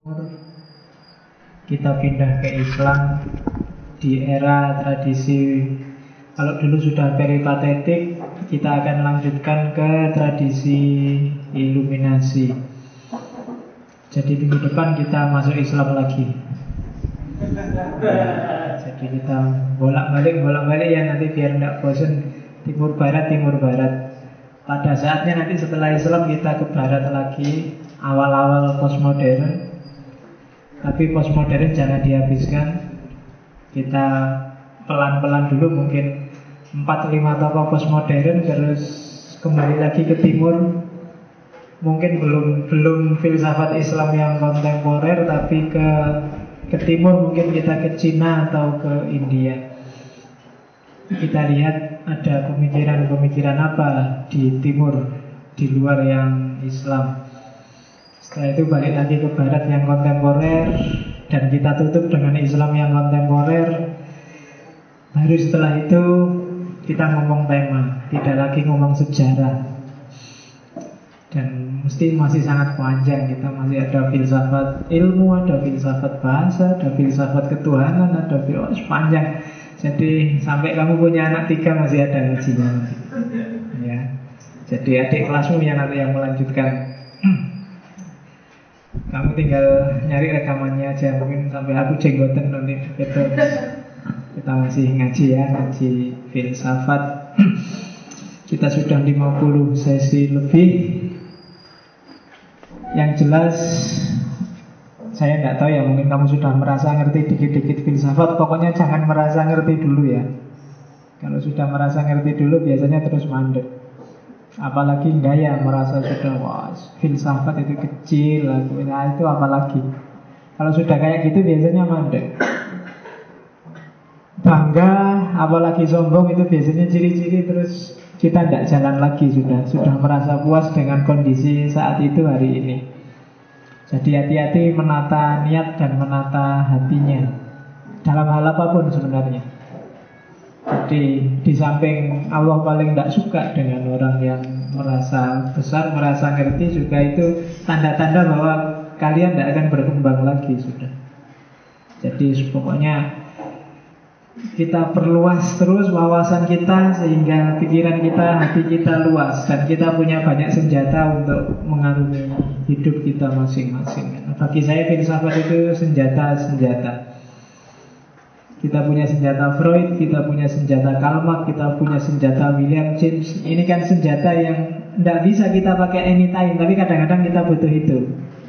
Kita pindah ke Islam di era tradisi. Kalau dulu sudah peripatetik, kita akan lanjutkan ke tradisi iluminasi. Jadi minggu depan kita masuk Islam lagi. Jadi kita bolak-balik ya, nanti biar tidak bosan. Timur barat. Pada saatnya nanti setelah Islam kita ke barat lagi. Awal-awal postmodern. Tapi postmodern jangan dihabiskan. Kita pelan-pelan dulu, mungkin 4-5 tokoh postmodern, terus kembali lagi ke timur. Mungkin belum filsafat Islam yang kontemporer, tapi ke timur, mungkin kita ke Cina atau ke India. Kita lihat ada pemikiran-pemikiran apa di timur, di luar yang Islam. Setelah itu balik lagi ke barat yang kontemporer, dan kita tutup dengan Islam yang kontemporer. Baru setelah itu kita ngomong tema, tidak lagi ngomong sejarah. Dan mesti masih sangat panjang. Kita masih ada filsafat ilmu, ada filsafat bahasa, ada filsafat ketuhanan, ada filsafat panjang. Jadi sampai kamu punya anak 3 masih ada ngajinya nanti. Ya. Jadi adik kelasmu yang nanti yang melanjutkan. Kamu tinggal nyari rekamannya aja. Mungkin sampai aku jenggoten nanti itu. Kita masih ngaji ya, ngaji filsafat. Kita sudah 50 sesi lebih. Yang jelas saya nggak tahu ya, mungkin kamu sudah merasa ngerti dikit-dikit filsafat. Pokoknya jangan merasa ngerti dulu ya. Kalau sudah merasa ngerti dulu biasanya terus mandek. Apalagi gaya merasa sudah wah filsafat itu kecil, nah itu apalagi. Kalau sudah kayak gitu biasanya mandek. Bangga, apalagi sombong, itu biasanya ciri-ciri terus kita tidak jalan lagi, sudah merasa puas dengan kondisi saat itu hari ini. Jadi hati-hati menata niat dan menata hatinya dalam hal apapun sebenarnya. Jadi di samping Allah paling tidak suka dengan orang yang merasa besar, merasa ngerti, juga itu tanda-tanda bahwa kalian tidak akan berkembang lagi sudah. Jadi pokoknya kita perluas terus wawasan kita sehingga pikiran kita, hati kita luas, dan kita punya banyak senjata untuk mengarungi hidup kita masing-masing. Bagi saya filsafat itu senjata-senjata. Kita punya senjata Freud, kita punya senjata Karl Marx, kita punya senjata William James. Ini kan senjata yang tidak bisa kita pakai anytime, tapi kadang-kadang kita butuh itu.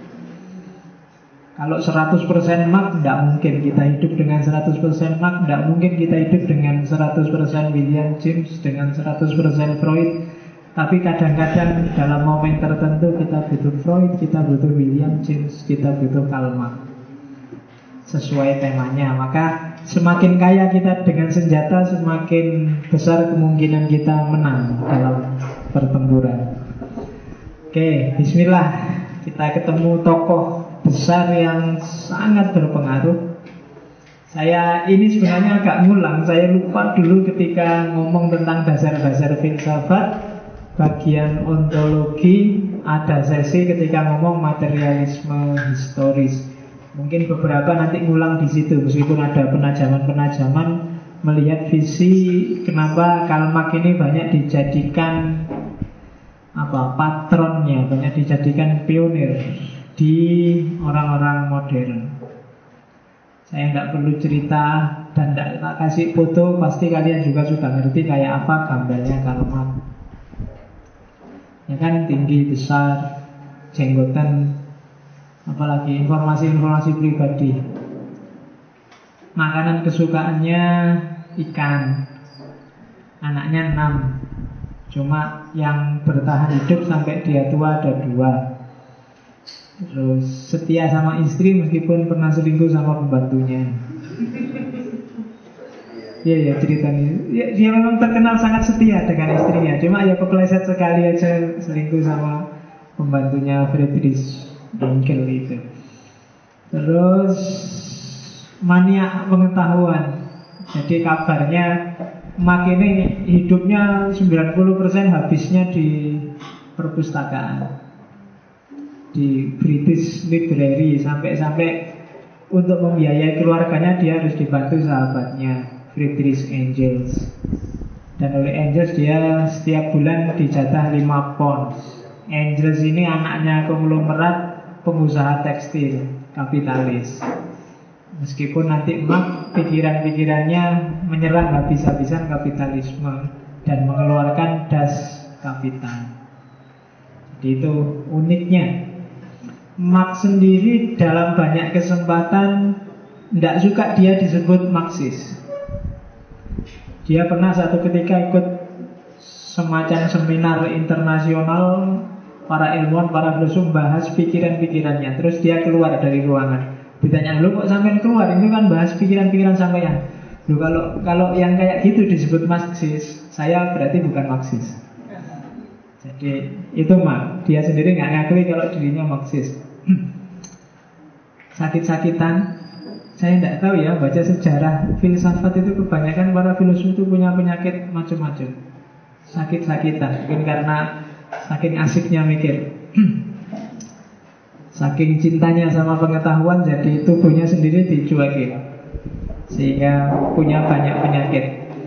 Kalau 100% Marx, tidak mungkin kita hidup dengan 100% Marx, tidak mungkin kita hidup dengan 100% William James, dengan 100% Freud. Tapi kadang-kadang dalam momen tertentu kita butuh Freud, kita butuh William James, kita butuh Karl Marx. Sesuai temanya. Maka semakin kaya kita dengan senjata, semakin besar kemungkinan kita menang dalam pertempuran. Oke, bismillah. Kita ketemu tokoh besar yang sangat berpengaruh. Saya ini sebenarnya agak ngulang. Saya lupa dulu ketika ngomong tentang dasar-dasar filsafat, bagian ontologi, ada sesi ketika ngomong materialisme historis. Mungkin beberapa nanti ngulang di situ, meskipun ada penajaman-penajaman melihat visi kenapa Karl Marx ini banyak dijadikan patronnya, banyak dijadikan pionir di orang-orang modern. Saya tidak perlu cerita dan tidak kasih foto, pasti kalian juga sudah ngerti kayak apa gambarnya Karl Marx. Ya kan, tinggi, besar, jenggotan, apalagi informasi-informasi pribadi. Makanan kesukaannya ikan. Anaknya 6. Cuma yang bertahan hidup sampai dia tua ada 2. Terus setia sama istri meskipun pernah selingkuh sama pembantunya. Iya ceritanya. Dia memang terkenal sangat setia dengan istrinya. Cuma ya kepleset sekali aja selingkuh sama pembantunya Friedrich Engel itu. Terus maniak pengetahuan. Jadi kabarnya Marx ini hidupnya 90% habisnya di perpustakaan. di British Library, sampai-sampai untuk membiayai keluarganya dia harus dibantu sahabatnya Friedrich Engels. Dan oleh Engels dia setiap bulan dijatah 5 pounds. Engels ini anaknya konglomerat pengusaha tekstil kapitalis. Meskipun nanti Marx pikiran-pikirannya menyerang habis-habisan kapitalisme dan mengeluarkan Das Kapital. Jadi itu uniknya. Marx sendiri dalam banyak kesempatan tidak suka dia disebut Marxis. Dia pernah satu ketika ikut semacam seminar internasional para ilmuwan, para filsuf bahas pikiran-pikirannya. Terus dia keluar dari ruangan. Ditanya, lu kok sampai keluar? Itu kan bahas pikiran-pikiran sampean. Lu kalau yang kayak gitu disebut Marxis, saya berarti bukan Marxis. Jadi itu Marx. Dia sendiri nggak ngakui kalau dirinya Marxis. Sakit-sakitan. Saya tidak tahu ya, baca sejarah filsafat itu kebanyakan para filsuf itu punya penyakit macam-macam. Sakit-sakitan. Mungkin karena saking asiknya mikir. Saking cintanya sama pengetahuan, jadi tubuhnya sendiri dicuekin, sehingga punya banyak penyakit.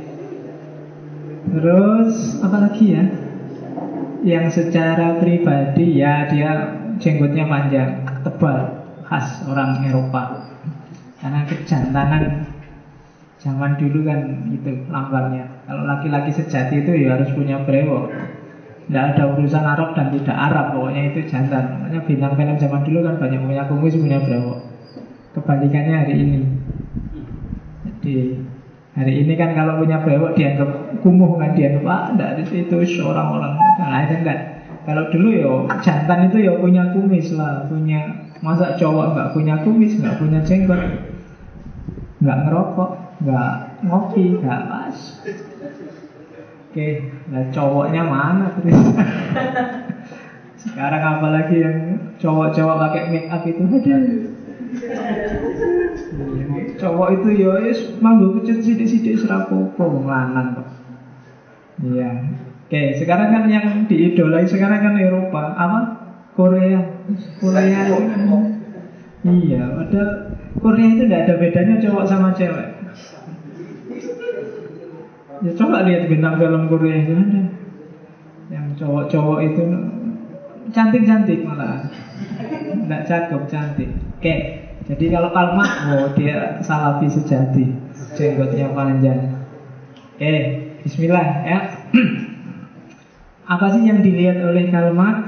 Terus apa lagi ya? Yang secara pribadi ya dia jenggotnya panjang, tebal, khas orang Eropa. Karena kejantanan zaman dulu kan itu lambangnya. Kalau laki-laki sejati itu ya harus punya brewok. Tidak ada urusan Arab dan tidak Arab, pokoknya itu jantan. Makanya bintang film zaman dulu kan banyak punya kumis, punya brewok. Kebalikannya hari ini. Jadi hari ini kan kalau punya brewok dianggap kumuh kan, dianggap tidak itu orang-orang. Nah itu enggak. Kalau dulu ya jantan itu ya punya kumis lah, punya. Masa cowok nggak punya kumis, nggak punya jenggot, nggak ngerokok, nggak ngopi, nggak pas. Oke, nah cowoknya mana terus? Sekarang apalagi yang cowok-cowok pakai make up itu ada. Cowok itu ya manggo kecil sidik-sidik serapopo lanang kok. Iya. Oke, sekarang kan yang diidolai sekarang kan Eropa, apa? Korea itu kan. Iya, padahal Korea itu tidak ada bedanya cowok sama cewek. Ya coba lihat bintang film Korea itu ada. Yang cowok-cowok itu cantik-cantik malah. Tidak cakep, cantik. Oke, jadi kalau Kalmak, dia salafi sejati, jenggotnya panjang. Oke, bismillah ya. Apa sih yang dilihat oleh Kalmak?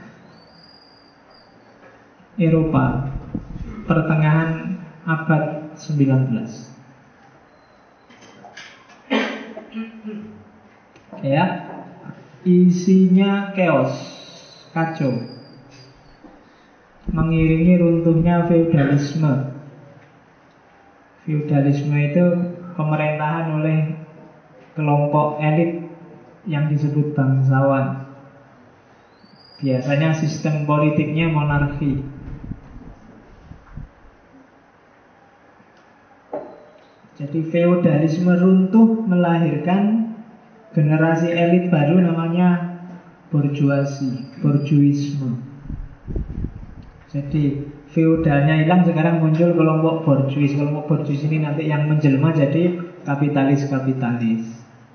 Eropa pertengahan abad 19. Ya, isinya chaos, kacau, mengiringi runtuhnya feudalisme. Feudalisme itu pemerintahan oleh kelompok elit yang disebut bangsawan. Biasanya sistem politiknya monarki. Jadi feodalisme runtuh melahirkan generasi elit baru namanya bourgeoisme. Jadi feodalnya hilang, sekarang muncul kelompok bourgeois. Kelompok bourgeois ini nanti yang menjelma jadi kapitalis-kapitalis.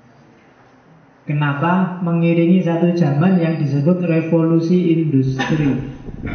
Kenapa? Mengiringi satu zaman yang disebut revolusi industri.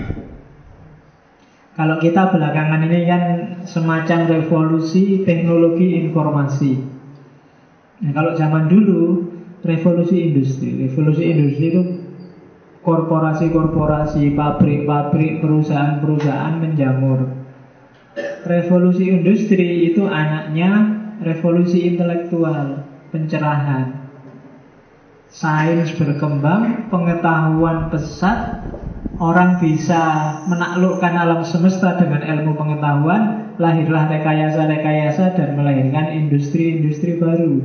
Kalau kita belakangan ini kan semacam revolusi teknologi informasi. Nah, kalau zaman dulu revolusi industri. Revolusi industri itu korporasi-korporasi, pabrik-pabrik, perusahaan-perusahaan menjamur. Revolusi industri itu anaknya revolusi intelektual, pencerahan. Sains berkembang, pengetahuan pesat, orang bisa menaklukkan alam semesta dengan ilmu pengetahuan. Lahirlah rekayasa-rekayasa dan melahirkan industri-industri baru.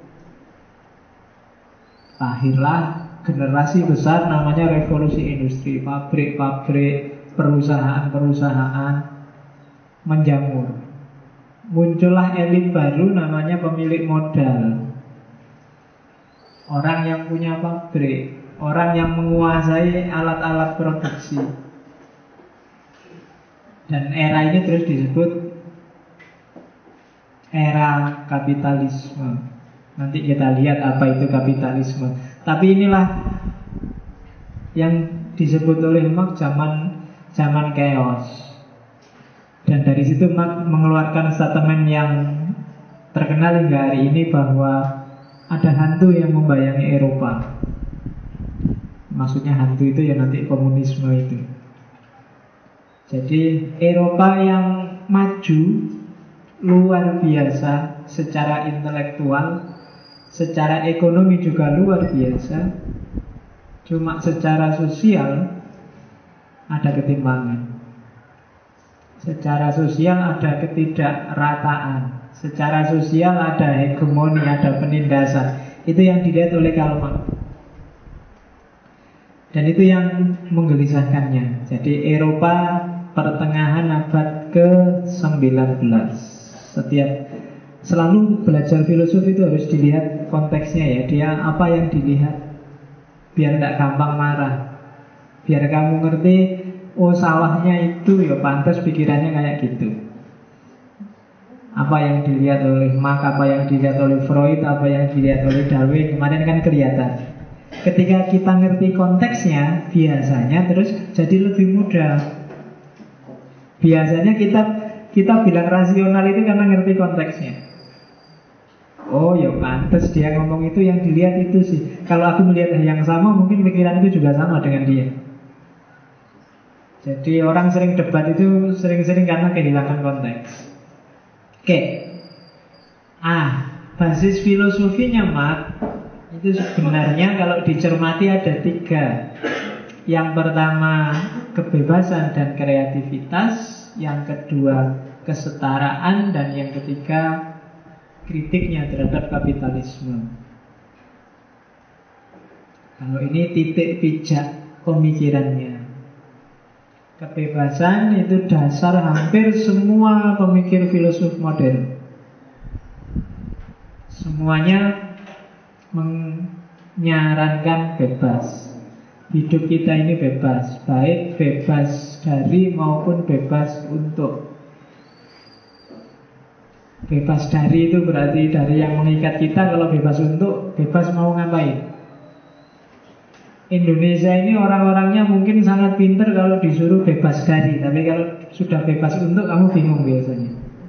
Lahirlah generasi besar namanya revolusi industri. Pabrik-pabrik, perusahaan-perusahaan menjamur. Muncullah elit baru namanya pemilik modal. Orang yang punya pabrik, orang yang menguasai alat-alat produksi. Dan era ini terus disebut era kapitalisme. Nanti kita lihat apa itu kapitalisme. Tapi inilah yang disebut oleh Marx zaman chaos. Dan dari situ Marx mengeluarkan statement yang terkenal hingga hari ini bahwa ada hantu yang membayangi Eropa. Maksudnya hantu itu ya nanti komunisme itu. Jadi Eropa yang maju luar biasa secara intelektual, secara ekonomi juga luar biasa. Cuma secara sosial ada ketimpangan. Secara sosial ada ketidakrataan. Secara sosial ada hegemoni, ada penindasan. Itu yang dilihat oleh Karl Marx. Dan itu yang menggelisahkannya. Jadi Eropa pertengahan abad ke-19, selalu belajar filosofi itu harus dilihat konteksnya ya. Dia apa yang dilihat, biar tidak gampang marah, biar kamu ngerti, oh salahnya itu ya pantas pikirannya kayak gitu. Apa yang dilihat oleh Marx, apa yang dilihat oleh Freud, apa yang dilihat oleh Darwin kemarin kan kelihatan. Ketika kita ngerti konteksnya, biasanya terus jadi lebih mudah. Biasanya kita bilang rasional itu karena ngerti konteksnya. Oh ya pantas dia ngomong itu, yang dilihat itu sih. Kalau aku melihat yang sama, mungkin pikiranku juga sama dengan dia. Jadi orang sering debat itu sering-sering karena kehilangan konteks. Oke. Basis filosofinya Marx itu sebenarnya kalau dicermati ada 3. Yang pertama kebebasan dan kreativitas, yang kedua kesetaraan, dan yang ketiga kritiknya terhadap kapitalisme. Kalau ini titik pijak pemikirannya. Kebebasan itu dasar hampir semua pemikir filosof modern. Semuanya menyarankan bebas. Hidup kita ini bebas, baik bebas dari maupun bebas untuk. Bebas dari itu berarti dari yang mengikat kita. Kalau bebas untuk, bebas mau ngapain. Indonesia ini orang-orangnya mungkin sangat pinter kalau disuruh bebas dari. Tapi kalau sudah bebas untuk, kamu bingung biasanya.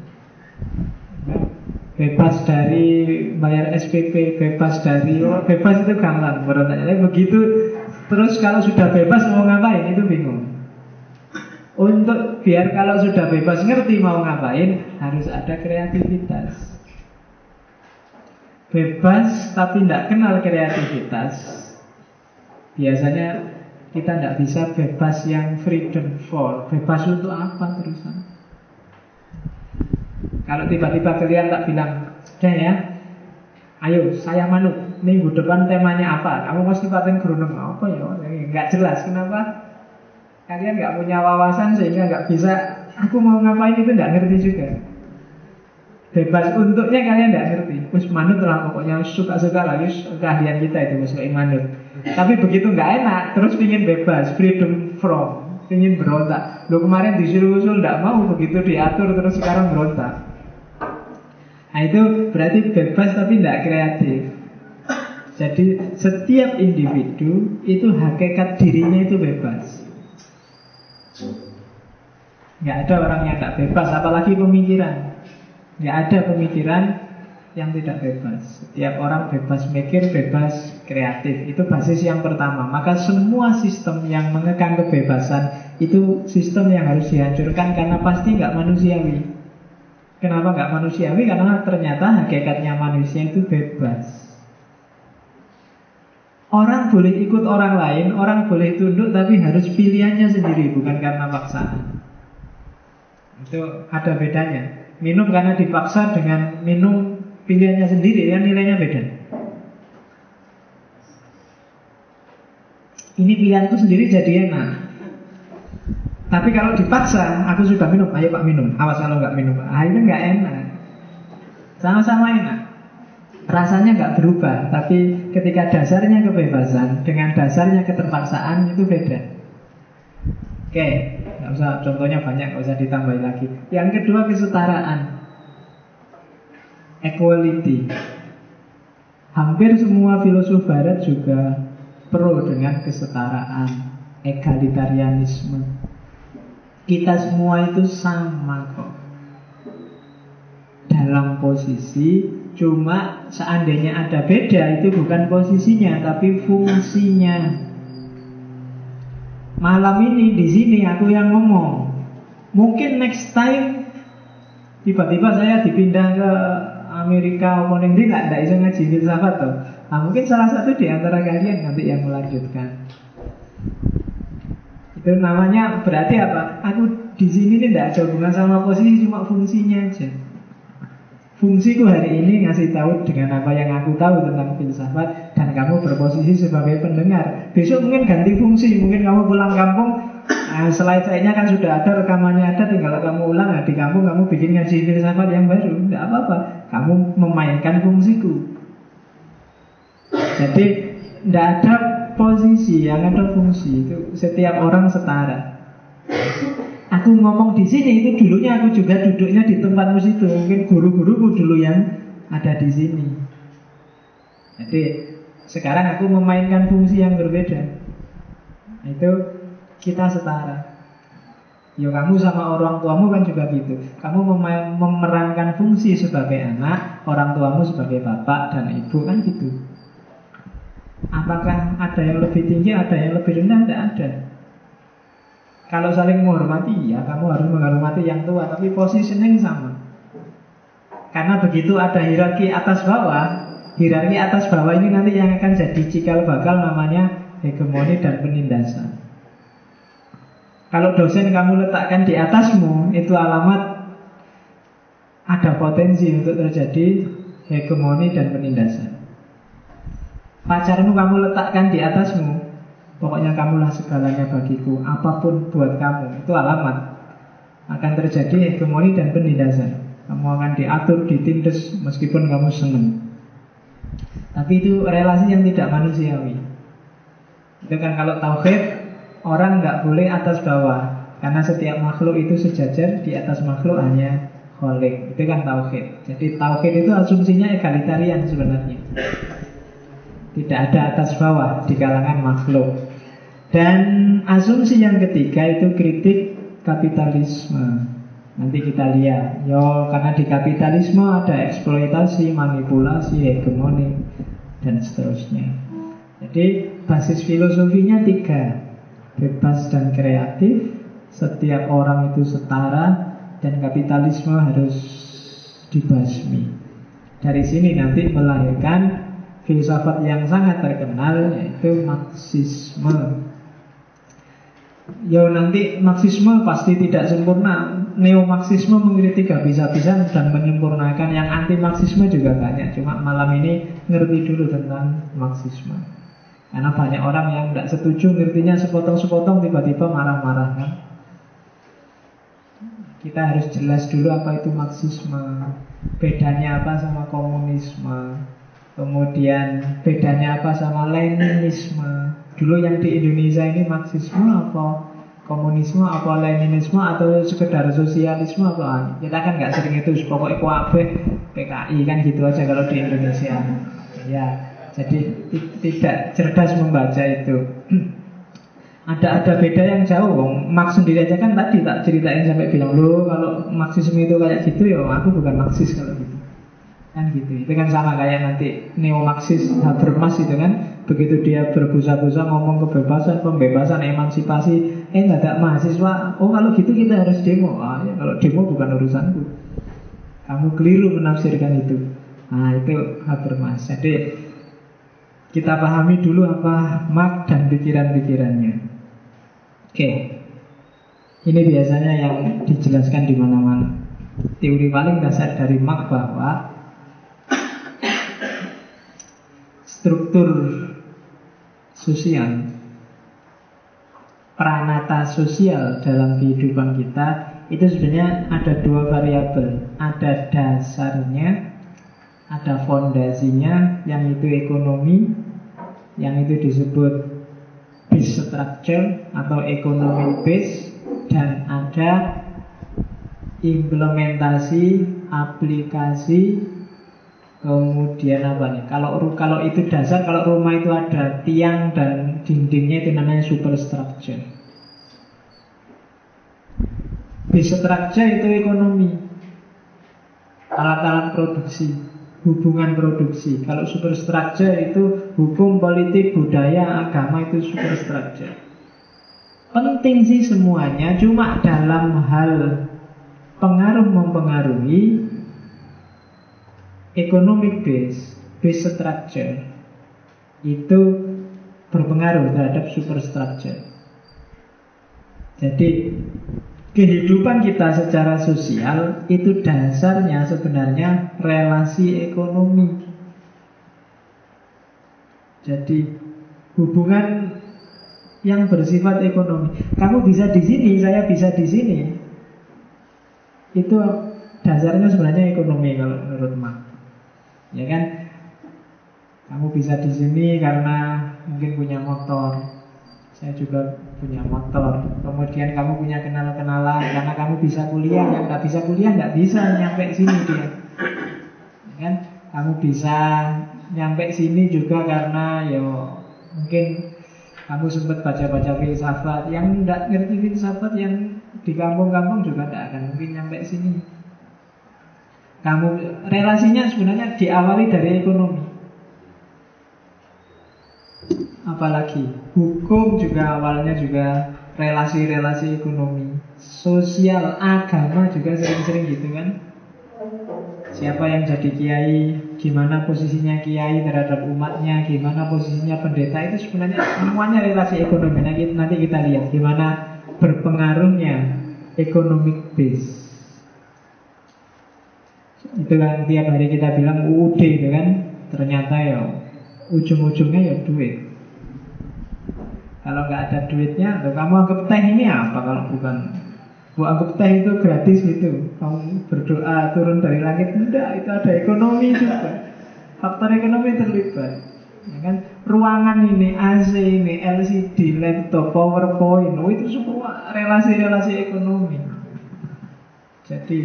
Bebas dari bayar SPP, bebas dari bebas itu gampang berontaknya. Begitu terus kalau sudah bebas mau ngapain itu bingung. Untuk biar kalau sudah bebas ngerti mau ngapain, harus ada kreativitas. Bebas tapi tidak kenal kreativitas, biasanya kita tidak bisa bebas yang freedom for. Bebas untuk apa terusan? Kalau tiba-tiba kalian tak bilang, "Dah ya, ayo saya manut, minggu depan temanya apa?" Kamu pasti paten gerunung, apa ya? Nggak jelas, kenapa? Kalian nggak punya wawasan sehingga nggak bisa, aku mau ngapain itu nggak ngerti juga. Bebas untuknya kalian nggak ngerti. Terus manut lah pokoknya, suka-suka lah, keahlian kita itu musuh manut. Tapi begitu nggak enak, terus pingin bebas, freedom from, pingin berontak. Lo kemarin disuruh usul nggak mau, begitu diatur terus sekarang berontak. Nah itu berarti bebas tapi tidak kreatif. Jadi setiap individu itu hakikat dirinya itu bebas. Nggak ada orang yang tak bebas, apalagi pemikiran. Nggak ada pemikiran yang tidak bebas. Setiap orang bebas mikir, bebas kreatif. Itu basis yang pertama. Maka semua sistem yang mengekang kebebasan itu sistem yang harus dihancurkan, karena pasti nggak manusiawi. Kenapa nggak manusiawi? Karena ternyata hakikatnya manusia itu bebas. Orang boleh ikut orang lain, orang boleh tunduk, tapi harus pilihannya sendiri, bukan karena paksaan. Itu ada bedanya. Minum karena dipaksa dengan minum pilihannya sendiri, kan nilainya beda. Ini pilihanku sendiri jadi enak. Tapi kalau dipaksa, aku sudah minum, ayo Pak minum, awas kalau nggak minum. Itu nggak enak. Sama-sama enak, rasanya nggak berubah. Tapi ketika dasarnya kebebasan dengan dasarnya keterpaksaan, itu beda. Oke, nggak usah, contohnya banyak, nggak usah ditambahin lagi. Yang kedua kesetaraan, equality. Hampir semua filosof barat juga pro dengan kesetaraan, egalitarianisme. Kita semua itu sama kok dalam posisi, cuma seandainya ada beda, itu bukan posisinya tapi fungsinya. Malam ini di sini aku yang ngomong. Mungkin next time tiba-tiba saya dipindah ke Amerika maupun Inggris, nggak bisa ngaji filsafat tuh. Nah, mungkin salah satu di antara kalian nanti yang melanjutkan. Itu namanya berarti apa? Aku di sini nih tidak ada hubungan sama posisi, cuma fungsinya aja. Fungsiku hari ini ngasih tahu dengan apa yang aku tahu tentang filsafat, dan kamu berposisi sebagai pendengar. Besok mungkin ganti fungsi, mungkin kamu pulang kampung, slide-nya kan sudah ada, rekamannya ada, tinggal kamu ulang. Di kampung kamu bikin ngaji filsafat yang baru, tidak apa-apa. Kamu memainkan fungsiku. Jadi tidak ada posisi, yang ada fungsi. Itu setiap orang setara. Aku ngomong di sini itu dulunya aku juga duduknya di tempatmu situ. Mungkin guru-guruku dulu yang ada di sini. Jadi sekarang aku memainkan fungsi yang berbeda. Itu kita setara. Ya kamu sama orang tuamu kan juga gitu. Kamu memerankan fungsi sebagai anak, orang tuamu sebagai bapak dan ibu kan gitu. Apakah ada yang lebih tinggi, ada yang lebih rendah? Tidak ada. Kalau saling menghormati, ya kamu harus menghormati yang tua, tapi positioning sama. Karena begitu ada hierarki atas bawah, hierarki atas bawah ini nanti yang akan jadi cikal bakal, namanya hegemoni dan penindasan. Kalau dosen kamu letakkan di atasmu, itu alamat ada potensi untuk terjadi hegemoni dan penindasan. Pacarmu kamu letakkan di atasmu, pokoknya kamulah segalanya bagiku, apapun buat kamu, itu alamat akan terjadi hegemoni dan penindasan. Kamu akan diatur, ditindas meskipun kamu senang. Tapi itu relasi yang tidak manusiawi. Itu kan kalau tauhid, orang nggak boleh atas bawah, karena setiap makhluk itu sejajar, di atas makhluk hanya Khalik. Itu kan tauhid. Jadi tauhid itu asumsinya egalitarian sebenarnya. Tidak ada atas bawah di kalangan makhluk. Dan asumsi yang ketiga itu kritik kapitalisme. Nanti kita lihat. Karena di kapitalisme ada eksploitasi, manipulasi, hegemoni, dan seterusnya. Jadi basis filosofinya tiga: bebas dan kreatif, setiap orang itu setara, dan kapitalisme harus dibasmi. Dari sini nanti melahirkan filsafat yang sangat terkenal, yaitu Marxisme. Nanti Marxisme pasti tidak sempurna. Neo-Marxisme mengkritik habis-habisan dan menyempurnakan. Yang anti-Marxisme juga banyak. Cuma malam ini ngerti dulu tentang Marxisme. Karena banyak orang yang tidak setuju, ngertinya sepotong-sepotong, tiba-tiba marah-marah kan. Kita harus jelas dulu apa itu Marxisme, bedanya apa sama komunisme, kemudian bedanya apa sama Leninisme. Dulu yang di Indonesia ini Marxisme apa komunisme apa Leninisme atau sekedar sosialisme apa? Kita kan nggak sering itu, pokoknya kuabeh PKI kan gitu aja kalau di Indonesia. Ya, jadi tidak cerdas membaca itu. Ada beda yang jauh. Marx sendiri aja kan tadi tak ceritain sampai bilang, loh kalau Marxisme itu kayak gitu, ya aku bukan Marxis kalau gitu. Kan gitu. Itu kan sama kayak nanti neo-Marxis Habermas itu kan, begitu dia berbusa-busa ngomong kebebasan, pembebasan, emansipasi, nggak ada mahasiswa. Oh kalau gitu kita harus demo. Ya kalau demo bukan urusanku. Kamu keliru menafsirkan itu. Nah itu Habermas. Jadi kita pahami dulu apa Marx dan pikiran-pikirannya. Oke. Ini biasanya yang dijelaskan di mana-mana. Teori paling dasar dari Marx bahwa struktur sosial, pranata sosial dalam kehidupan kita itu sebenarnya ada dua variabel. Ada dasarnya, ada fondasinya, yang itu ekonomi, yang itu disebut base structure atau economic base. dan ada implementasi, aplikasi, kemudian apa nih? Kalau itu dasar, kalau rumah itu ada tiang dan dindingnya, itu namanya superstructure. Base structure itu ekonomi, alat-alat produksi, hubungan produksi. Kalau superstructure itu hukum, politik, budaya, agama, itu superstructure. Penting sih semuanya, cuma dalam hal pengaruh mempengaruhi, economic base structure itu berpengaruh terhadap superstructure. Jadi kehidupan kita secara sosial itu dasarnya sebenarnya relasi ekonomi. Jadi hubungan yang bersifat ekonomi. Kamu bisa di sini, saya bisa di sini. Itu dasarnya sebenarnya ekonomi kalau menurut Marx. Ya kan? Kamu bisa di sini karena mungkin punya motor. Saya juga punya motor. Kemudian kamu punya kenalan karena kamu bisa kuliah. Yang nggak bisa kuliah nggak bisa nyampe sini dia. Ya kan? Kamu bisa nyampe sini juga karena ya mungkin kamu sempat baca-baca filsafat. Yang nggak ngerti filsafat yang di kampung-kampung juga nggak akan mungkin nyampe sini. Kamu relasinya sebenarnya diawali dari ekonomi. Apalagi hukum juga awalnya juga relasi-relasi ekonomi. Sosial, agama juga sering-sering gitu kan. Siapa yang jadi kiai, gimana posisinya kiai terhadap umatnya, gimana posisinya pendeta, itu sebenarnya semuanya relasi ekonomi. Nanti kita lihat gimana berpengaruhnya economic base. Itu kan tiap hari kita bilang UUD itu kan, ternyata ya ujung-ujungnya ya duit. Kalau nggak ada duitnya, kamu anggap teh ini apa kalau bukan? Gua anggap teh itu gratis gitu. Kamu berdoa turun dari langit, enggak, itu ada ekonomi juga. Faktor ekonomi terlibat. Ya kan? Ruangan ini, AC ini, LCD, laptop, PowerPoint, itu semua relasi-relasi ekonomi. Jadi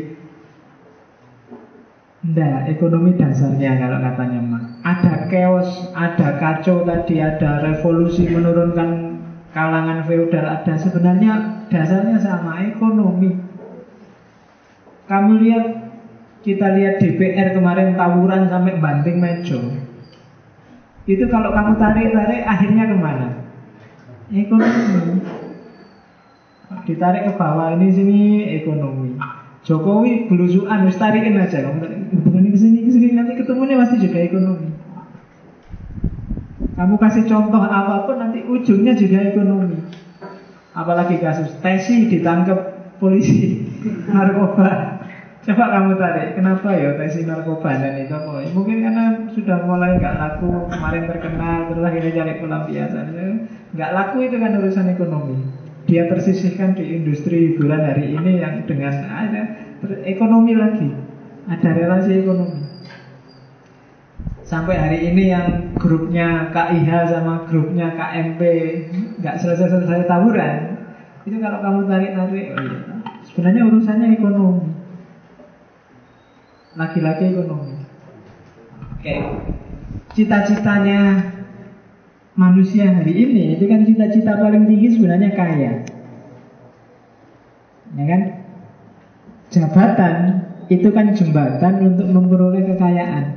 enggak, ekonomi dasarnya kalau katanya Marx. Ada chaos, ada kacau tadi, ada revolusi menurunkan kalangan feodal, ada, sebenarnya dasarnya sama, ekonomi. Kamu lihat, kita lihat DPR kemarin tawuran sampai banting meja. Itu kalau kamu tarik-tarik akhirnya kemana? Ekonomi. Ditarik ke bawah ini sini ekonomi. Jokowi belusuan, harus tarikin aja. Kamu tarik ke sini nanti ketemunya pasti juga ekonomi. Kamu kasih contoh apapun nanti ujungnya juga ekonomi. Apalagi kasus Tesi ditangkap polisi narkoba. Coba kamu tarik, kenapa ya Tesi narkoba dan itu apa? Mungkin karena sudah mulai nggak laku, kemarin terkenal, terus akhirnya cari pelampiasan. Nggak laku itu kan urusan ekonomi. Dia tersisihkan di industri hiburan hari ini yang dengan ada ekonomi lagi, ada relasi ekonomi. Sampai hari ini yang grupnya KIH sama grupnya KMP nggak selesai-selesai tawuran. Itu kalau kamu tarik-tarik, oh iya, sebenarnya urusannya ekonomi. Lagi-lagi ekonomi. Oke. Cita-citanya manusia hari ini itu kan cita-cita paling tinggi sebenarnya kaya. Ya kan? Jabatan itu kan jembatan untuk memperoleh kekayaan.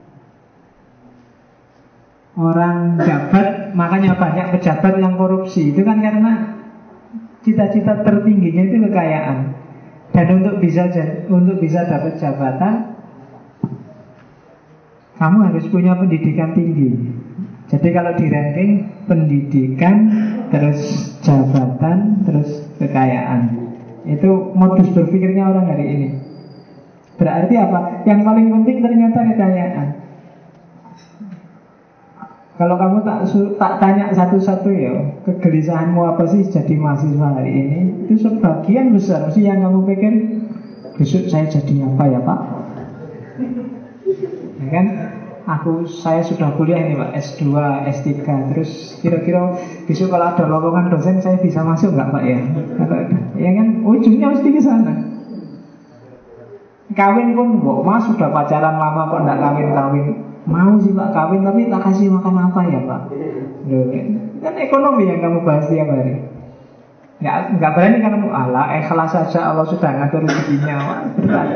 Orang jabat, makanya banyak pejabat yang korupsi. Itu kan karena cita-cita tertingginya itu kekayaan. Dan untuk bisa dapat jabatan, kamu harus punya pendidikan tinggi. Jadi kalau di ranking pendidikan, terus jabatan, terus kekayaan. Itu modus berpikirnya orang hari ini. Berarti apa? Yang paling penting ternyata kekayaan. Kalau kamu tak tanya satu-satu ya, kegelisahanmu apa sih jadi mahasiswa hari ini? Itu sebagian besar sih yang kamu pikir, besok saya jadi apa ya Pak? Ya kan? saya sudah kuliah ini Pak, S2, S3. Terus kira-kira besok kalau ada lowongan dosen saya bisa masuk nggak Pak ya? Ya kan, ujungnya mesti ke sana. Kawin pun, Mas sudah pacaran lama kok nggak kawin-kawin. Mau sih Pak kawin, tapi tak kasih makan apa ya Pak? Loh, kan ekonomi yang kamu bahas tiap hari. Nggak berani kan kamu, ala ikhlas saja Allah sudah ngatur rezekinya.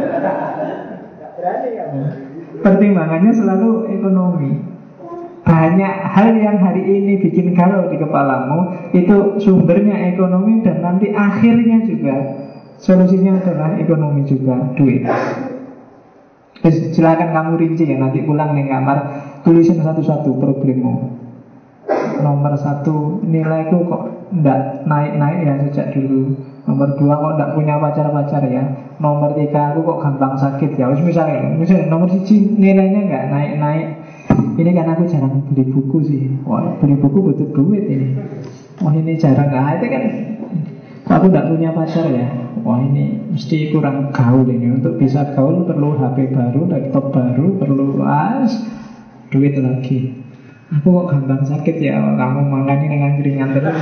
Pertimbangannya selalu ekonomi. Banyak hal yang hari ini bikin galau di kepalamu itu sumbernya ekonomi, dan nanti akhirnya juga solusinya adalah ekonomi juga, duit. Silakan kamu rinci ya, nanti pulang nih kamar tulisin satu-satu problemmu. Nomor 1, nilaiku kok enggak naik-naik ya sejak dulu. Nomor 2, kok enggak punya pacar-pacar ya. Nomor 3, aku kok gampang sakit ya. Misalnya nomor 1, nilainya enggak naik-naik. Ini kan aku jarang beli buku sih. Wah, beli buku butuh duit ini. Wah, ini jarang. Itu kan, kok aku enggak punya pacar ya. Wah, ini mesti kurang gaul ini. Untuk bisa gaul perlu HP baru, laptop baru, perlu duit lagi. Aku kok gampang sakit ya, kamu makannya dengan keringan terus.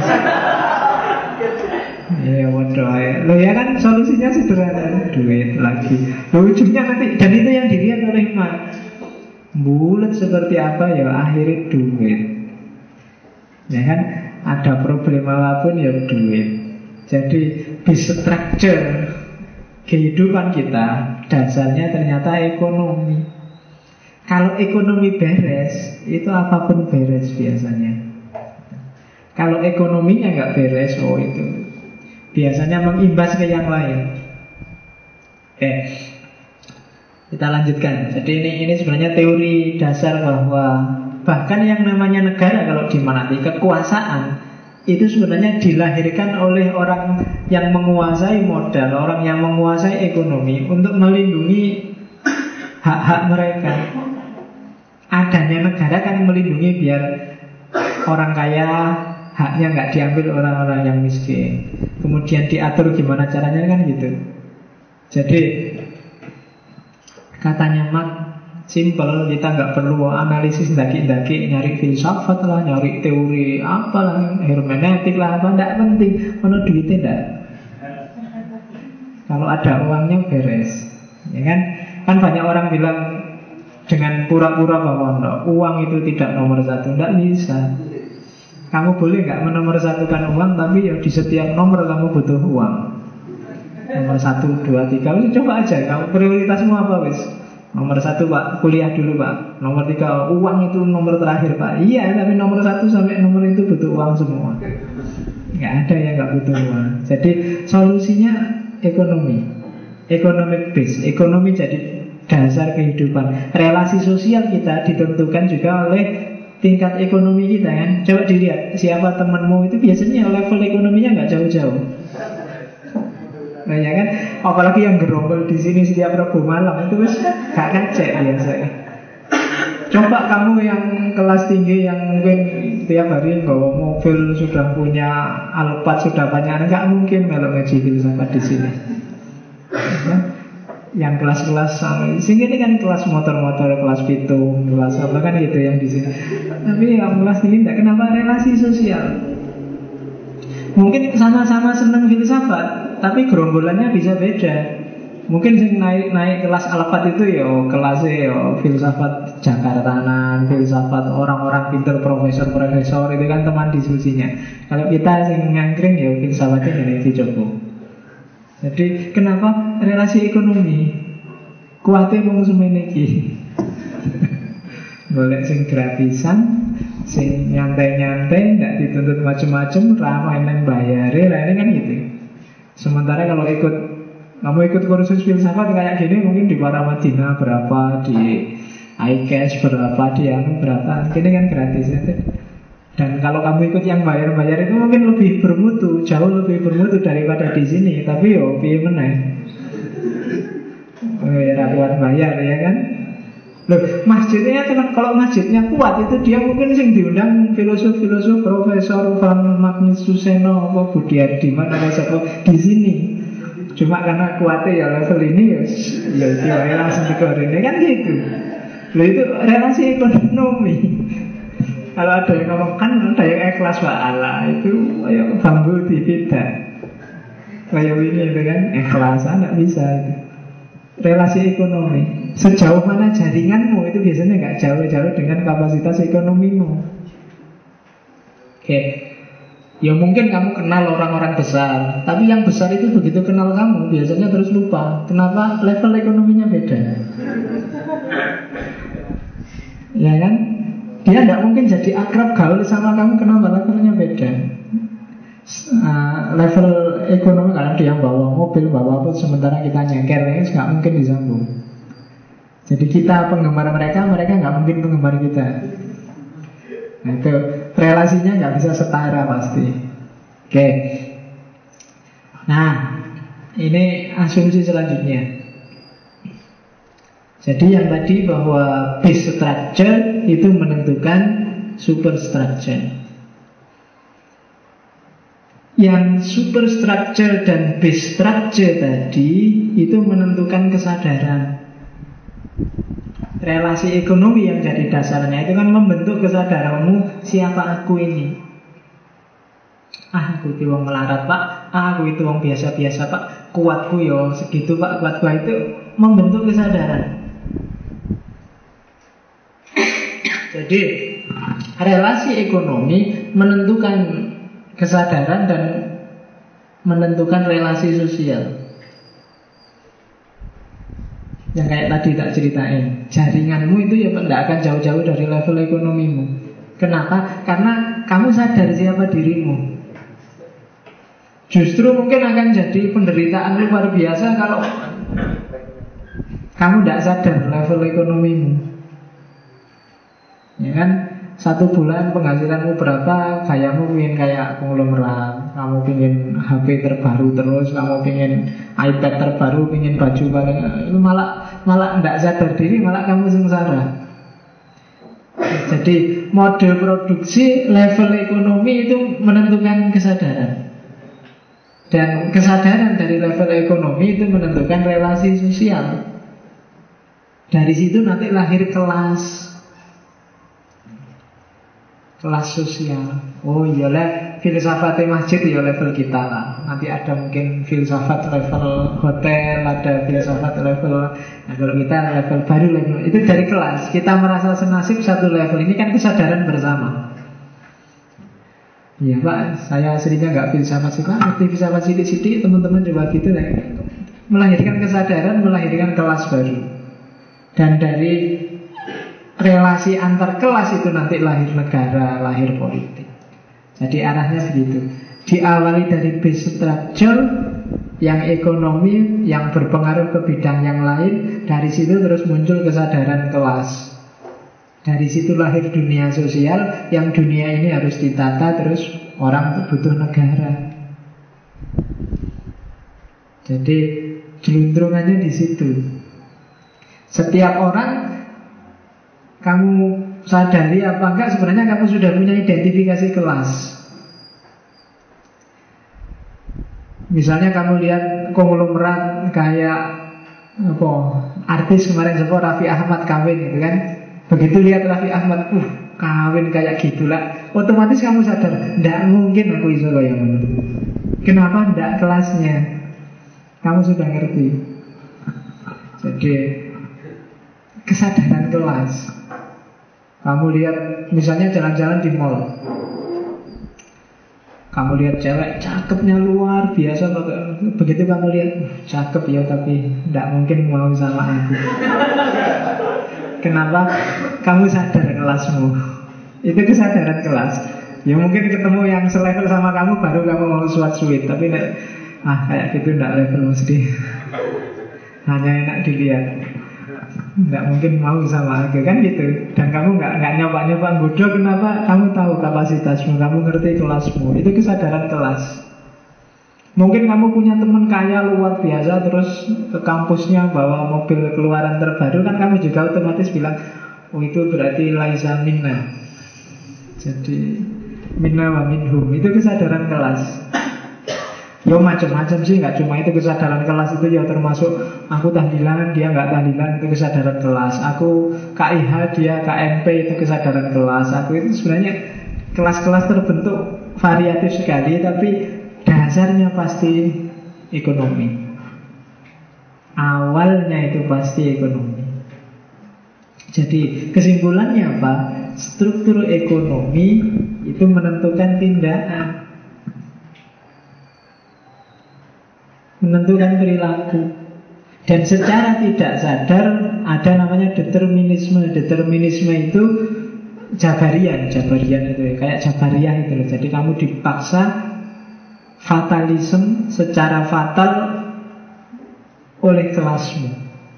Ya waduh ya. Loh ya kan solusinya sederhana, duit lagi. Loh, ujungnya nanti, dan itu yang dilihat oleh Mak. Bulat seperti apa ya, akhirnya duit. Ya kan, ada problem apapun ya duit. Jadi di structure kehidupan kita dasarnya ternyata ekonomi. Kalau ekonomi beres, itu apapun beres biasanya. Kalau ekonominya nggak beres, itu biasanya mengimbas ke yang lain. Oke, kita lanjutkan. Jadi ini sebenarnya teori dasar bahwa bahkan yang namanya negara, kalau dimanati kekuasaan, itu sebenarnya dilahirkan oleh orang yang menguasai modal, orang yang menguasai ekonomi untuk melindungi hak-hak mereka. Adanya negara kan melindungi biar orang kaya haknya nggak diambil orang-orang yang miskin. Kemudian diatur gimana caranya kan gitu. Jadi katanya Mak, simple, kita nggak perlu analisis daki-daki, nyari filsafat lah, nyari teori apalah, hermeneutik lah, apa, nggak penting. Mana duitnya nggak. Kalau ada uangnya beres, ya kan? Kan banyak orang bilang dengan pura-pura bahwa uang itu tidak nomor 1. Tidak bisa. Kamu boleh nggak menomorsatukan uang, tapi ya di setiap nomor kamu butuh uang. Nomor 1, 2, 3. Coba aja, kamu prioritasmu apa wis? Nomor 1 Pak, kuliah dulu Pak. Nomor 3, uang itu nomor terakhir Pak. Iya, tapi nomor 1 sampai nomor itu butuh uang semua. Nggak ada yang nggak butuh uang. Jadi solusinya ekonomi, economic base. Ekonomi jadi dasar kehidupan. Relasi sosial kita ditentukan juga oleh tingkat ekonomi kita kan. Coba dilihat siapa temanmu itu biasanya level ekonominya nggak jauh-jauh. Nah ya kan, apalagi yang gerombol di sini setiap Rabu malam itu wis gak kacek biasanya. Coba kamu yang kelas tinggi yang mungkin tiap hari bawa mobil, sudah punya Alphard, sudah banyak, nggak mungkin kalau ngaji filsafat di sini. Ya? Yang kelas-kelas sini ini kan kelas motor-motor, kelas pitung, kelas apa kan gitu yang di sini. Tapi yang kelas ini tidak, kenapa relasi sosial? Mungkin sama-sama senang filsafat, tapi gerombolannya bisa beda. Mungkin sing naik kelas Alphard itu ya kelasnya ya filsafat Jakartanan, filsafat orang-orang pintar, profesor-profesor, itu kan teman diskusinya. Kalau kita sing ngangkring ya filsafatnya ini dicoba. Jadi kenapa relasi ekonomi kuatnya wong semene iki. Golek sing gratisan, sing nyantai-nyantai, nggak dituntut macam-macam, ramai nang bayare, lah ini kan gitu. Sementara kalau kamu ikut kursus filsafat kayak gini, mungkin di Paramadina berapa, di ICAS berapa, di yang berapa, ini kan gratis ya. Dan kalau kamu ikut yang bayar-bayar itu mungkin lebih bermutu, jauh lebih bermutu daripada di sini. Tapi yo piye meneh. Rakyat bayar ya kan. Loh, masjidnya kan kalau masjidnya kuat itu dia mungkin sing diundang filosof-filosof Profesor Van Magnus Suseno apa Budiardi mana di sini. Cuma karena kuatnya ya level ini ya langsung digoreng kan gitu. Loh itu relasi ekonomi. Kalau ada yang ngomong kan ada yang ikhlas wa'ala, itu ayo bambu tidak. Kayak ini itu kan ikhlas, nggak bisa itu. Relasi ekonomi. Sejauh mana jaringanmu itu biasanya nggak jauh-jauh dengan kapasitas ekonomimu. Oke. Ya mungkin kamu kenal orang-orang besar, tapi yang besar itu begitu kenal kamu biasanya terus lupa. Kenapa? Level ekonominya beda. Ya kan? Dia tidak mungkin jadi akrab gaul sama kamu. Kenapa? Levelnya beda. Level ekonomi, karena dia bawa mobil, bawa apa, sementara kita nyengker, ya nggak mungkin disambung. Jadi kita penggemar mereka, mereka nggak mungkin penggemar kita. Nah, itu relasinya nggak bisa setara pasti. Oke. Nah, ini asumsi selanjutnya. Jadi yang tadi bahwa base structure itu menentukan superstructure. Yang superstructure dan base structure tadi itu menentukan kesadaran. Relasi ekonomi yang jadi dasarnya itu kan membentuk kesadaranmu, siapa aku ini. Aku itu wong melarat pak, aku itu wong biasa-biasa pak, kuatku yo segitu pak, kuatku itu membentuk kesadaran. Jadi relasi ekonomi menentukan kesadaran dan menentukan relasi sosial. Yang kayak tadi tak ceritain, jaringanmu itu ya tidak akan jauh-jauh dari level ekonomimu. Kenapa? Karena kamu sadar siapa dirimu. Justru mungkin akan jadi penderitaan luar biasa kalau kamu tidak sadar level ekonomimu. Ya kan? 1 bulan penghasilanmu berapa, gayamu ingin kayak konglomerat, kamu ingin HP terbaru terus, kamu ingin iPad terbaru, ingin baju paling, itu malah tidak sadar diri, malah kamu sengsara. Jadi mode produksi, level ekonomi itu menentukan kesadaran. Dan kesadaran dari level ekonomi itu menentukan relasi sosial. Dari situ nanti lahir kelas sosial. Oh iyalah, filsafat masjid ya level kita lah. Nanti ada mungkin filsafat level hotel, ada filsafat level. Nah kalau kita level baru, level itu dari kelas. Kita merasa senasib satu level. Ini kan kesadaran bersama. Iya pak, saya aslinya nggak filsafat sih pak. Ngerti filsafat sidik-sidik, teman-teman coba gitu lah. Melahirkan kesadaran, melahirkan kelas baru. Dan dari relasi antar kelas itu nanti lahir negara, lahir politik. Jadi arahnya begitu. Diawali dari base structure yang ekonomi, yang berpengaruh ke bidang yang lain. Dari situ terus muncul kesadaran kelas. Dari situ lahir dunia sosial. Yang dunia ini harus ditata, terus orang butuh negara. Jadi jeluntrungannya di situ. Setiap orang, kamu sadari apa enggak, sebenarnya kamu sudah punya identifikasi kelas. Misalnya kamu lihat konglomerat kayak apa, artis kemarin sepo Raffi Ahmad kawin gitu kan. Begitu lihat Raffi Ahmad, kawin kayak gitulah, otomatis kamu sadar, tidak mungkin aku iso kayak gitu. Kenapa? Tidak kelasnya. Kamu sudah ngerti. Jadi kesadaran kelas. Kamu lihat misalnya jalan-jalan di mall, kamu lihat cewek cakepnya luar biasa, begitu kamu lihat cakep ya tapi tidak mungkin mau sama aku. Kenapa? Kamu sadar kelasmu. Itu kesadaran kelas. Ya mungkin ketemu yang selevel sama kamu baru kamu mau suat-suit, tapi kayak gitu tidak level mesti. Hanya enak dilihat. Nggak mungkin mau sama aku kan gitu. Dan kamu nggak nyoba-nyoba bodoh. Kenapa? Kamu tahu kapasitasmu, kamu ngerti kelasmu. Itu kesadaran kelas. Mungkin kamu punya teman kaya luar biasa, terus ke kampusnya bawa mobil keluaran terbaru, kan kamu juga otomatis bilang, oh itu berarti laisa minna. Jadi minna wa minhum. Itu kesadaran kelas. Ya macam-macam sih, nggak cuma itu. Kesadaran kelas itu ya termasuk aku tahlilan, dia nggak tahlilan, itu kesadaran kelas. Aku KIH, dia KMP, itu kesadaran kelas. Aku itu sebenarnya kelas-kelas terbentuk variatif sekali, tapi dasarnya pasti ekonomi. Awalnya itu pasti ekonomi. Jadi kesimpulannya apa? Struktur ekonomi itu menentukan tindakan, menentukan perilaku. Dan secara tidak sadar ada namanya determinisme. Determinisme itu Jabarian itu ya, kayak Jabariyah itu loh. Jadi kamu dipaksa fatalisme secara fatal oleh kelasmu.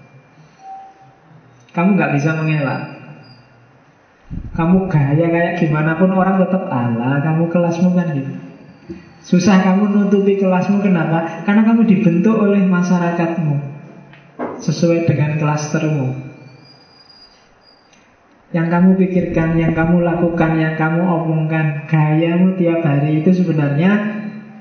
Kamu nggak bisa mengelak. Kamu gaya kayak gimana pun orang tetap ala, kamu kelasmu kan gitu. Susah kamu nutupi kelasmu, kenapa? Karena kamu dibentuk oleh masyarakatmu sesuai dengan klastermu. Yang kamu pikirkan, yang kamu lakukan, yang kamu omongkan, gayamu tiap hari itu sebenarnya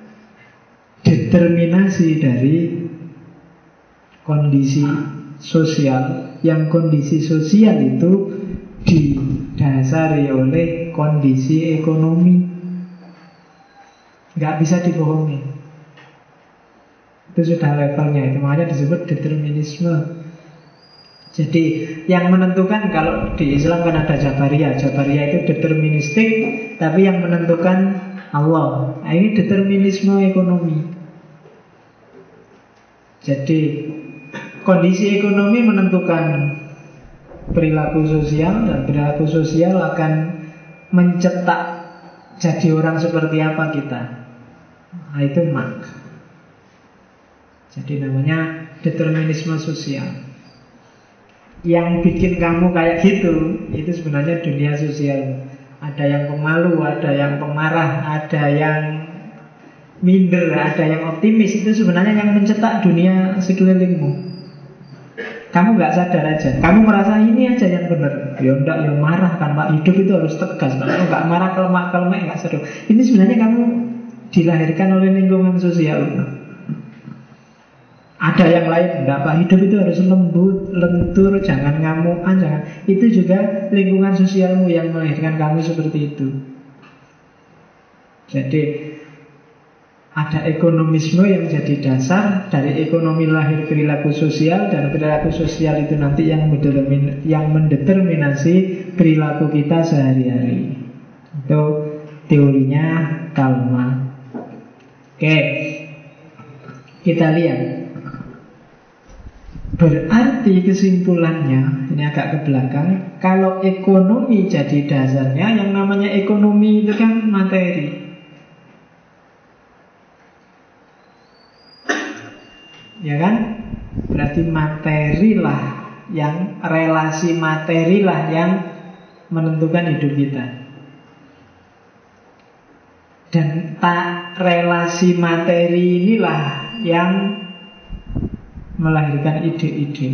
determinasi dari kondisi sosial. Yang kondisi sosial itu didasari oleh kondisi ekonomi. Nggak bisa dibohongi. Itu sudah levelnya, itu makanya disebut determinisme. Jadi yang menentukan, kalau di Islam kan ada Jabariyah. Jabariyah itu deterministik, tapi yang menentukan Allah. Nah, ini determinisme ekonomi. Jadi kondisi ekonomi menentukan perilaku sosial, dan perilaku sosial akan mencetak jadi orang seperti apa kita. Nah, itu Marx. Jadi namanya determinisme sosial. Yang bikin kamu kayak gitu, itu sebenarnya dunia sosial. Ada yang pemalu, ada yang pemarah, ada yang minder, ada yang optimis. Itu sebenarnya yang mencetak dunia sekelilingmu. Kamu nggak sadar aja. Kamu merasa ini aja yang benar. Ya enggak, yang marah kan Pak. Hidup itu harus tegas. Kalau nggak marah, kelemak-kelemek nggak seru. Ini sebenarnya kamu dilahirkan oleh lingkungan sosial. Ada yang lain, enggak Pak, hidup itu harus lembut, lentur, jangan ngamukan, jangan. Itu juga lingkungan sosialmu yang melahirkan kamu seperti itu. Jadi ada ekonomisme yang jadi dasar. Dari ekonomi lahir perilaku sosial, dan perilaku sosial itu nanti yang mendeterminasi perilaku kita sehari-hari. Itu teorinya Karl Marx. Oke, kita lihat. Berarti kesimpulannya, ini agak ke belakang, kalau ekonomi jadi dasarnya, yang namanya ekonomi itu kan materi. Ya kan? Berarti materilah, yang relasi materilah yang menentukan hidup kita. Dan relasi materi inilah yang melahirkan ide-ide.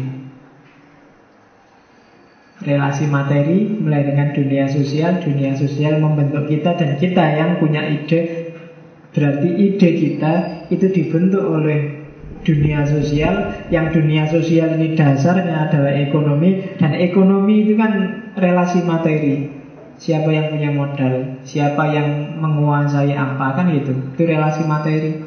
Relasi materi melahirkan dunia sosial membentuk kita, dan kita yang punya ide. Berarti ide kita itu dibentuk oleh dunia sosial, yang dunia sosial ini dasarnya adalah ekonomi, dan ekonomi itu kan relasi materi. Siapa yang punya modal, siapa yang menguasai apa, kan gitu. Itu relasi materi.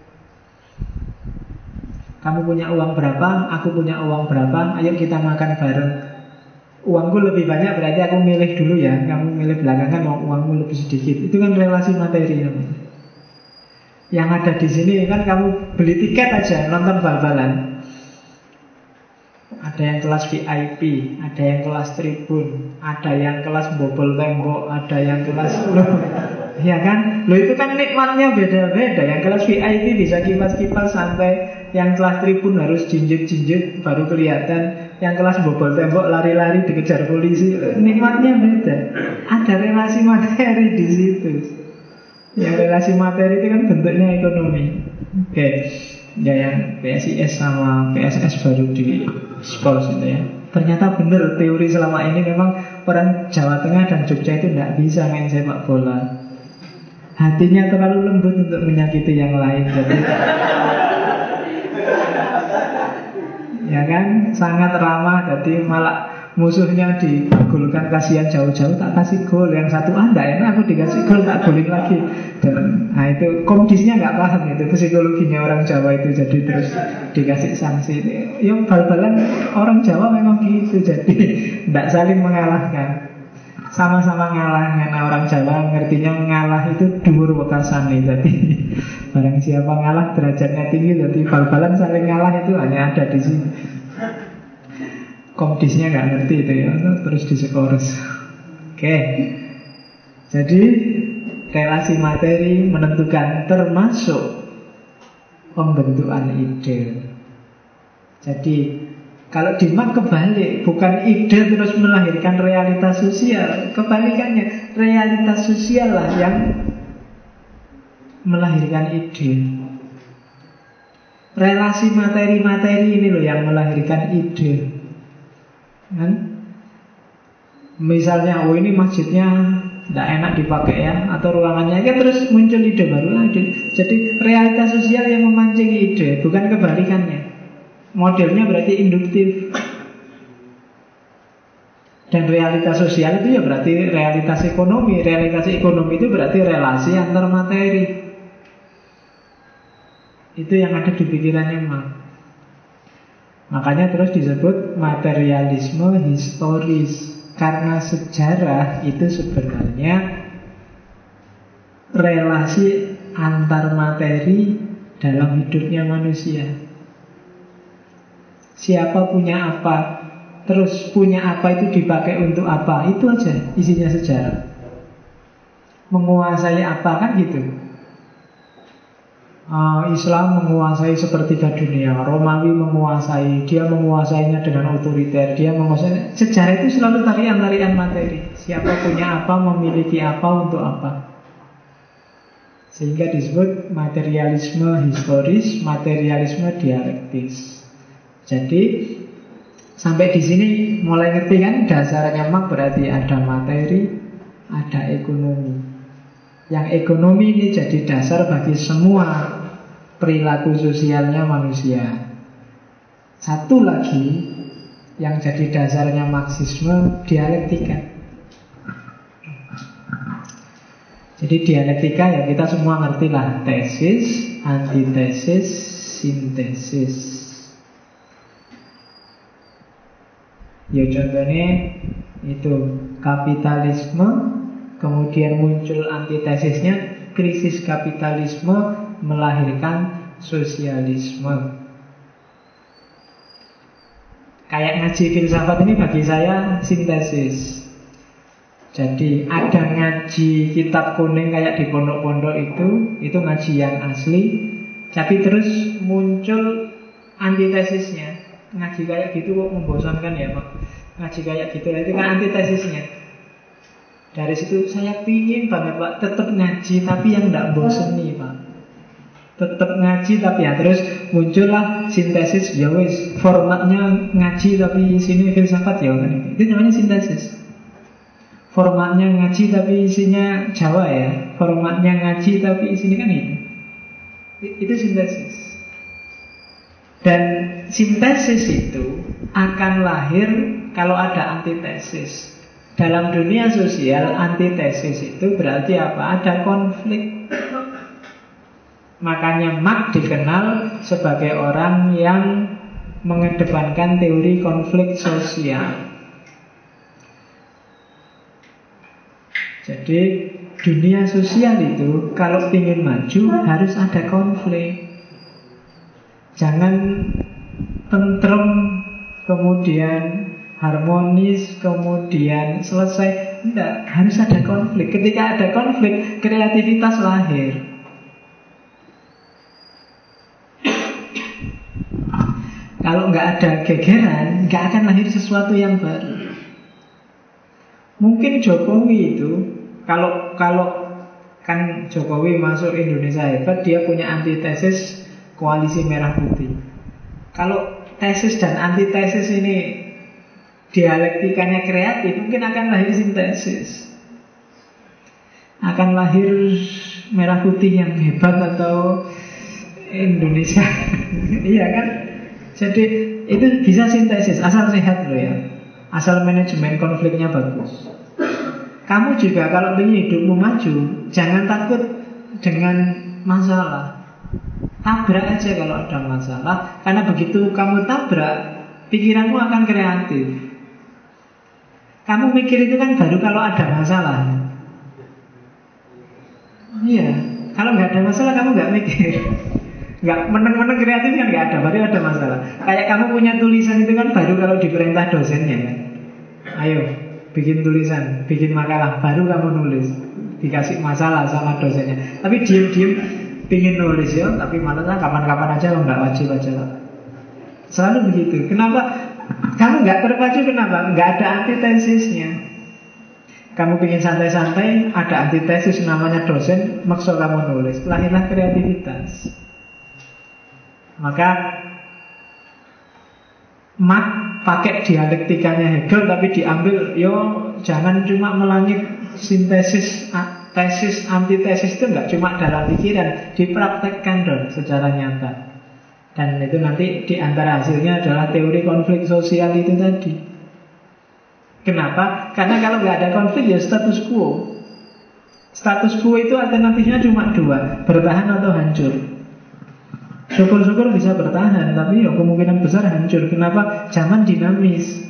Kamu punya uang berapa, aku punya uang berapa, ayo kita makan bareng. Uangku lebih banyak, berarti aku milih dulu ya. Kamu milih belakangan, mau uangmu lebih sedikit. Itu kan relasi materi namanya. Yang ada di sini kan kamu beli tiket aja, nonton bal-balan. Ada yang kelas VIP, ada yang kelas tribun, ada yang kelas bobol tembok, ada yang kelas ya kan? Loh itu kan nikmatnya beda-beda. Yang kelas VIP bisa kipas-kipas santai, yang kelas tribun harus jinjit-jinjit baru kelihatan, yang kelas bobol tembok lari-lari dikejar polisi. Nikmatnya beda. Ada relasi materi di situ. Yang relasi materi itu kan bentuknya ekonomi. Oke. Ya yang PSIS sama PSS baru di skor itu ya. Ternyata benar teori selama ini memang orang Jawa Tengah dan Jogja itu tidak bisa main sepak bola. hatinya terlalu lembut untuk menyakiti yang lain. Jadi ya kan, sangat ramah. Jadi malah musuhnya digolkan, kasihan jauh-jauh tak kasih gol. Yang satu, enggak enak aku dikasih gol, tak golin lagi. Dan itu komdisnya nggak paham, itu psikologinya orang Jawa itu. Jadi terus dikasih sanksi. Yang bal-balan orang Jawa memang gitu. Jadi nggak saling mengalahkan, sama-sama ngalah. Karena orang Jawa ngertinya ngalah itu dhuwur wekasane. Jadi barang siapa ngalah derajatnya tinggi. Jadi bal-balan saling ngalah itu hanya ada di sini. Komdisnya nggak ngerti itu ya, terus diskors. Oke. Jadi relasi materi menentukan, termasuk pembentukan ide. Jadi kalau di Marx kebalik, bukan ide terus melahirkan realitas sosial. Kebalikannya, realitas sosial lah yang melahirkan ide. Relasi materi-materi ini loh yang melahirkan ide. Kan? Misalnya, ini masjidnya tidak enak dipakai ya, atau ruangannya, kan terus muncul ide baru lagi. Jadi realitas sosial yang memancing ide, bukan kebalikannya. Modelnya berarti induktif. Dan realitas sosial itu ya berarti realitas ekonomi. Realitas ekonomi itu berarti relasi antar materi. Itu yang ada di pikirannya Marx. Makanya terus disebut materialisme historis. Karena sejarah itu sebenarnya relasi antar materi dalam hidupnya manusia. Siapa punya apa, terus punya apa itu dipakai untuk apa, itu aja isinya sejarah. Menguasai apa kan gitu. Islam menguasai sepertiga dunia, Romawi menguasai, dia menguasainya dengan otoriter, dia menguasai. Sejarah itu selalu tarian-tarian materi. Siapa punya apa, memiliki apa, untuk apa. Sehingga disebut materialisme historis, materialisme dialektis. Jadi sampai di sini mulai ngerti kan dasarnya Marx berarti ada materi, ada ekonomi. Yang ekonomi ini jadi dasar bagi semua perilaku sosialnya manusia. Satu lagi yang jadi dasarnya Marxisme, dialektika. Jadi dialektika ya kita semua ngerti lah, tesis, antitesis, sintesis. Ya contohnya itu kapitalisme, kemudian muncul antitesisnya, krisis kapitalisme melahirkan sosialisme. Kayak ngaji filsafat ini bagi saya sintesis. Jadi ada ngaji kitab kuning kayak di pondok-pondok itu ngaji yang asli. Tapi terus muncul antitesisnya. Ngaji kayak gitu kok membosankan ya Pak. Ngaji kayak gitu itu kan antitesisnya. Dari situ saya pingin banget Pak tetap ngaji tapi yang tidak bosen nih Pak. Tetap ngaji tapi ya terus muncullah sintesis. Ya wis formatnya ngaji tapi sini filsafat ya kan. Itu namanya sintesis. Formatnya ngaji tapi isinya Jawa ya. Formatnya ngaji tapi isinya kan itu. Itu sintesis. Dan sintesis itu akan lahir kalau ada antitesis. Dalam dunia sosial, antitesis itu berarti apa? Ada konflik. Makanya Marx dikenal sebagai orang yang mengedepankan teori konflik sosial. Jadi dunia sosial itu kalau ingin maju harus ada konflik. Jangan tentrem, kemudian harmonis, kemudian selesai. Tidak, harus ada konflik. Ketika ada konflik, kreativitas lahir. Kalau nggak ada gegeran, nggak akan lahir sesuatu yang baru. Mungkin Jokowi itu, kalau kan Jokowi masuk Indonesia hebat, dia punya antitesis koalisi merah putih. Kalau tesis dan antitesis ini dialektikanya kreatif, mungkin akan lahir sintesis. Akan lahir merah putih yang hebat atau Indonesia. Iya kan? Jadi itu bisa sintesis, asal sehat loh ya. Asal manajemen konfliknya bagus. Kamu juga kalau ingin hidupmu maju, jangan takut dengan masalah. Tabrak aja kalau ada masalah. Karena begitu kamu tabrak, pikiranmu akan kreatif. Kamu mikir itu kan baru kalau ada masalah. Iya, kalau nggak ada masalah kamu nggak mikir. Nggak meneng-meneng kreatif kan nggak ada, baru ada masalah. Kayak kamu punya tulisan itu kan baru kalau diperintah dosennya kan. Ayo, bikin tulisan, bikin makalah, baru kamu nulis. Dikasih masalah sama dosennya. Tapi diem-diem pingin nulis ya, tapi malah kapan-kapan aja lo nggak wajib aja lah. Selalu begitu. Kenapa? Kamu nggak terpacu, kenapa? Nggak ada antitesisnya. Kamu pingin santai-santai, ada antitesis namanya dosen, maksa kamu nulis. Lahirlah kreativitas. Maka Marx pakai dialektikanya Hegel, tapi diambil, jangan cuma melangit sintesis, tesis, antitesis itu nggak cuma dalam pikiran, dipraktekkan dong secara nyata. Dan itu nanti diantara hasilnya adalah teori konflik sosial itu tadi. Kenapa? Karena kalau nggak ada konflik ya status quo. Status quo itu alternatifnya cuma dua, bertahan atau hancur. Syukur-syukur bisa bertahan, tapi ya kemungkinan besar hancur. Kenapa? Zaman dinamis.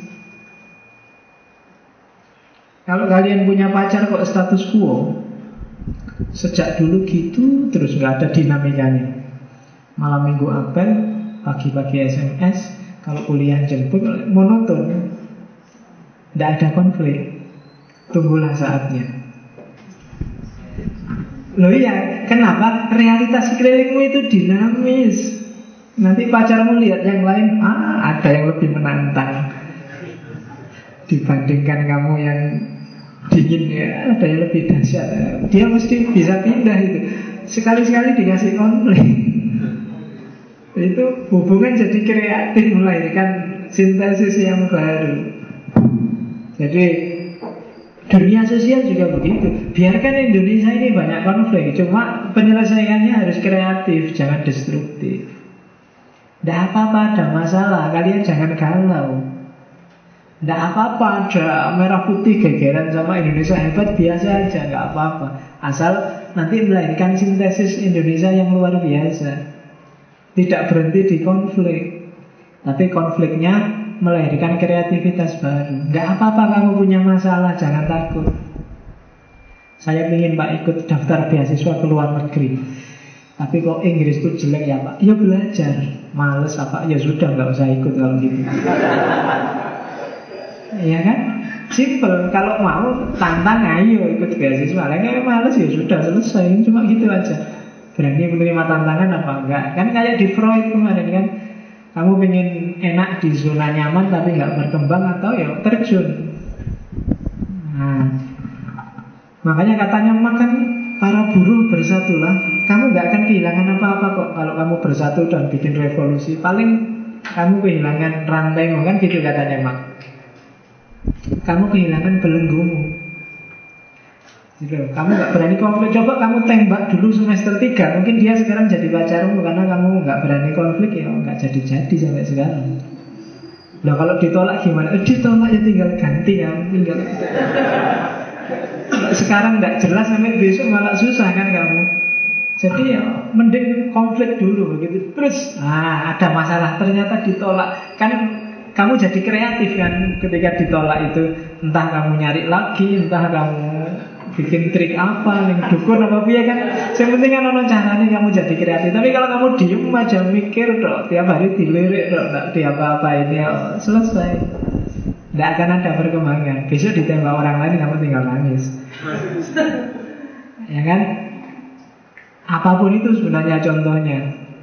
Kalau kalian punya pacar kok status quo, sejak dulu gitu, terus nggak ada dinamikanya. Malam minggu apel, pagi-pagi SMS, kalau kuliah jemput, monoton. Tidak ada konflik. Tunggulah saatnya. Loh iya, kenapa? Realitas sekelilingmu itu dinamis. Nanti pacarmu lihat yang lain, ada yang lebih menantang dibandingkan kamu yang dingin ya, ada yang lebih dahsyat. Dia mesti bisa pindah itu. Sekali-sekali dikasih konflik. Itu hubungan jadi kreatif, melahirkan sintesis yang baru. Jadi dunia sosial juga begitu. Biarkan Indonesia ini banyak konflik, cuma penyelesaiannya harus kreatif, jangan destruktif. Tidak apa-apa ada masalah, kalian jangan galau. Tidak apa-apa ada merah putih gegeran sama Indonesia hebat, biasa aja, nggak apa-apa. Asal nanti melahirkan sintesis Indonesia yang luar biasa. Tidak berhenti di konflik, tapi konfliknya melahirkan kreativitas baru. Nggak apa-apa kamu punya masalah, jangan takut. Saya ingin Pak ikut daftar beasiswa ke luar negeri, tapi kok Inggrisku jelek ya Pak? Ya belajar. Males apa? Ya sudah, nggak usah ikut kalau gitu. Ya kan? Simple. Kalau mau tantang, ayo ikut beasiswa. Kalau males ya sudah, selesai. Cuma gitu aja. Berani menerima tantangan apa enggak? Kan kayak di Freud kemarin kan, kamu pengen enak di zona nyaman tapi nggak berkembang, atau ya terjun. Nah, makanya katanya makan para buruh bersatulah. Kamu nggak akan kehilangan apa-apa kok kalau kamu bersatu dan bikin revolusi. Paling kamu kehilangan rantaimu, kan gitu katanya Mak. Kamu kehilangan belenggumu. Gitu. Kamu nggak berani konflik, coba kamu tembak dulu semester 3, mungkin dia sekarang jadi pacarmu. Karena kamu nggak berani konflik, ya nggak jadi-jadi sampai sekarang. Nah kalau ditolak gimana? Ditolak ya tinggal ganti ya, tinggal. Kalau sekarang nggak jelas, sampai besok malah susah kan kamu. Jadi ya mending konflik dulu begitu. Terus ada masalah, ternyata ditolak. Kan kamu jadi kreatif kan ketika ditolak itu. Entah kamu nyari lagi, entah kamu bikin trik apa, yang dukun apa piye kan. Yang penting kan ono carane kamu jadi kreatif. Tapi kalau kamu diem aja mikir dok, tiap hari dilirik dok, nggak diapa-apain ya selesai. Nggak akan ada perkembangan. Besok ditembak orang lain, kamu tinggal nangis. Ya kan? Apapun itu sebenarnya contohnya.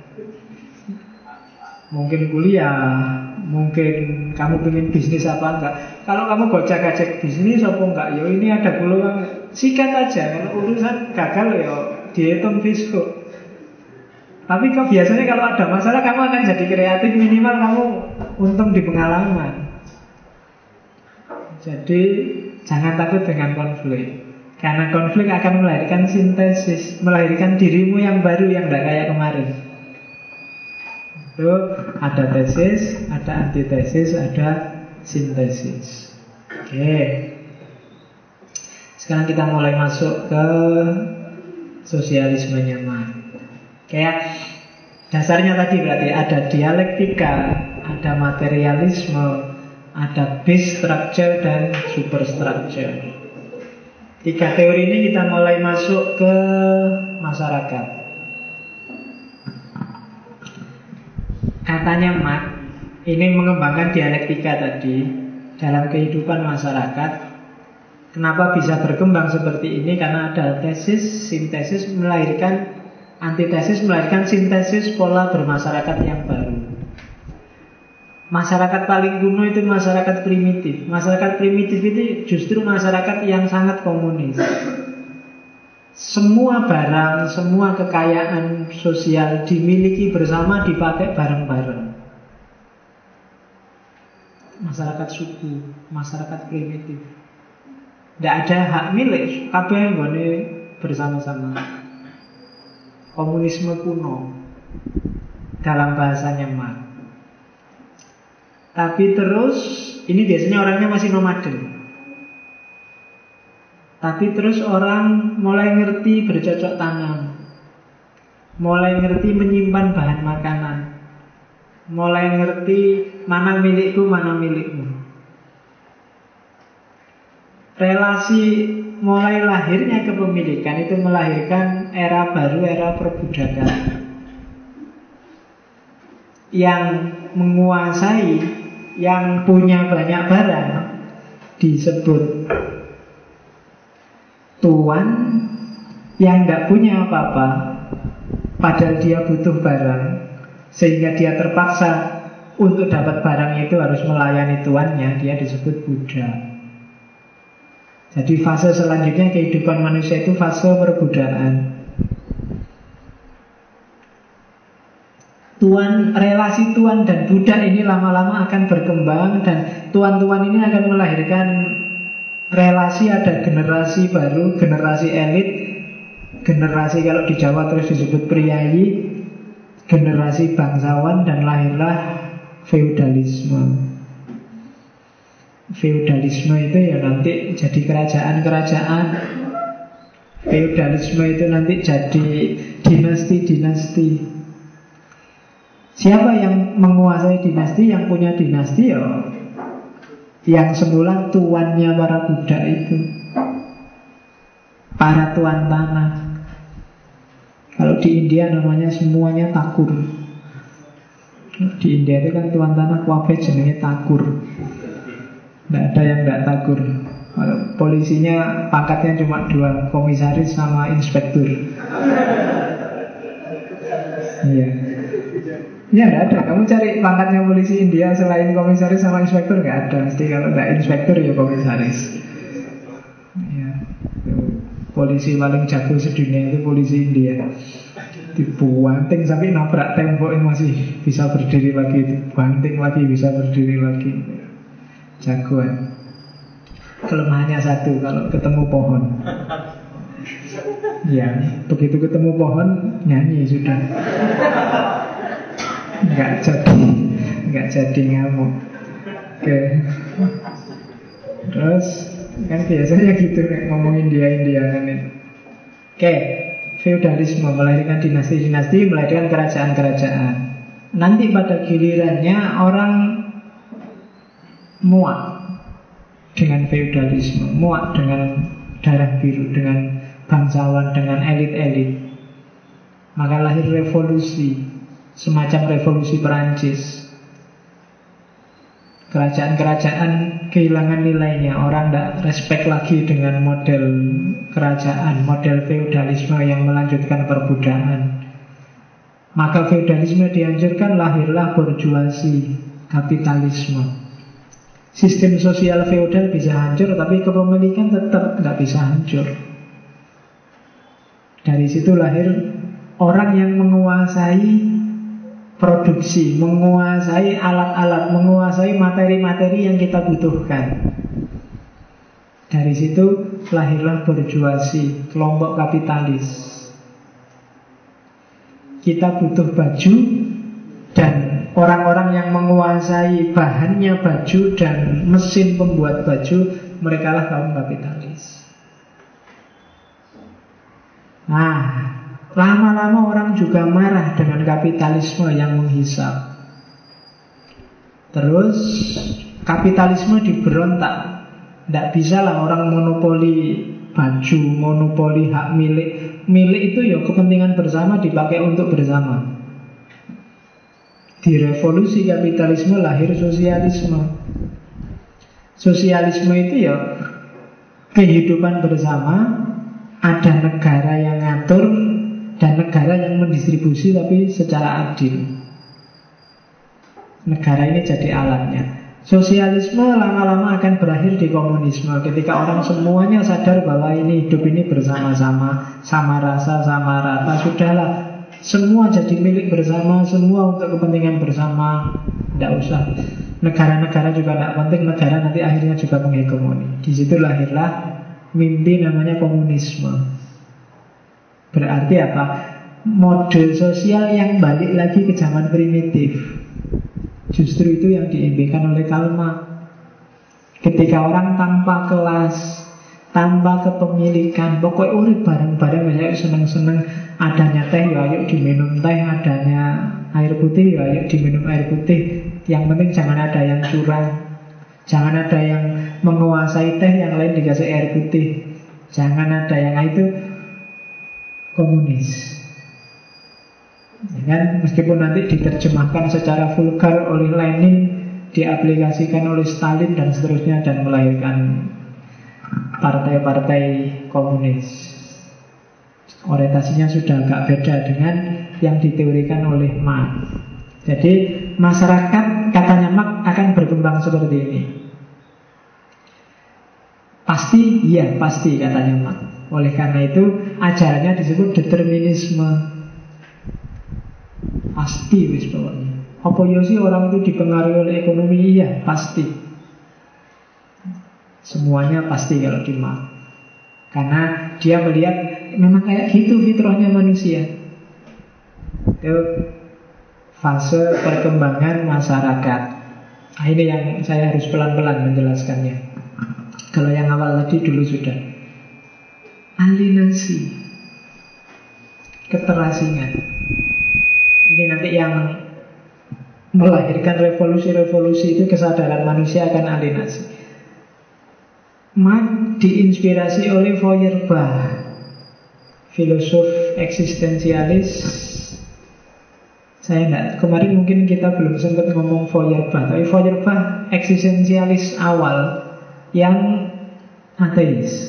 Mungkin kuliah, mungkin kamu pengen bisnis apa enggak. Kalau kamu gocek-gocek bisnis apa enggak, ya ini ada peluang, sikat aja. Kalau urusan gagal ya dihitung fisko. Tapi kok biasanya kalau ada masalah kamu akan jadi kreatif, minimal kamu untung di pengalaman. Jadi jangan takut dengan konflik. Karena konflik akan melahirkan sintesis, melahirkan dirimu yang baru, yang tidak kayak kemarin. Itu ada tesis, ada antitesis, ada sintesis. Oke. Sekarang kita mulai masuk ke sosialismenya Marx. Kayak dasarnya tadi berarti ada dialektika, ada materialisme, ada base structure dan superstructure. 3 teori ini kita mulai masuk ke masyarakat. Katanya Marx ini mengembangkan dialektika tadi dalam kehidupan masyarakat. Kenapa bisa berkembang seperti ini? Karena ada tesis, sintesis melahirkan antitesis, melahirkan sintesis pola bermasyarakat yang baru. Masyarakat paling kuno itu masyarakat primitif. Masyarakat primitif itu justru masyarakat yang sangat komunis. Semua barang, semua kekayaan sosial dimiliki bersama, dipakai bareng-bareng. Masyarakat suku, masyarakat primitif. Tidak ada hak milik, kabeh nggone bersama-sama. Komunisme kuno dalam bahasanya Marx. Tapi terus, ini biasanya orangnya masih nomaden. Tapi terus orang mulai ngerti bercocok tanam, mulai ngerti menyimpan bahan makanan, mulai ngerti mana milikku, mana milikmu. Relasi mulai lahirnya kepemilikan itu melahirkan era baru, era perbudakan. Yang menguasai, yang punya banyak barang disebut tuan, yang tidak punya apa-apa padahal dia butuh barang, sehingga dia terpaksa untuk dapat barang itu harus melayani tuannya, dia disebut budak. Jadi fase selanjutnya kehidupan manusia itu fase perbudakan. Relasi tuan dan budak ini lama-lama akan berkembang, dan tuan-tuan ini akan melahirkan relasi, ada generasi baru, generasi elit, generasi kalau di Jawa terus disebut priayi, generasi bangsawan, dan lahirlah feudalisme. Feudalisme itu ya nanti jadi kerajaan-kerajaan. Feudalisme itu nanti jadi dinasti-dinasti. Siapa yang menguasai dinasti, yang punya dinasti ya yang semula tuannya para budak itu, para tuan tanah. Kalau di India namanya semuanya takur. Di India itu kan tuan tanah kuabe jenenge takur. Tidak ada yang tidak takur. Polisinya pangkatnya cuma 2, komisaris sama inspektur. Iya. Ya tidak ada. Kamu cari pangkatnya polisi India selain komisaris sama inspektur nggak ada. Mesti kalau tidak inspektur ya komisaris. Ya. Polisi paling jago sedunia itu polisi India. Dibanting sampai nabrak tembok masih bisa berdiri lagi. Dibanting lagi bisa berdiri lagi. Jagoan. Kelemahannya satu, kalau ketemu pohon. Ya, begitu ketemu pohon nyanyi sudah. Nggak jadi ngamuk. Oke. Terus kan biasanya gitu ngomongin India kan itu. Oke, feudalisme melahirkan dinasti-dinasti, melahirkan kerajaan-kerajaan. Nanti pada gilirannya orang muak dengan feudalisme, muak dengan darah biru, dengan bangsawan, dengan elit-elit. Maka lahir revolusi, semacam revolusi Perancis. Kerajaan-kerajaan kehilangan nilainya. Orang tidak respect lagi dengan model kerajaan, model feudalisme yang melanjutkan perbudakan. Maka feudalisme dihancurkan, lahirlah borjuasi, kapitalisme. Sistem sosial feodal bisa hancur, tapi kepemilikan tetap nggak bisa hancur. Dari situ lahir orang yang menguasai produksi, menguasai alat-alat, menguasai materi-materi yang kita butuhkan. Dari situ lahirlah bourgeoisie, kelompok kapitalis. Kita butuh baju, dan orang-orang yang menguasai bahannya baju dan mesin pembuat baju, mereka lah kaum kapitalis. Nah, lama-lama orang juga marah dengan kapitalisme yang menghisap. Terus kapitalisme diberontak. Tidak bisa lah orang monopoli baju, monopoli hak milik. Milik itu ya kepentingan bersama, dipakai untuk bersama. Di revolusi kapitalisme lahir sosialisme. Sosialisme itu ya kehidupan bersama, ada negara yang ngatur dan negara yang mendistribusi tapi secara adil. Negara ini jadi alatnya. Sosialisme lama-lama akan berakhir di komunisme, ketika orang semuanya sadar bahwa ini hidup ini bersama-sama, sama rasa, sama rata. Sudahlah, semua jadi milik bersama, semua untuk kepentingan bersama. Tidak usah negara-negara juga tidak penting, negara nanti akhirnya juga menghegemoni. Di situ lahirlah mimpi namanya komunisme. Berarti apa? Model sosial yang balik lagi ke zaman primitif. Justru itu yang diimpikan oleh Karl Marx. Ketika orang tanpa kelas, tanpa kepemilikan, pokoknya urip bareng-bareng, misalnya seneng-seneng, adanya teh, ya ayo diminum teh, adanya air putih, ya ayo diminum air putih. Yang penting jangan ada yang curang, jangan ada yang menguasai teh, yang lain dikasih air putih, jangan ada yang itu komunis. Ya kan? Meskipun nanti diterjemahkan secara vulgar oleh Lenin, diaplikasikan oleh Stalin dan seterusnya, dan melahirkan partai-partai komunis. Orientasinya sudah agak beda dengan yang diteorikan oleh Marx. Jadi masyarakat, katanya Marx, akan berkembang seperti ini. Pasti, iya pasti, katanya Marx. Oleh karena itu ajarannya disebut determinisme. Pasti wis pokoknya. Apa ya sih orang itu dipengaruhi oleh ekonomi? Iya, pasti. Semuanya pasti kalau di Marx. Karena dia melihat memang kayak gitu fitrahnya manusia. Itu fase perkembangan masyarakat. Nah, ini yang saya harus pelan-pelan menjelaskannya. Kalau yang awal tadi dulu sudah. Alienasi, keterasingan. Ini nanti yang melahirkan revolusi-revolusi itu, kesadaran manusia akan alienasi. Marx diinspirasi oleh Feuerbach, filosof eksistensialis. Saya enggak, kemarin mungkin kita belum sempat ngomong Feuerbach, tapi Feuerbach eksistensialis awal yang ateis.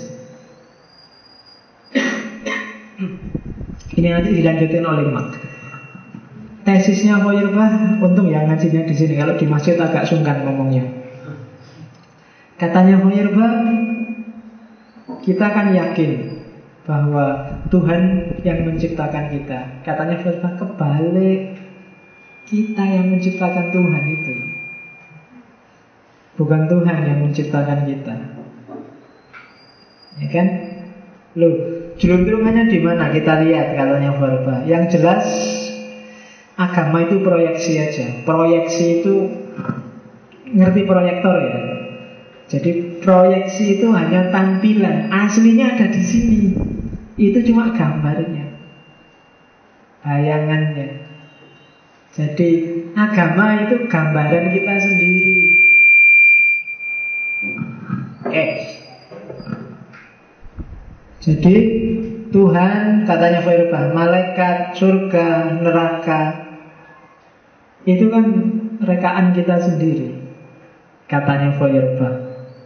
Ini nanti dilanjutin oleh Marx. Tesisnya Feuerbach, untung ya ngajinya di sini, kalau di masjid agak sungkan ngomongnya. Katanya Feuerbach, kita kan yakin bahwa Tuhan yang menciptakan kita. Katanya Feuerbach, kebalik, kita yang menciptakan Tuhan itu, bukan Tuhan yang menciptakan kita. Ya kan? Loh, jelunturungannya di mana? Kita lihat katanya Feuerbach. Yang jelas agama itu proyeksi aja. Proyeksi itu, ngerti proyektor ya? Jadi proyeksi itu hanya tampilan, aslinya ada di sini. Itu cuma gambarnya, bayangannya. Jadi agama itu gambaran kita sendiri. Oke. Jadi Tuhan, katanya Feuerbach, malaikat, surga, neraka, itu kan rekaan kita sendiri, katanya Feuerbach.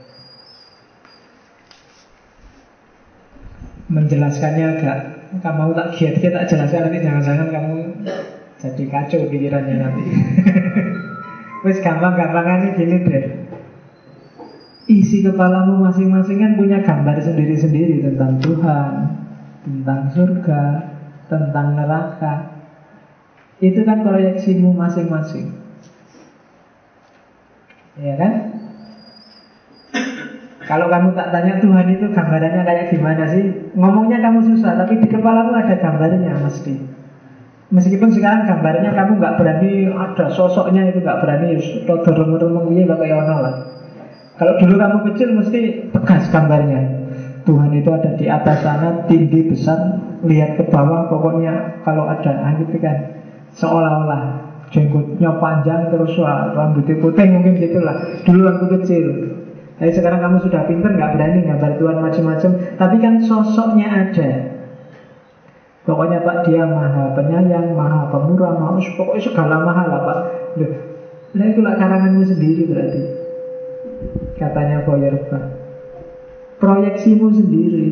Menjelaskannya agak, kamu tak giat-giat tak jelaskan, nanti jangan-jangan kamu jadi kacau pikirannya nanti. Wes gampang-gampangannya gini deh. Isi kepalamu masing-masing kan punya gambar sendiri-sendiri tentang Tuhan, tentang surga, tentang neraka. Itu kan proyeksimu masing-masing. Ya kan? Kalau kamu tak tanya Tuhan itu gambarannya kayak gimana sih, ngomongnya kamu susah, tapi di kepalamu ada gambarnya mesti. Meskipun sekarang gambarnya kamu nggak berani, ada sosoknya itu nggak berani, rodo remeng-remeng kayak ono lah. Kalau dulu kamu kecil mesti tegas gambarnya. Tuhan itu ada di atas sana, tinggi besar, lihat ke bawah, pokoknya kalau ada gitu kan. Seolah-olah jenggotnya panjang terus rambutnya putih mungkin gitulah. Dulu waktu kecil. Tapi sekarang kamu sudah pintar, nggak berani gambar Tuhan macam-macam. Tapi kan sosoknya ada. Pokoknya Pak dia maha penyayang, maha pemurah, pokoknya segala maha lah Pak. Nah itulah karanganmu sendiri berarti. Katanya Feuerbach. Proyeksimu sendiri.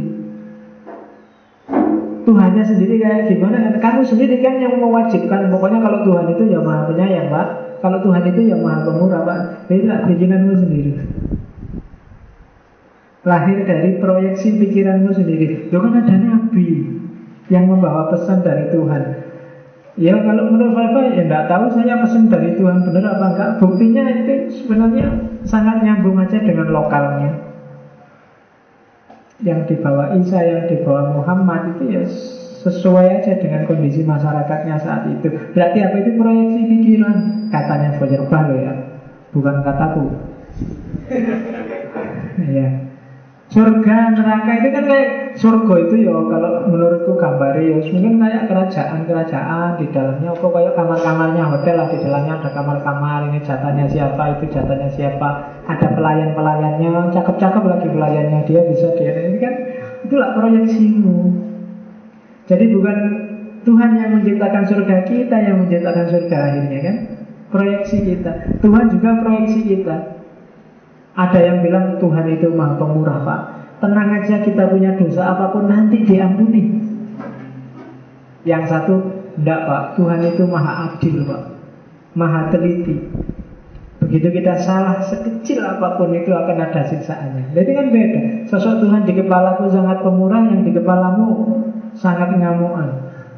Tuhannya sendiri kayak gimana? Kamu sendiri kan yang mewajibkan. Pokoknya kalau Tuhan itu ya maha penyayang Pak, kalau Tuhan itu ya maha pemurah Pak. Itulah bikinanmu sendiri. Lahir dari proyeksi pikiranmu sendiri. Loh kan ada Nabi yang membawa pesan dari Tuhan. Ya kalau menurut saya ya enggak tahu saya pesan dari Tuhan benar apa enggak. Buktinya itu sebenarnya sangat nyambung aja dengan lokalnya. Yang dibawa Isa, yang dibawa Muhammad itu ya sesuai aja dengan kondisi masyarakatnya saat itu. Berarti apa itu proyeksi pikiran? Katanya Feuerbach loh ya, bukan kataku. Ya. Surga, neraka itu kan kayak surga itu ya kalau menurutku gambarnya ya mungkin kayak kerajaan-kerajaan di dalamnya kok kayak kamar-kamarnya hotel lah, di dalamnya ada kamar-kamar, ini jatahnya siapa, itu jatahnya siapa, ada pelayan-pelayannya, cakep-cakep lagi pelayannya, dia bisa dia ini kan itulah proyeksimu. Jadi bukan Tuhan yang menciptakan surga, kita yang menciptakan surga akhirnya kan, proyeksi kita. Tuhan juga proyeksi kita. Ada yang bilang Tuhan itu maha pemurah Pak, tenang aja kita punya dosa apapun nanti diampuni. Yang satu, enggak Pak, Tuhan itu maha adil Pak, maha teliti. Begitu kita salah sekecil apapun itu akan ada siksaannya. Jadi kan beda. Sosok Tuhan di kepalaku sangat pemurah, yang di kepalamu sangat ngamuan.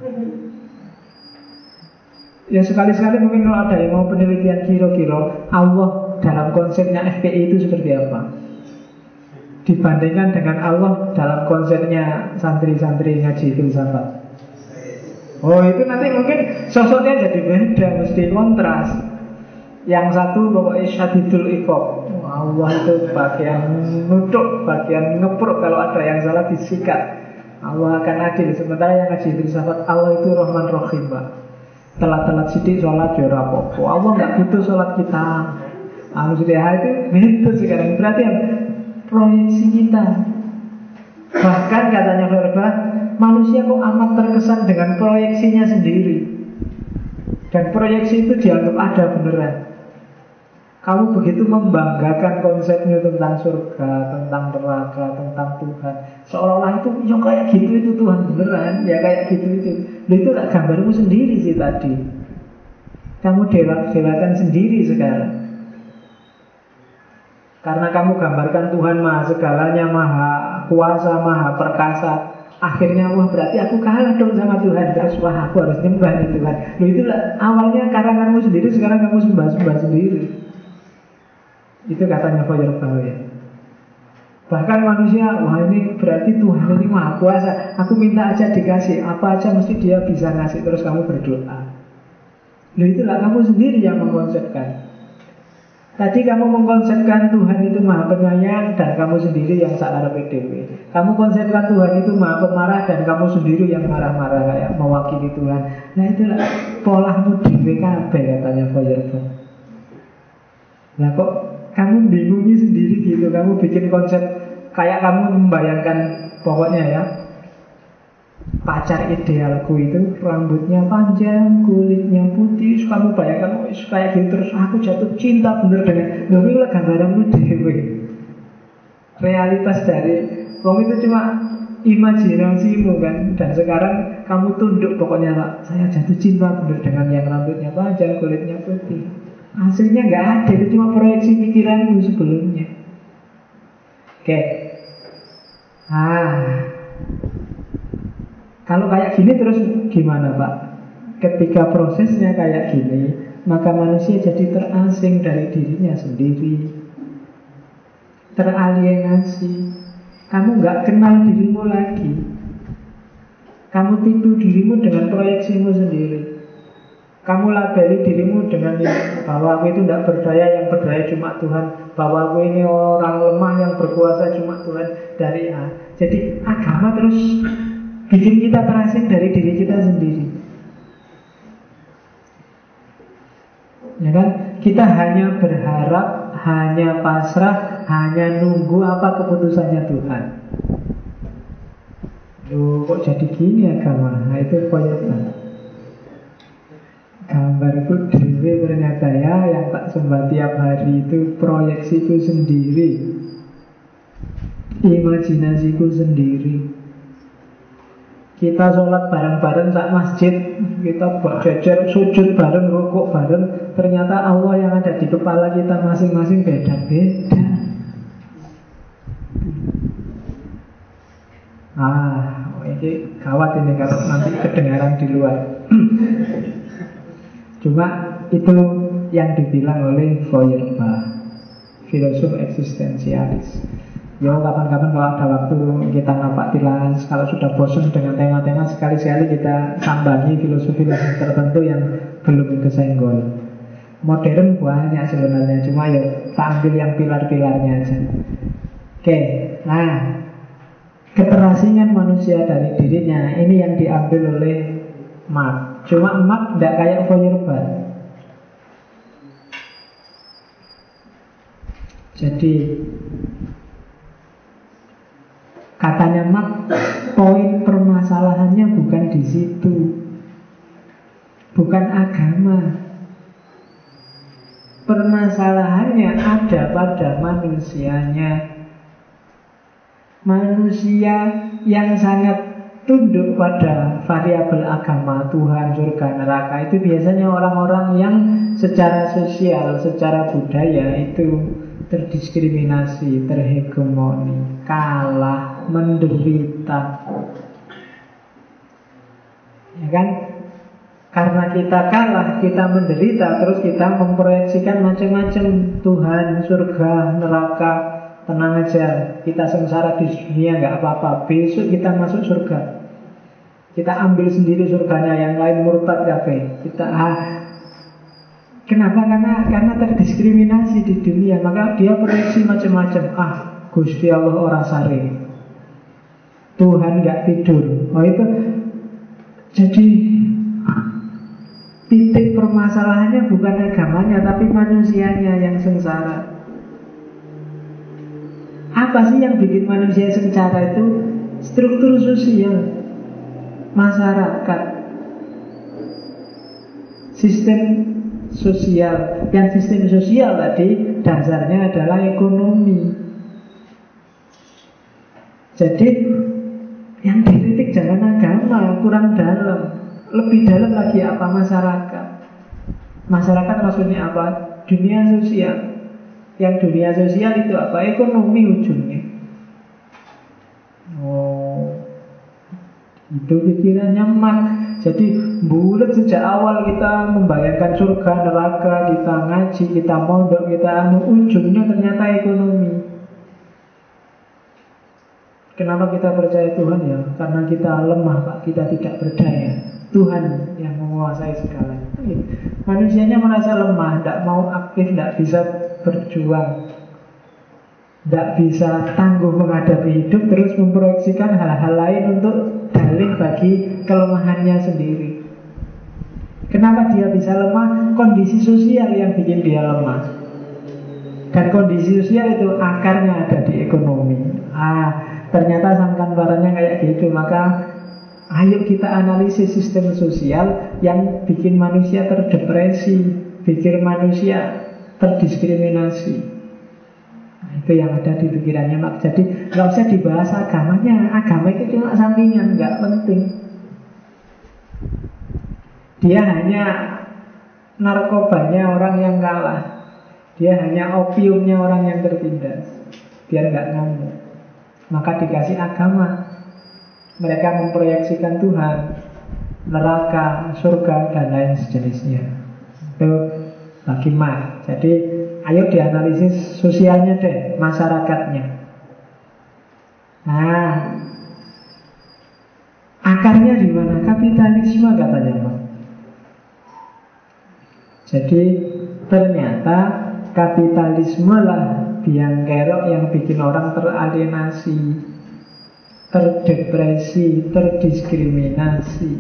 Ya sekali-sekali mungkin kalau ada yang mau penelitian kira-kira Allah dalam konsepnya FPI itu seperti apa, dibandingkan dengan Allah dalam konsepnya santri-santri ngaji filsafat. Oh itu nanti mungkin sosoknya jadi beda, mesti kontras. Yang satu pokoknya syadidul iqab, Allah itu bagian nutuk, bagian ngepruk, kalau ada yang salah disikat. Allah akan adil. Sementara yang ngaji filsafat, Allah itu Rahman Rahim Pak. Telat-telat sidik sholat ya rapopo, Allah nggak butuh sholat kita. Maksudnya itu begitu sekarang. Berarti proyeksi kita. Bahkan katanya Feuerbach, manusia kok amat terkesan dengan proyeksinya sendiri. Dan proyeksi itu dianggap ada beneran. Kamu begitu membanggakan konsepnya tentang surga, tentang neraka, tentang Tuhan, seolah-olah itu ya kayak gitu itu Tuhan beneran, ya kayak gitu itu. Loh itu lah gambarmu sendiri sih tadi. Kamu dewa-dewakan sendiri sekarang. Karena kamu gambarkan Tuhan maha segalanya, maha kuasa, maha perkasa. Akhirnya wah berarti aku kalah dong sama Tuhan. Terus wah aku harus nyembah nih Tuhan. Loh itulah awalnya karanganmu sendiri, sekarang kamu sembah-sembah sendiri. Itu katanya Feuerbach ya. Bahkan manusia, wah ini berarti Tuhan ini maha kuasa, aku minta aja dikasih, apa aja mesti dia bisa ngasih. Terus kamu berdoa. Loh itulah kamu sendiri yang mengkonsepkan. Tadi kamu mengkonsepkan Tuhan itu maha penyayang dan kamu sendiri yang salah PDW. Kamu konsepkan Tuhan itu maha pemarah dan kamu sendiri yang marah-marah kayak mewakili Tuhan. Nah itulah polahmu di WKB katanya Feuerbach. Nah kok kamu bingungi sendiri gitu, kamu bikin konsep kayak kamu membayangkan pokoknya ya, pacar idealku itu rambutnya panjang, kulitnya putih. Kamu bayangkan oh, kayak gitu terus aku jatuh cinta bener dengan. Loh ini lah gambaranmu dewe. Realitas dari wong itu cuma imajinasimu kan. Dan sekarang kamu tunduk pokoknya Pak, saya jatuh cinta bener dengan yang rambutnya panjang, kulitnya putih. Hasilnya nggak ada, itu cuma proyeksi pikiranmu sebelumnya. Oke. Kalau kayak gini terus gimana Pak? Ketika prosesnya kayak gini, maka manusia jadi terasing dari dirinya sendiri. teralienasi. Kamu nggak kenal dirimu lagi. Kamu tipu dirimu dengan proyeksimu sendiri. Kamu labeli dirimu dengan bahwa aku itu tidak berdaya, yang berdaya cuma Tuhan, bahwa aku ini orang lemah, yang berkuasa cuma Tuhan. Dari jadi agama terus bikin kita terasing dari diri kita sendiri. Ya kan? Kita hanya berharap, hanya pasrah, hanya nunggu apa keputusannya Tuhan. Loh, kok jadi gini agama? Nah, itu koyotan. Gambarku dewe ternyata ya, yang tak sembah tiap hari itu proyeksiku sendiri, imajinasiku sendiri. Kita sholat bareng-bareng sak masjid, kita jajar sujud bareng, rukuk bareng. Ternyata Allah yang ada di kepala kita masing-masing beda-beda. Ini gawat ini kalau nanti kedengaran di luar. Cuma itu yang dibilang oleh Feuerbach, filosof eksistensialis. Ya kapan-kapan kalau ada waktu kita napak tilas, kalau sudah bosan dengan tema-tema, sekali-sekali kita sambangi filosofi tertentu yang belum kesenggol. Modern banyak sebenarnya, cuma ya tak ambil yang pilar-pilarnya aja. Oke, nah keterasingan manusia dari dirinya ini yang diambil oleh Marx. Cuma Marx tidak kayak Feuerbach. Jadi katanya Marx, poin permasalahannya bukan di situ, bukan agama. Permasalahannya ada pada manusianya. Manusia yang sangat tunduk pada variabel agama, Tuhan, surga, neraka, itu biasanya orang-orang yang secara sosial, secara budaya itu terdiskriminasi, terhegemoni, kalah, menderita. Ya kan? Karena kita kalah, kita menderita, terus kita memproyeksikan macam-macam, Tuhan, surga, neraka. Tenang aja, kita sengsara di dunia nggak apa-apa. Besok kita masuk surga. Kita ambil sendiri surganya, yang lain murtad kabeh. Kenapa? Karena terdiskriminasi di dunia, maka dia proyeksi macam-macam. Gusti Allah ora sare, Tuhan nggak tidur. Itu jadi titik permasalahannya bukan agamanya, tapi manusianya yang sengsara. Apa sih yang bikin manusia sengsara itu? Struktur sosial masyarakat, sistem sosial. Yang sistem sosial tadi dasarnya adalah ekonomi. Jadi yang dikritik jangan agama, kurang dalam. Lebih dalam lagi apa masyarakat. Masyarakat maksudnya apa? Dunia sosial. Yang dunia sosial itu apa? Ekonomi ujungnya. Itu pikirannya Marx. Jadi bulat sejak awal kita membayangkan surga, neraka, kita ngaji, kita mondok, kita ujungnya ternyata ekonomi. Kenapa kita percaya Tuhan ya? Karena kita lemah, Pak. Kita tidak berdaya. Tuhan yang menguasai segalanya. Manusianya merasa lemah, tidak mau aktif, tidak bisa berjuang, tidak bisa tangguh menghadapi hidup, terus memproyeksikan hal-hal lain untuk dalih bagi kelemahannya sendiri. Kenapa dia bisa lemah? Kondisi sosial yang bikin dia lemah. Dan kondisi sosial itu akarnya ada di ekonomi. Ternyata sangkan-barannya kayak gitu. Maka ayo kita analisis sistem sosial yang bikin manusia terdepresi, bikin manusia terdiskriminasi. Itu yang ada di pikirannya Marx. Jadi nggak usah dibahas agamanya. Agama itu cuma sampingan, nggak penting. Dia hanya narkobanya orang yang kalah. Dia hanya opiumnya orang yang tertindas, biar nggak ngamuk. Maka dikasih agama. Mereka memproyeksikan Tuhan, neraka, surga, dan lain sejenisnya. Itu bagi Marx. Jadi Ayo dianalisis sosialnya deh, masyarakatnya. Nah, akarnya di mana? Kapitalisme katanya, Pak. Jadi ternyata kapitalisme lah biang kerok yang bikin orang teralienasi, terdepresi, terdiskriminasi.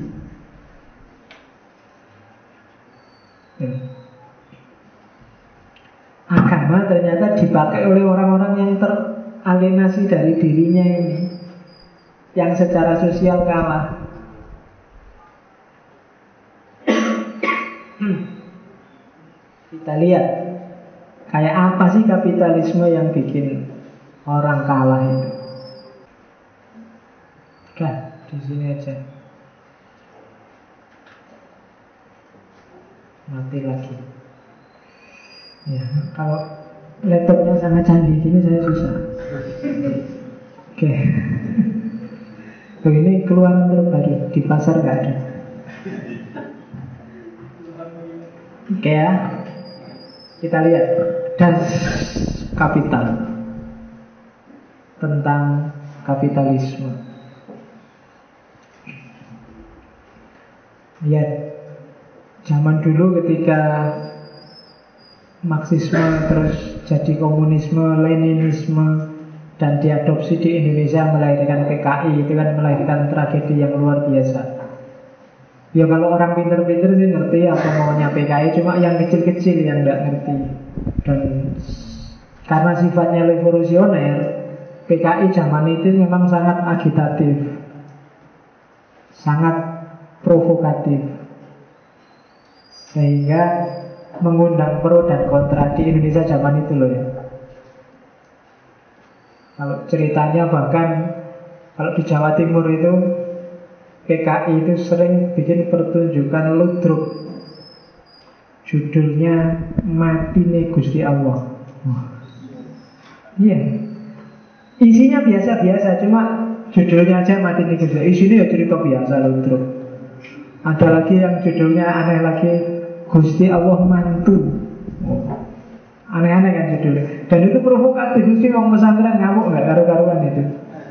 Agama ternyata dipakai oleh orang-orang yang teralienasi dari dirinya ini, yang secara sosial kalah. Kita lihat kayak apa sih kapitalisme yang bikin orang kalah itu. Kan di sini aja. Mati lagi. Ya, kalau laptopnya sangat canggih gini saya susah. Oke. Ini keluaran terbaru, di pasar nggak ada. Oke ya, kita lihat das kapital, tentang kapitalisme. Lihat, zaman dulu ketika Marxisme terus jadi komunisme, Leninisme, dan diadopsi di Indonesia melahirkan PKI, itu kan melahirkan tragedi yang luar biasa. Ya kalau orang pinter-pinter sih ngerti apa maunya PKI, cuma yang kecil-kecil yang nggak ngerti. Dan karena sifatnya revolusioner, PKI zaman itu memang sangat agitatif, sangat provokatif, sehingga mengundang pro dan kontra di Indonesia zaman itu loh ya. Kalau ceritanya bahkan kalau di Jawa Timur itu PKI itu sering bikin pertunjukan ludruk, judulnya Mati nih Gusti Allah. Iya, isinya biasa-biasa, cuma judulnya aja Mati nih Gusti Allah. Isinya ya cerita biasa ludruk. Ada lagi yang judulnya aneh lagi, Gusti Allah mantu. Aneh-aneh kan judulnya. Dan itu provokatif, mesti orang pesantren ngamuk nggak karu-karuan itu.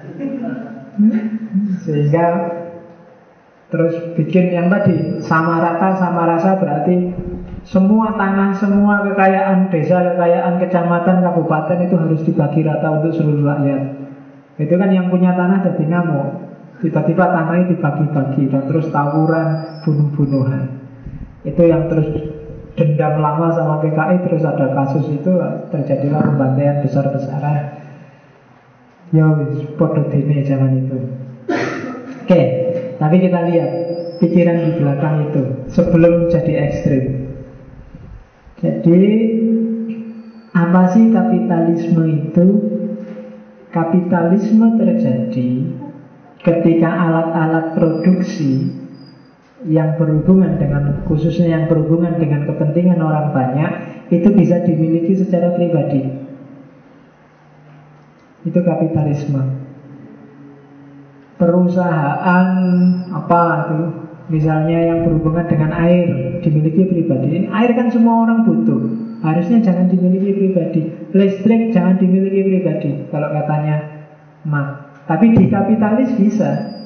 Sehingga terus bikin yang tadi sama rata sama rasa, berarti semua tanah, semua kekayaan desa, kekayaan kecamatan, kabupaten itu harus dibagi rata untuk seluruh rakyat. Itu kan yang punya tanah jadi ngamuk. Tiba-tiba tanahnya dibagi-bagi dan terus tawuran, bunuh-bunuhan. Itu yang terus dendam lama sama PKI, terus ada kasus itu, terjadilah pembantaian besar-besaran. Ya wis podo dene zaman itu. Oke, tapi kita lihat pikiran di belakang itu sebelum jadi ekstrim. Jadi apa sih kapitalisme itu? Kapitalisme terjadi ketika alat-alat produksi yang berhubungan dengan, khususnya yang berhubungan dengan kepentingan orang banyak, itu bisa dimiliki secara pribadi. Itu kapitalisme. Perusahaan apa itu, misalnya yang berhubungan dengan air, dimiliki pribadi. Air kan semua orang butuh, harusnya jangan dimiliki pribadi. Listrik jangan dimiliki pribadi, kalau katanya Marx. Tapi di kapitalis bisa.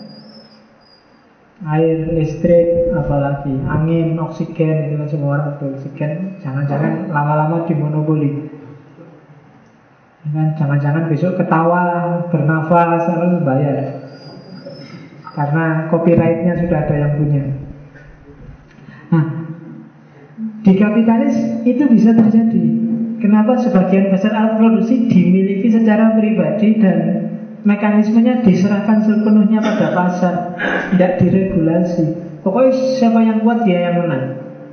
Air, listrik, apalagi angin, oksigen, itu kan semua orang butuh. Oksigen jangan-jangan lama-lama dimonopoli. Kan jangan-jangan besok ketawa, bernafas, harus bayar. Karena copyrightnya sudah ada yang punya. Nah, di kapitalis itu bisa terjadi. Kenapa sebagian besar alat produksi dimiliki secara pribadi dan mekanismenya diserahkan sepenuhnya pada pasar, tidak diregulasi. Pokoknya siapa yang kuat dia yang menang.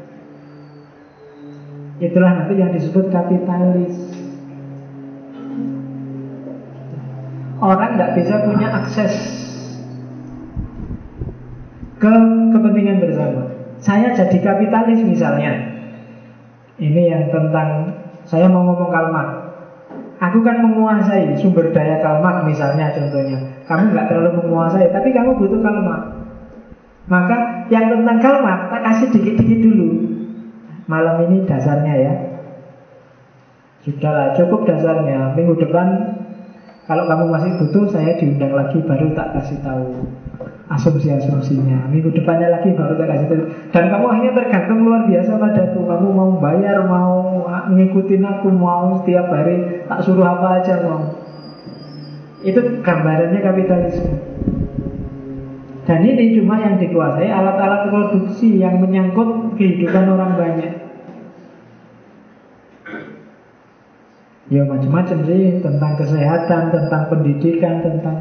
Itulah nanti yang disebut kapitalis. Orang tidak bisa punya akses ke kepentingan bersama. Saya jadi kapitalis misalnya, ini yang tentang, saya mau ngomong Karl Marx. Aku kan menguasai sumber daya Karl Marx misalnya, contohnya. Kamu nggak terlalu menguasai, tapi kamu butuh Karl Marx. Maka yang tentang Karl Marx tak kasih dikit-dikit dulu. Malam ini dasarnya ya. Sudahlah, cukup dasarnya. Minggu depan kalau kamu masih butuh, saya diundang lagi, baru tak kasih tahu asumsi-asumsinya. Minggu depannya lagi baru tak kasih tahu. Dan kamu akhirnya tergantung luar biasa padaku. Kamu mau bayar, mau ngikutin aku, mau setiap hari tak suruh apa aja mau. Itu gambarannya kapitalisme. Dan ini cuma yang dikuasai alat-alat produksi yang menyangkut kehidupan orang banyak. Ya macam-macam sih, tentang kesehatan, tentang pendidikan, tentang...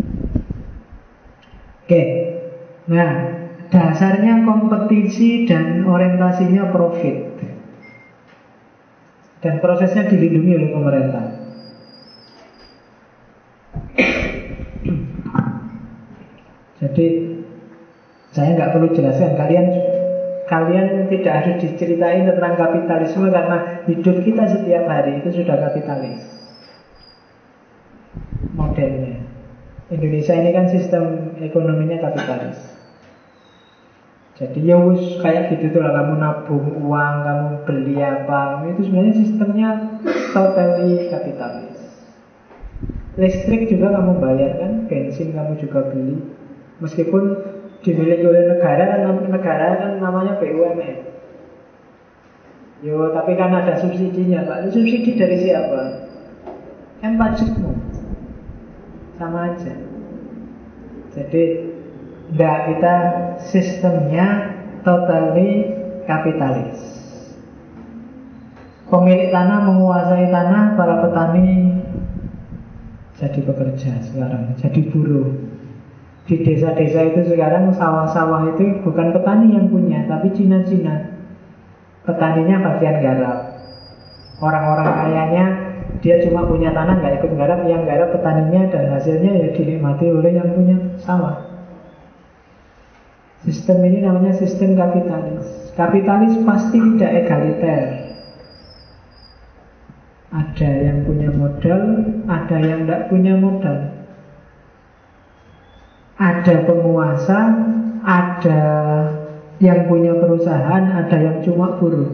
Oke. Nah, dasarnya kompetisi dan orientasinya profit. Dan prosesnya dilindungi oleh pemerintah. Jadi saya nggak perlu jelaskan, kalian tidak harus diceritain tentang kapitalisme karena hidup kita setiap hari itu sudah kapitalis modelnya. Indonesia ini kan sistem ekonominya kapitalis. Jadi ya wis kayak gitu tuh lah, kamu nabung uang, kamu beli apa, itu sebenarnya sistemnya totally kapitalis. Listrik juga kamu bayar kan, bensin kamu juga beli, meskipun dimiliki oleh negara kan namanya BUMN. Yo, tapi kan ada subsidinya, Pak. Subsidi dari siapa? Kan pajakmu. Sama aja. Jadi enggak, kita sistemnya totally kapitalis. Pemilik tanah menguasai tanah, para petani jadi pekerja sekarang, jadi buruh. Di desa-desa itu sekarang sawah-sawah itu bukan petani yang punya, tapi Cina-Cina. Petaninya bagian garap. Orang-orang kayanya dia cuma punya tanah, nggak ikut garap, yang garap petaninya, dan hasilnya ya dinikmati oleh yang punya sawah. Sistem ini namanya sistem kapitalis. Kapitalis pasti tidak egaliter. Ada yang punya modal, ada yang tidak punya modal. Ada penguasa, ada yang punya perusahaan, ada yang cuma buruh.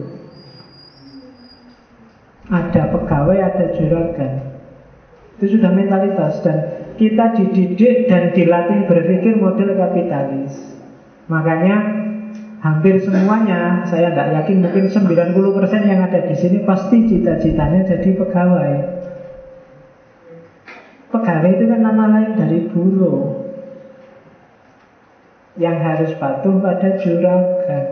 Ada pegawai, ada juragan. Itu sudah mentalitas. Dan kita dididik dan dilatih berpikir model kapitalis. Makanya hampir semuanya, saya tidak yakin, mungkin 90% yang ada di sini pasti cita-citanya jadi pegawai. Pegawai itu kan nama lain dari buruh, yang harus patuh pada juragan.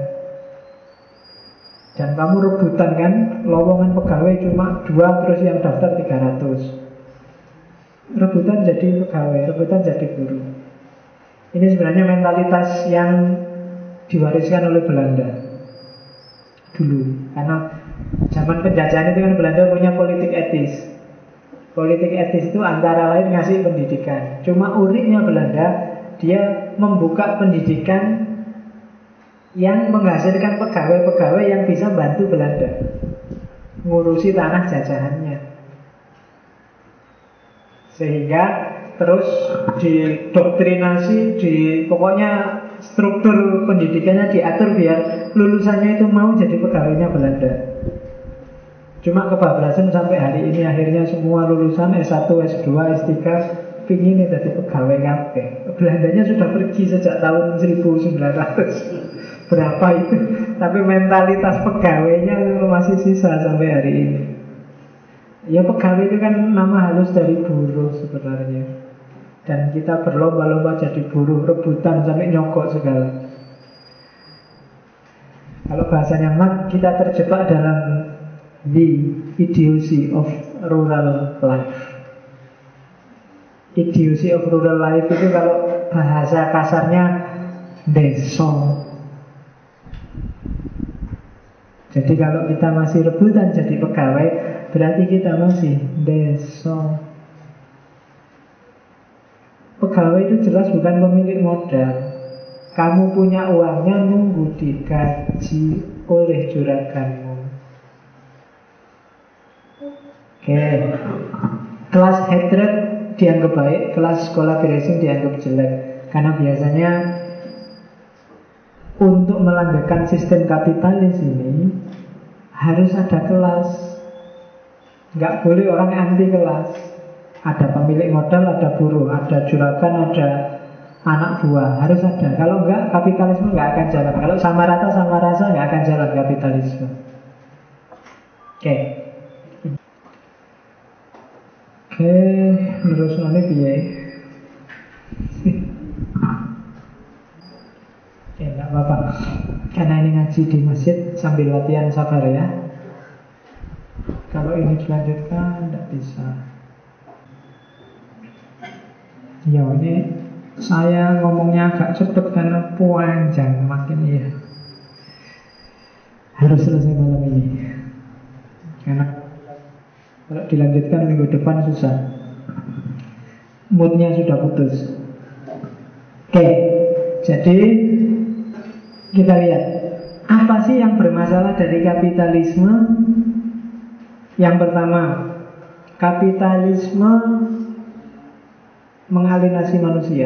Dan kamu rebutan kan, lowongan pegawai cuma 2, terus yang daftar 300. Rebutan jadi pegawai, rebutan jadi buruh. Ini sebenarnya mentalitas yang diwariskan oleh Belanda dulu. Karena zaman penjajahan itu kan Belanda punya politik etis. Politik etis itu antara lain ngasih pendidikan. Cuma uniknya Belanda, dia membuka pendidikan yang menghasilkan pegawai-pegawai yang bisa bantu Belanda ngurusi tanah jajahannya. Sehingga terus didoktrinasi, pokoknya struktur pendidikannya diatur biar lulusannya itu mau jadi pegawainya Belanda. Cuma kebablasan sampai hari ini, akhirnya semua lulusan S1, S2, S3 pingin jadi pegawai kabeh. Belandanya sudah pergi sejak tahun 1900 berapa itu, tapi mentalitas pegawainya masih sisa sampai hari ini. Ya pegawai itu kan nama halus dari buruh sebenarnya. Dan kita berlomba-lomba jadi buruh, rebutan sampai nyogok segala. Kalau bahasanya Marx, kita terjebak dalam the idiocy of rural life. Idiocy of rural life itu kalau bahasa kasarnya deso. Jadi kalau kita masih rebutan jadi pegawai, berarti kita masih deso. Pegawai itu jelas bukan pemilik modal. Kamu punya uangnya nunggu digaji oleh juraganmu. Oke. Kelas hatred dianggap baik, kelas collaboration dianggap jelek. Karena biasanya untuk melanggengkan sistem kapitalis ini harus ada kelas. Nggak boleh orang anti kelas. Ada pemilik modal, ada buruh, ada juragan, ada anak buah. Harus ada. Kalau enggak, kapitalisme nggak akan jalan. Kalau sama rata sama rasa, nggak akan jalan kapitalisme. Oke. Oke, terus nanti biaya. Ya, enggak apa-apa. Karena ini ngaji di masjid sambil latihan sabar ya. Kalau ini dilanjutkan, enggak bisa. Ya, ini saya ngomongnya agak cepet karena panjang makin ya. Harus selesai malam ini. Karena kalau dilanjutkan minggu depan susah. Moodnya sudah putus. Oke, jadi kita lihat apa sih yang bermasalah dari kapitalisme. Yang pertama, kapitalisme mengalienasi manusia.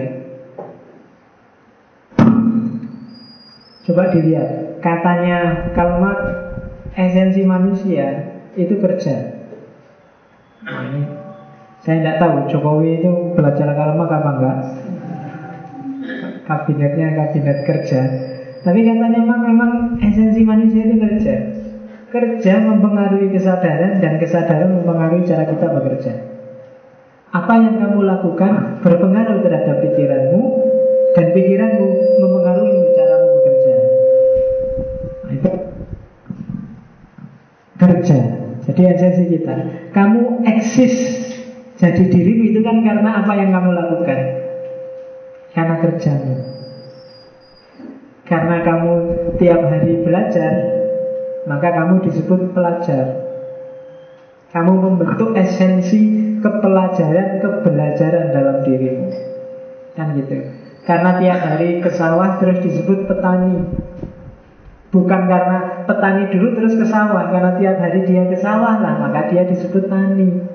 Coba dilihat, katanya Karl Marx, esensi manusia itu kerja. Nah, ini saya tidak tahu Jokowi itu belajar Karl Marx apa enggak. Kabinetnya kabinet kerja. Tapi katanya memang esensi manusia itu kerja. Kerja mempengaruhi kesadaran dan kesadaran mempengaruhi cara kita bekerja. Apa yang kamu lakukan berpengaruh terhadap pikiranmu, dan pikiranmu mempengaruhi caramu bekerja. Nah, itu kerja. Jadi esensi kita. Kamu eksis jadi dirimu itu kan karena apa yang kamu lakukan. Karena kerjamu. Karena kamu tiap hari belajar, maka kamu disebut pelajar. Kamu membentuk esensi kepelajaran, kebelajaran dalam dirimu. Kan gitu. Karena tiap hari ke sawah terus disebut petani. Bukan karena petani dulu terus ke sawah. Karena tiap hari dia ke sawah lah, maka dia disebut tani.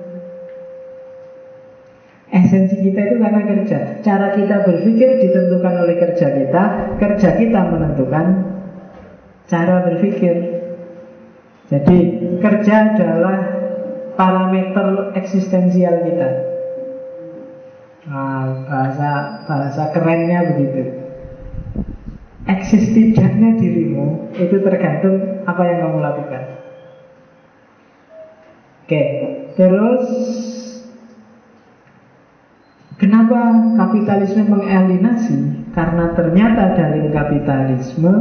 Esensi kita itu karena kerja. Cara kita berpikir ditentukan oleh kerja kita. Kerja kita menentukan cara berpikir. Jadi kerja adalah parameter eksistensial kita. Nah, bahasa kerennya begitu. Eksis tidaknya dirimu itu tergantung apa yang kamu lakukan. Oke, terus kenapa kapitalisme mengalienasi? Karena ternyata dalam kapitalisme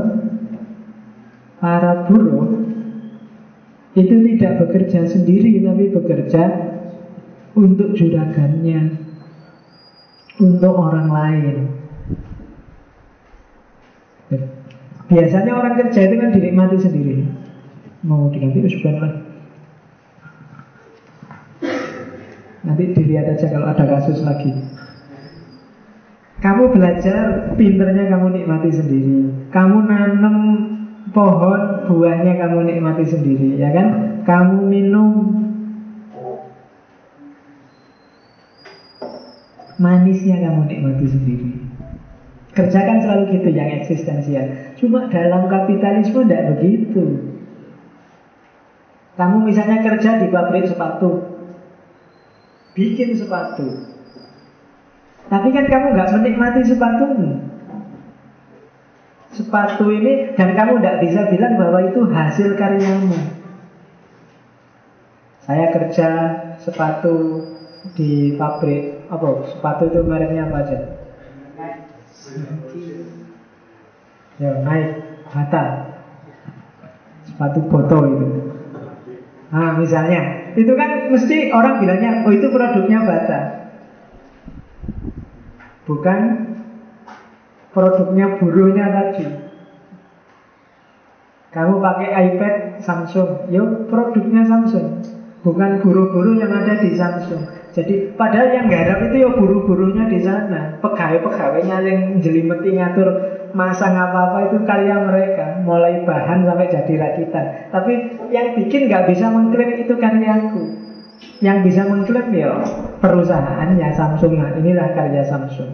para buruh itu tidak bekerja sendiri, tapi bekerja untuk juragannya, untuk orang lain. Biasanya orang kerja itu kan dinikmati sendiri. Mau diganti usban lah. Nanti dilihat aja kalau ada kasus lagi. Kamu belajar, pinternya kamu nikmati sendiri. Kamu nanam pohon, buahnya kamu nikmati sendiri, ya kan? Kamu minum, manisnya kamu nikmati sendiri. Kerja kan selalu gitu, yang eksistensial. Cuma dalam kapitalisme tidak begitu. Kamu misalnya kerja di pabrik sepatu, bikin sepatu, tapi kan kamu nggak menikmati sepatumu. Sepatu ini, dan kamu tidak bisa bilang bahwa itu hasil karyamu. Saya kerja sepatu di pabrik, apa? Sepatu itu mereknya apa aja? Ya, Nike, Bata, sepatu Boto itu. Nah, misalnya, itu kan mesti orang bilangnya, oh itu produknya Bata, bukan produknya buruhnya tadi. Kamu pakai iPad Samsung, yuk produknya Samsung, bukan buruh-buruh yang ada di Samsung. Jadi padahal yang garap itu ya buruh-buruhnya di sana, pegawai-pegawainya yang jelimeti ngatur masang apa-apa itu karya mereka, mulai bahan sampai jadi rakitan. Tapi yang bikin nggak bisa mengklaim itu karyaku. Yang bisa mengklaim ya perusahaannya Samsung. Nah, inilah karya Samsung.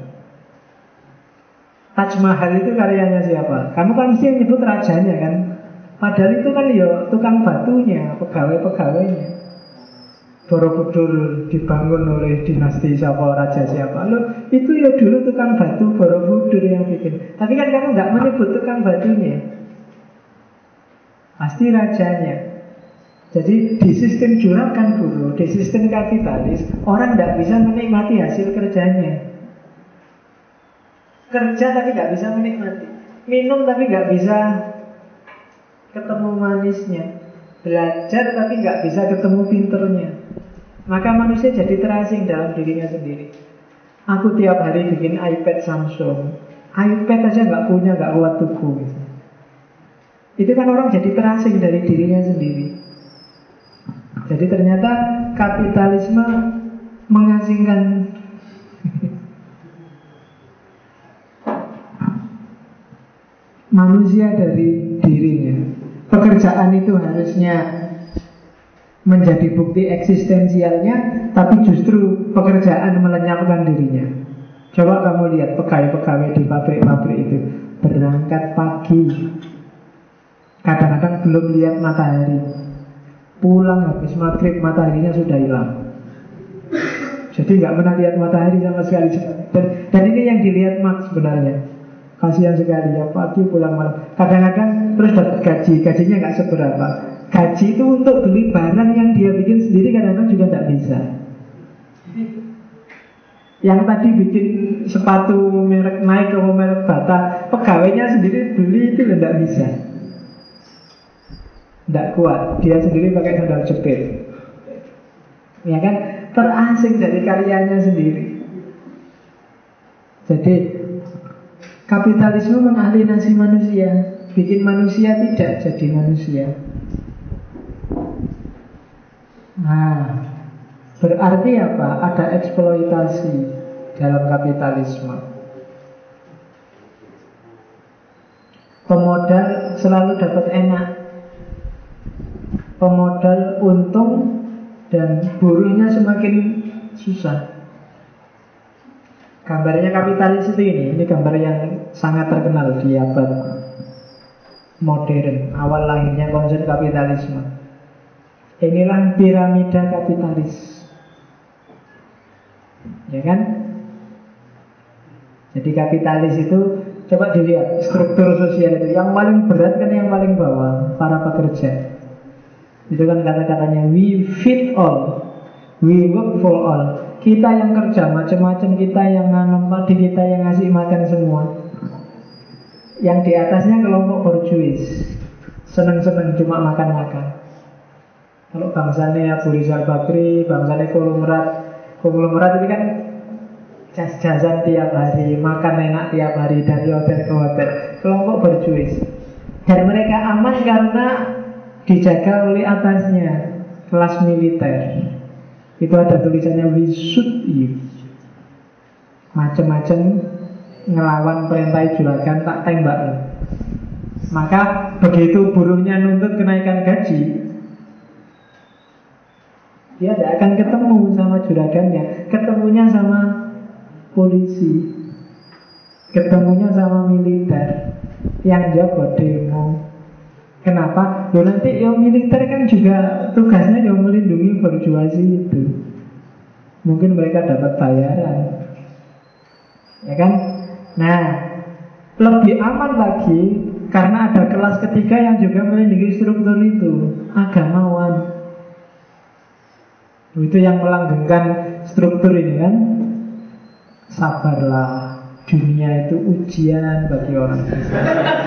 Taj Mahal itu karyanya siapa? Kamu kan mesti menyebut rajanya kan? Padahal itu kan ya tukang batunya, pegawai-pegawainya. Borobudur dibangun oleh dinasti siapa, raja siapa. Loh, itu ya dulu tukang batu Borobudur yang bikin. Tapi kan kamu nggak menyebut tukang batunya, pasti rajanya. Jadi di sistem juragan buruh, di sistem kapitalis, orang nggak bisa menikmati hasil kerjanya. Kerja tapi nggak bisa menikmati, minum tapi nggak bisa ketemu manisnya, belajar tapi nggak bisa ketemu pinternya. Maka manusia jadi terasing dalam dirinya sendiri. Aku tiap hari bikin iPad Samsung, iPad aja nggak punya, nggak kuat tubuh. Itu kan orang jadi terasing dari dirinya sendiri. Jadi ternyata kapitalisme mengasingkan manusia dari dirinya. Pekerjaan itu harusnya menjadi bukti eksistensialnya, tapi justru pekerjaan melenyapkan dirinya. Coba kamu lihat pegawai-pegawai di pabrik-pabrik itu berangkat pagi, kadang-kadang belum lihat matahari, pulang habis maghrib mataharinya sudah hilang. Jadi nggak pernah lihat matahari sama sekali. Dan ini yang dilihat Marx sebenarnya. Kasihan sekali ya, pagi pulang malam. Kadang-kadang terus dapat gaji, gajinya nggak seberapa. Gaji itu untuk beli barang yang dia bikin sendiri kadang-kadang juga tidak bisa. Yang tadi bikin sepatu merek Nike atau merek Bata, pegawainya sendiri beli itu tidak bisa, tidak kuat. Dia sendiri pakai sandal jepit, ya kan? Terasing dari karyanya sendiri. Jadi kapitalisme mengalienasi manusia, bikin manusia tidak jadi manusia. Nah, berarti apa? Ada eksploitasi dalam kapitalisme. Pemodal selalu dapat enak, pemodal untung, dan buruhnya semakin susah. Gambarnya kapitalis itu ini gambar yang sangat terkenal di abad modern, awal lahirnya konsep kapitalisme. Inilah piramida kapitalis, ya kan? Jadi kapitalis itu, coba dilihat struktur sosial itu. Yang paling berat kan yang paling bawah, para pekerja. Itu kan kata-katanya, we feed all, we work for all. Kita yang kerja macam-macam, kita yang nanam padi, kita yang ngasih makan semua. Yang di atasnya kelompok borjuis, seneng-seneng cuma makan-makan. Kalau bangsanya Abu Rizal Bakri, bangsanya konglomerat itu kan jas-jasan tiap hari, makan enak tiap hari dari hotel ke hotel. Kelompok borjuis, dan mereka aman karena dijaga oleh atasnya, kelas militer. Itu ada tulisannya we shoot you, macam-macam ngelawan perintah juragan, tak tembak lo. Maka begitu buruhnya nuntut kenaikan gaji, dia tidak akan ketemu sama juragannya, ketemunya sama polisi, ketemunya sama militer yang jago demo. Kenapa? Loh, nanti yang militer kan juga tugasnya yang melindungi borjuasi itu. Mungkin mereka dapat bayaran, ya kan? Nah, lebih aman lagi karena ada kelas ketiga yang juga melindungi struktur itu, agamawan. Itu yang melanggengkan struktur ini kan. Sabarlah, dunia itu ujian bagi orang Kristen.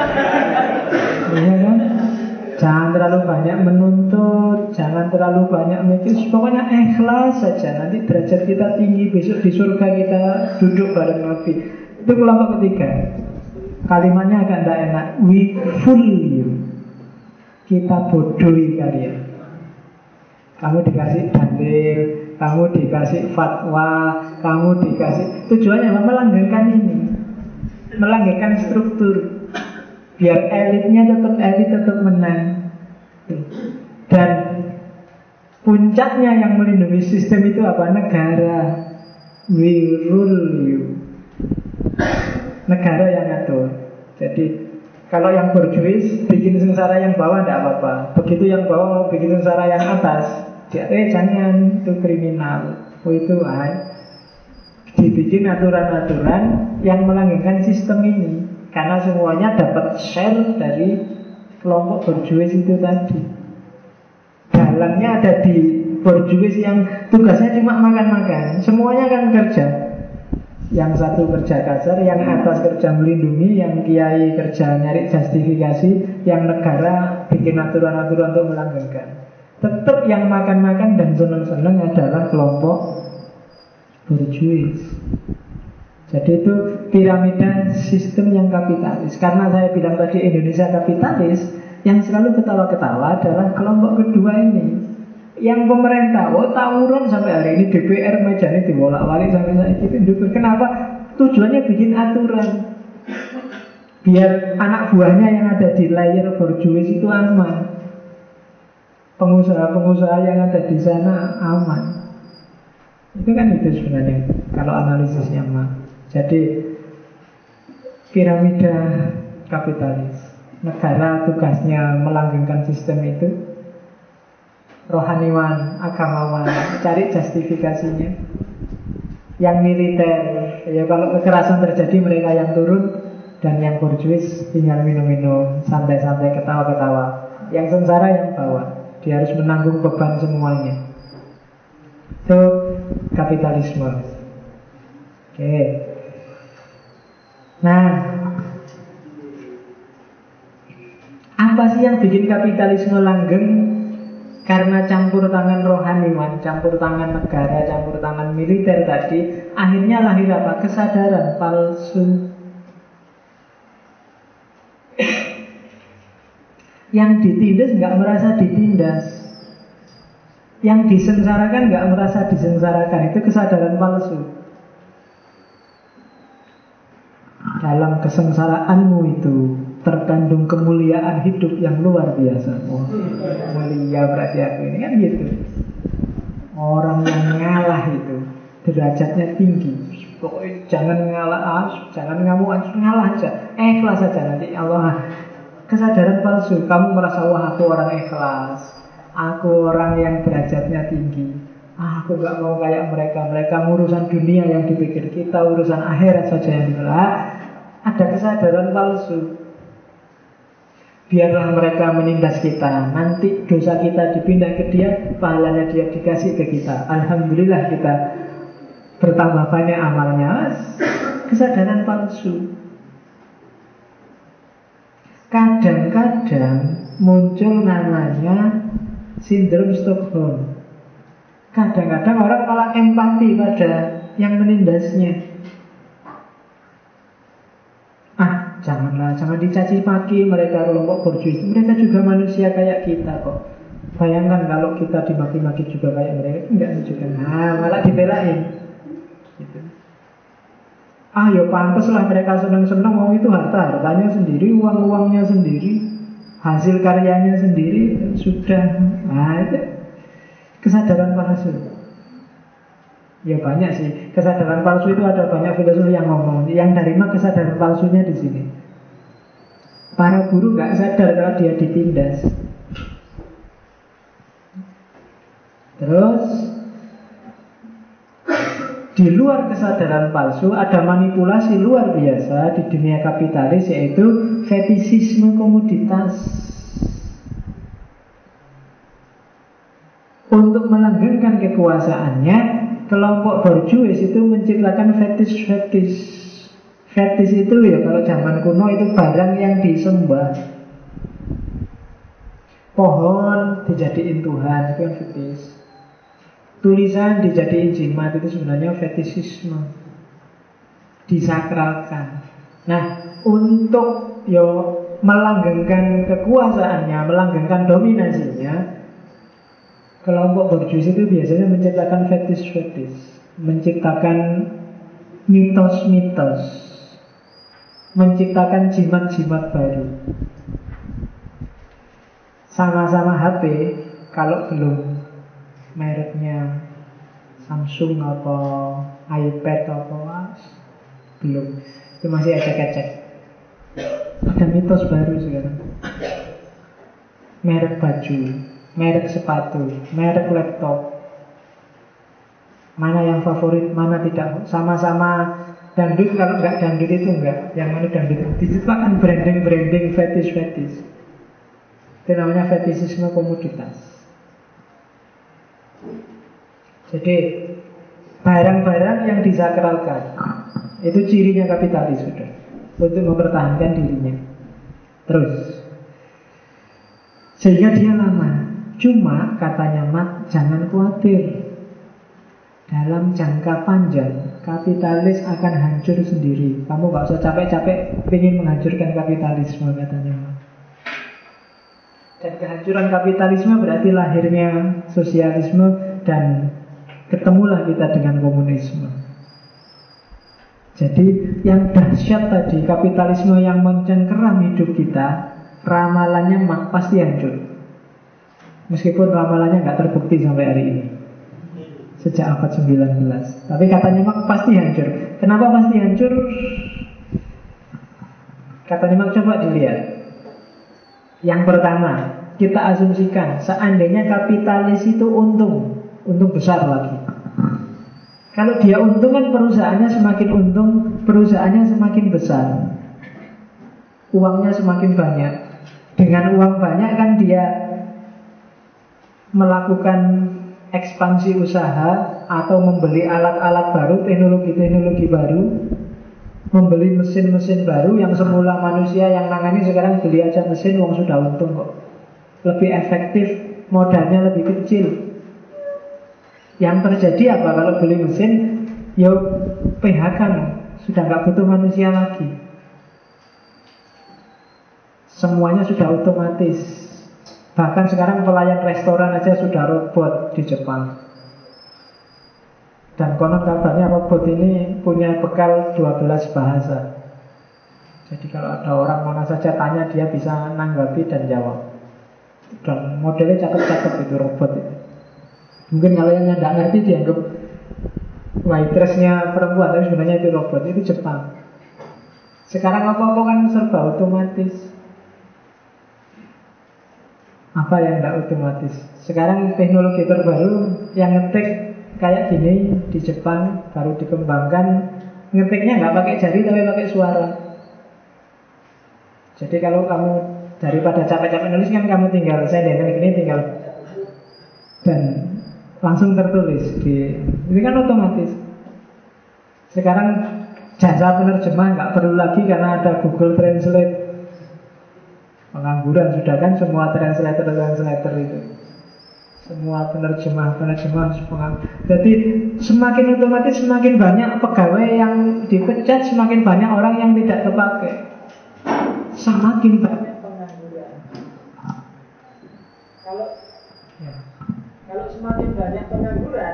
Ya kan? Jangan terlalu banyak menuntut, jangan terlalu banyak mikir, pokoknya ikhlas saja. Nanti derajat kita tinggi, besok di surga kita duduk bareng Nabi. Itu kelompok ketiga. Kalimatnya agak tidak enak. We fool you, kita bodohi kalian. Kamu dikasih dalil, kamu dikasih fatwa, kamu dikasih, tujuannya apa? Melanggengkan ini, melanggengkan struktur, biar elitnya tetap elit, tetap menang. Dan puncaknya yang melindungi sistem itu apa? Negara. We rule you, negara yang ngatur. Jadi kalau yang borjuis bikin sengsara yang bawah tidak apa-apa. Begitu yang bawah mau bikin sengsara yang atas, Dia, jangan, itu kriminal. Oh itu dibikin aturan-aturan yang melanggengkan sistem ini. Karena semuanya dapat share dari kelompok borjuis itu tadi. Dalangnya ada di borjuis yang tugasnya cuma makan-makan. Semuanya kan kerja. Yang satu kerja kasar, yang atas kerja melindungi, yang kiai kerja nyari justifikasi, yang negara bikin aturan-aturan untuk melanggengkan. Tetap yang makan-makan dan seneng-seneng adalah kelompok borjuis. Jadi itu piramida sistem yang kapitalis. Karena saya bilang tadi Indonesia kapitalis, yang selalu ketawa-ketawa adalah kelompok kedua ini. Yang pemerintah, tawuran sampai hari ini DPR mejanya dibolak-balik sampai saat ini. Kenapa? Tujuannya bikin aturan biar anak buahnya yang ada di layer borjuis itu aman. Pengusaha-pengusaha yang ada di sana aman. Itu kan itu sebenarnya kalau analisisnya mah. Jadi piramida kapitalis. Negara tugasnya melanggengkan sistem itu. Rohaniwan, agamawan, cari justifikasinya. Yang militer, ya kalau kekerasan terjadi mereka yang turun. Dan yang borjuis tinggal minum-minum, santai-santai, ketawa-ketawa. Yang sengsara yang bawah. Dia harus menanggung beban semuanya. Itu kapitalisme. Oke. Nah, apa sih yang bikin kapitalisme langgeng? Karena campur tangan rohaniwan, campur tangan negara, campur tangan militer tadi, akhirnya lahir apa? Kesadaran palsu. Yang ditindas nggak merasa ditindas, yang disengsarakan nggak merasa disengsarakan. Itu kesadaran palsu. Dalam kesengsaraanmu itu terkandung kemuliaan hidup yang luar biasa. Mulia berarti aku ini kan gitu. Orang yang ngalah itu derajatnya tinggi. Pokoknya jangan ngalah, jangan ngamuk, ngalah aja. Ikhlas aja nanti Allah. Kesadaran palsu. Kamu merasa wah aku orang ikhlas, aku orang yang derajatnya tinggi. Aku gak mau kayak mereka. Mereka urusan dunia yang dipikir, kita urusan akhirat saja yang dipikir. Ada kesadaran palsu. Biarlah mereka menindas kita, nanti dosa kita dipindah ke dia, pahalanya dia dikasih ke kita. Alhamdulillah kita bertambah banyak amalnya. Kesadaran palsu. Kadang-kadang muncul namanya sindrom Stockholm. Kadang-kadang orang malah empati pada yang menindasnya. Janganlah, jangan dicaci maki mereka kelompok borjuis. Mereka juga manusia kayak kita kok. Bayangkan kalau kita dimaki-maki juga kayak mereka, enggak juga. Malah dibelain. Gitu. Ya pantas lah mereka senang-senang. Mau itu hartanya sendiri, uang-uangnya sendiri, hasil karyanya sendiri. Sudah. Itu kesadaran palsu. Ya banyak sih. Kesadaran palsu itu ada banyak filosof yang ngomong. Yang dari mana kesadaran palsunya di sini? Para guru gak sadar kalau dia ditindas. Terus di luar kesadaran palsu ada manipulasi luar biasa di dunia kapitalis, yaitu fetisisme komoditas. Untuk melanggengkan kekuasaannya, kelompok borjuis itu menciptakan fetish. Fetish itu ya kalau zaman kuno itu barang yang disembah. Pohon dijadiin Tuhan, itu yang fetish. Tulisan dijadiin jimat, itu sebenarnya fetishisme. Disakralkan. Nah, untuk melanggengkan kekuasaannya, melanggengkan dominasinya, kelompok borjuis itu biasanya menciptakan fetish, menciptakan mitos-mitos, menciptakan jimat-jimat baru. Sama-sama HP, kalau belum mereknya Samsung atau iPad atau belum, itu masih ecek-ecek. Ada mitos baru sekarang, merek baju. merek sepatu, merek laptop. Mana yang favorit, mana tidak. Sama-sama dangdut, kalau nggak dangdut itu enggak. Yang mana dangdut. Diciptakan branding-branding fetish-fetish. Itu namanya fetishisme komoditas. Jadi barang-barang yang disakralkan, itu cirinya kapitalis sudah, untuk mempertahankan dirinya. Terus sehingga dia lama. Cuma katanya Marx, jangan khawatir, dalam jangka panjang kapitalis akan hancur sendiri. Kamu gak usah capek-capek ingin menghancurkan kapitalisme, katanya Marx. Dan kehancuran kapitalisme berarti lahirnya sosialisme, dan ketemulah kita dengan komunisme. Jadi yang dahsyat tadi, kapitalisme yang mencengkeram hidup kita, ramalannya Marx pasti hancur. Meskipun ramalannya nggak terbukti sampai hari ini, sejak abad 19. Tapi katanya Marx pasti hancur. Kenapa pasti hancur? Katanya Marx, coba dilihat. Yang pertama, kita asumsikan seandainya kapitalis itu untung besar lagi. Kalau dia untung kan perusahaannya semakin untung, perusahaannya semakin besar, uangnya semakin banyak. Dengan uang banyak kan dia melakukan ekspansi usaha atau membeli alat-alat baru, teknologi-teknologi baru, membeli mesin-mesin baru yang semula manusia yang nangani, sekarang beli aja mesin, uang sudah untung kok. Lebih efektif, modalnya lebih kecil. Yang terjadi apa kalau beli mesin? Ya PHK, sudah nggak butuh manusia lagi. Semuanya sudah otomatis. Bahkan sekarang pelayan restoran aja sudah robot di Jepang. Dan konon kabarnya robot ini punya bekal 12 bahasa. Jadi kalau ada orang mana saja tanya, dia bisa nanggapi dan jawab. Dan modelnya cakep-cakep itu robot itu. Mungkin kalau yang nggak ngerti dianggap waitressnya perempuan, tapi sebenarnya itu robot, itu Jepang. Sekarang apa-apa kan serba otomatis. Apa yang tidak otomatis? Sekarang teknologi terbaru yang ngetik kayak gini di Jepang baru dikembangkan. Ngetiknya nggak pakai jari tapi pakai suara. Jadi kalau kamu daripada capek-capek nulis kan kamu tinggal ini tinggal dan langsung tertulis di, ini kan otomatis. Sekarang jasa penerjemah nggak perlu lagi karena ada Google Translate. Pengangguran sudah kan semua translator itu. Semua penerjemah Jadi semakin otomatis, semakin banyak pegawai yang dipecat, semakin banyak orang yang tidak terpakai. Semakin banyak pengangguran. Kalau semakin banyak pengangguran,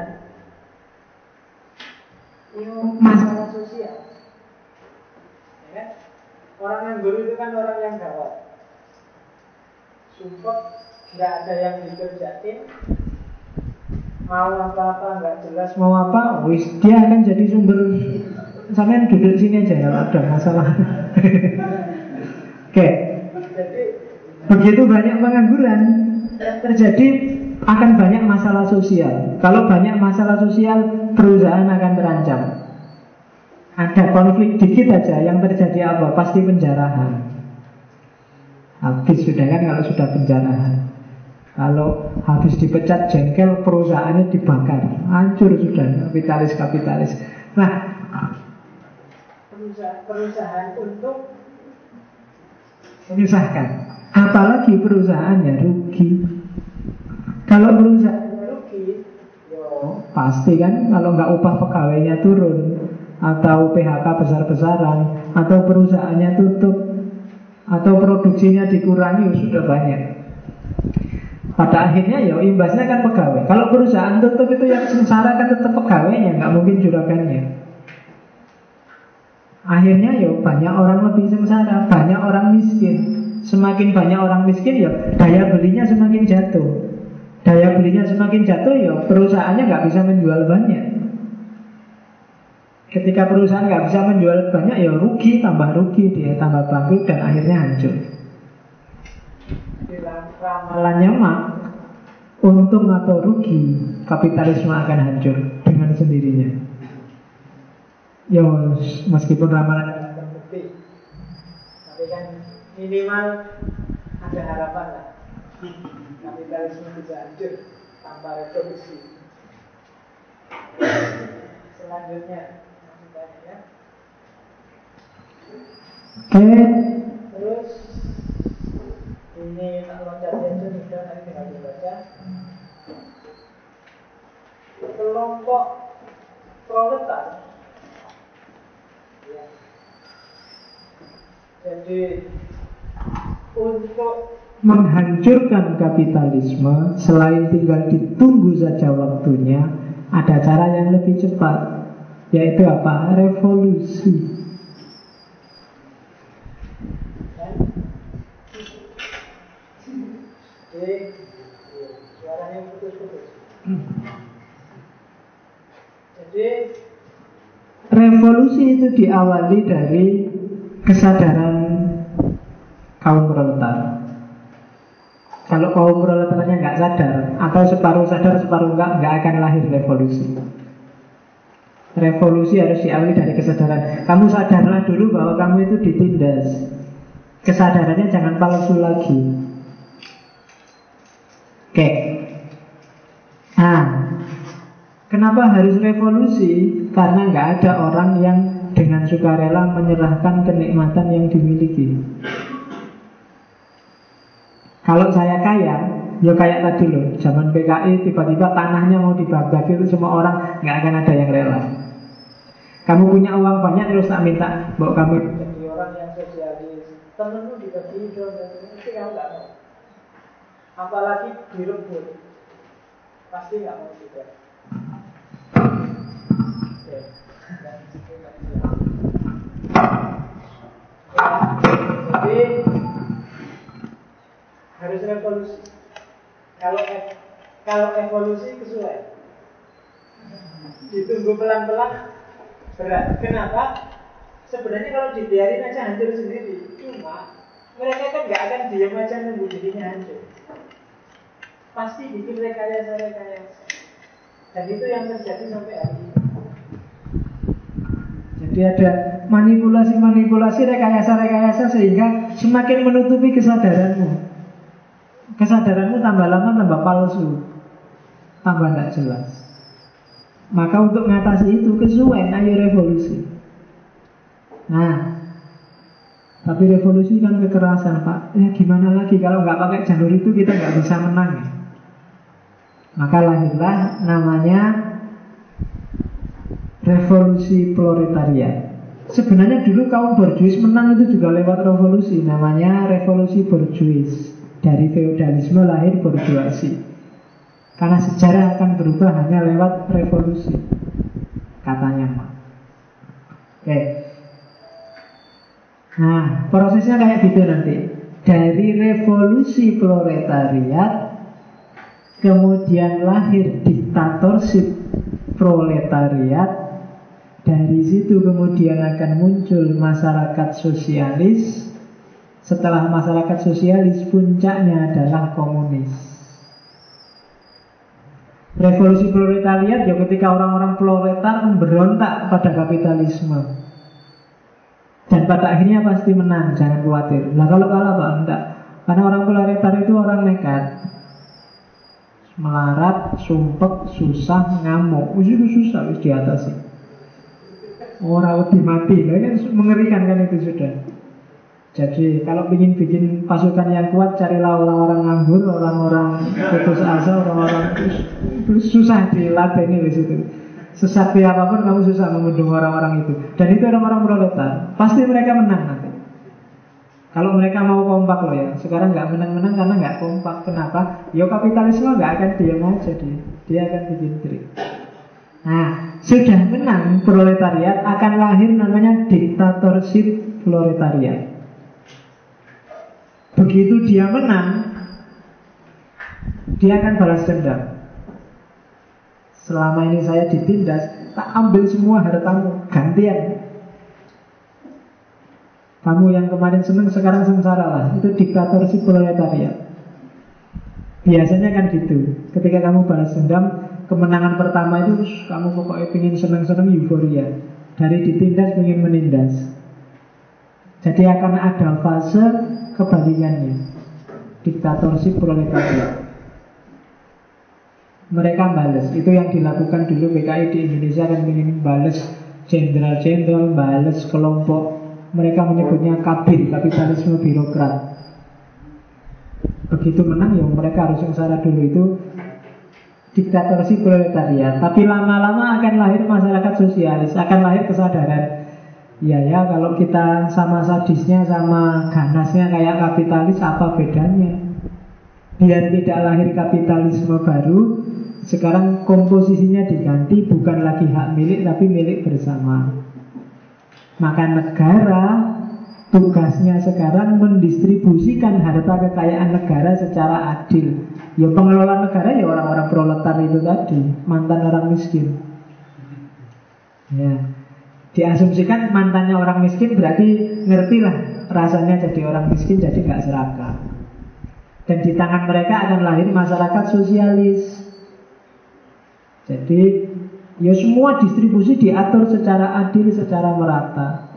itu masalah sosial. Ya kan? Orang nganggur itu kan orang yang gawat. Sumpah nggak ada yang dikerjain, mau apa-apa nggak jelas mau apa, wis dia akan jadi sumber. Sampean duduk sini aja kalau ada masalah. Oke. Jadi begitu banyak pengangguran terjadi, akan banyak masalah sosial. Kalau banyak masalah sosial, perusahaan akan terancam. Ada konflik dikit aja, yang terjadi apa? Pasti penjarahan. Habis sudah kan kalau sudah penjarahan. Kalau habis dipecat jengkel, perusahaannya dibakar, hancur sudah kapitalis. Nah, perusahaan untuk menyusahkan, apalagi perusahaannya rugi. Kalau perusahaannya rugi, pasti kan kalau nggak upah pegawainya turun, atau PHK besar-besaran, atau perusahaannya tutup, atau produksinya dikurangi, sudah banyak. Pada akhirnya ya imbasnya kan pegawai. Kalau perusahaan tutup itu yang sengsara kan tetap pegawainya, nggak mungkin juragannya. Akhirnya ya banyak orang lebih sengsara, banyak orang miskin. Semakin banyak orang miskin ya daya belinya semakin jatuh. Daya belinya semakin jatuh ya perusahaannya nggak bisa menjual banyak. Ketika perusahaan nggak bisa menjual banyak, ya rugi, tambah rugi, dia tambah bangkrut dan akhirnya hancur. Ramalannya Marx, untung atau rugi, kapitalisme akan hancur dengan sendirinya. Ya meskipun ramalan tidak terbukti, tapi kan minimal ada harapan lah. Kapitalisme bisa hancur tanpa revolusi. Selanjutnya ya. Oke, terus ini tak loncat aja sudah, nanti tinggal dibaca. Kelompok proletar. Ya. Jadi untuk menghancurkan kapitalisme, selain tinggal ditunggu saja waktunya, ada cara yang lebih cepat, yaitu apa? Revolusi. Suaranya putus-putus. Jadi revolusi itu diawali dari kesadaran kaum proletar. Kalau kaum proletarnya nggak sadar, atau separuh sadar separuh nggak akan lahir revolusi. Revolusi harus diawali dari kesadaran. Kamu sadarlah dulu bahwa kamu itu ditindas. Kesadarannya jangan palsu lagi. Oke. Nah, kenapa harus revolusi? Karena nggak ada orang yang dengan sukarela menyerahkan kenikmatan yang dimiliki. Kalau saya kaya, ya kayak tadi loh, zaman PKI tiba-tiba tanahnya mau dibagi itu semua orang, nggak akan ada yang rela. Kamu punya uang banyak terus tak minta, bahwa kamu jadi orang yang sosialis, temenmu dibagi dong, pasti kamu nggak mau. Apalagi direbut, pasti nggak mau juga. Jadi harus revolusi. Kalau evolusi kesulitan, ditunggu pelan-pelan berat. Kenapa? Sebenarnya kalau dibiarin aja hancur sendiri. Cuma mereka kan nggak akan diam aja nunggu dirinya hancur. Pasti bikin rekayasa. Dan itu yang terjadi sampai hari ini. Jadi ada manipulasi, rekayasa sehingga semakin menutupi kesadaranmu. Kesadaranmu tambah lama tambah palsu, tambah tidak jelas. Maka untuk mengatasi itu kesuwen, ayo revolusi. Nah, tapi revolusi kan kekerasan, Pak. Ya gimana lagi kalau nggak pakai jalur itu kita nggak bisa menang ya? Maka lahirlah namanya revolusi proletariat. Sebenarnya dulu kaum borjuis menang itu juga lewat revolusi, namanya revolusi borjuis. Dari feodalisme lahir borjuasi. Karena sejarah akan berubah hanya lewat revolusi, katanya Mak. Oke. Nah, prosesnya kayak gitu nanti. Dari revolusi proletariat kemudian lahir diktatorship proletariat. Dari situ kemudian akan muncul masyarakat sosialis. Setelah masyarakat sosialis, puncaknya adalah komunis. Revolusi proletariat ya ketika orang-orang proletar memberontak pada kapitalisme. Dan pada akhirnya pasti menang, jangan khawatir. Nah kalau kalah Pak, enggak. Karena orang proletar itu orang nekat, melarat, sumpek, susah, ngamuk. Itu susah harus diatasi. Orang udah mati, kan mengerikan kan itu sudah. Jadi kalau ingin bikin pasukan yang kuat, carilah orang-orang nganggur, orang-orang putus asa, orang-orang susah dilatih di situ. Sesakti apapun kamu susah membendung orang-orang itu. Dan itu orang-orang proletar. Pasti mereka menang nanti. Kalau mereka mau kompak loh ya. Sekarang nggak menang-menang karena nggak kompak. Kenapa? Ya kapitalisme nggak akan diam aja dia akan bikin trik. Nah, sudah menang proletariat akan lahir namanya diktatorship proletariat. Begitu dia menang, dia akan balas dendam. Selama ini saya ditindas, tak ambil semua hartamu, gantian. Kamu yang kemarin senang sekarang sengsara lah. Itu diktatorship proletariat. Biasanya kan gitu. Ketika kamu balas dendam, kemenangan pertama itu kamu pokoknya pengen senang-senang, euforia. Dari ditindas pengen menindas. Jadi akan ada fase kebalikannya, diktatorship proletariat. Mereka balas. Itu yang dilakukan dulu PKI di Indonesia, kan ingin balas jenderal-jenderal, balas kelompok. Mereka menyebutnya kabil, kapitalisme birokrat. Begitu menang ya mereka harus sengsara dulu, itu diktatorship proletariat. Tapi lama-lama akan lahir masyarakat sosialis, akan lahir kesadaran. Ya kalau kita sama sadisnya, sama ganasnya kayak kapitalis, apa bedanya? Biar tidak lahir kapitalisme baru, sekarang komposisinya diganti, bukan lagi hak milik tapi milik bersama. Maka negara tugasnya sekarang mendistribusikan harta kekayaan negara secara adil. Ya pengelola negara ya orang-orang proletar itu tadi, mantan orang miskin. Ya, diasumsikan mantannya orang miskin berarti ngertilah rasanya jadi orang miskin, jadi gak serakah. Dan di tangan mereka akan lahir masyarakat sosialis. Jadi ya semua distribusi diatur secara adil, secara merata.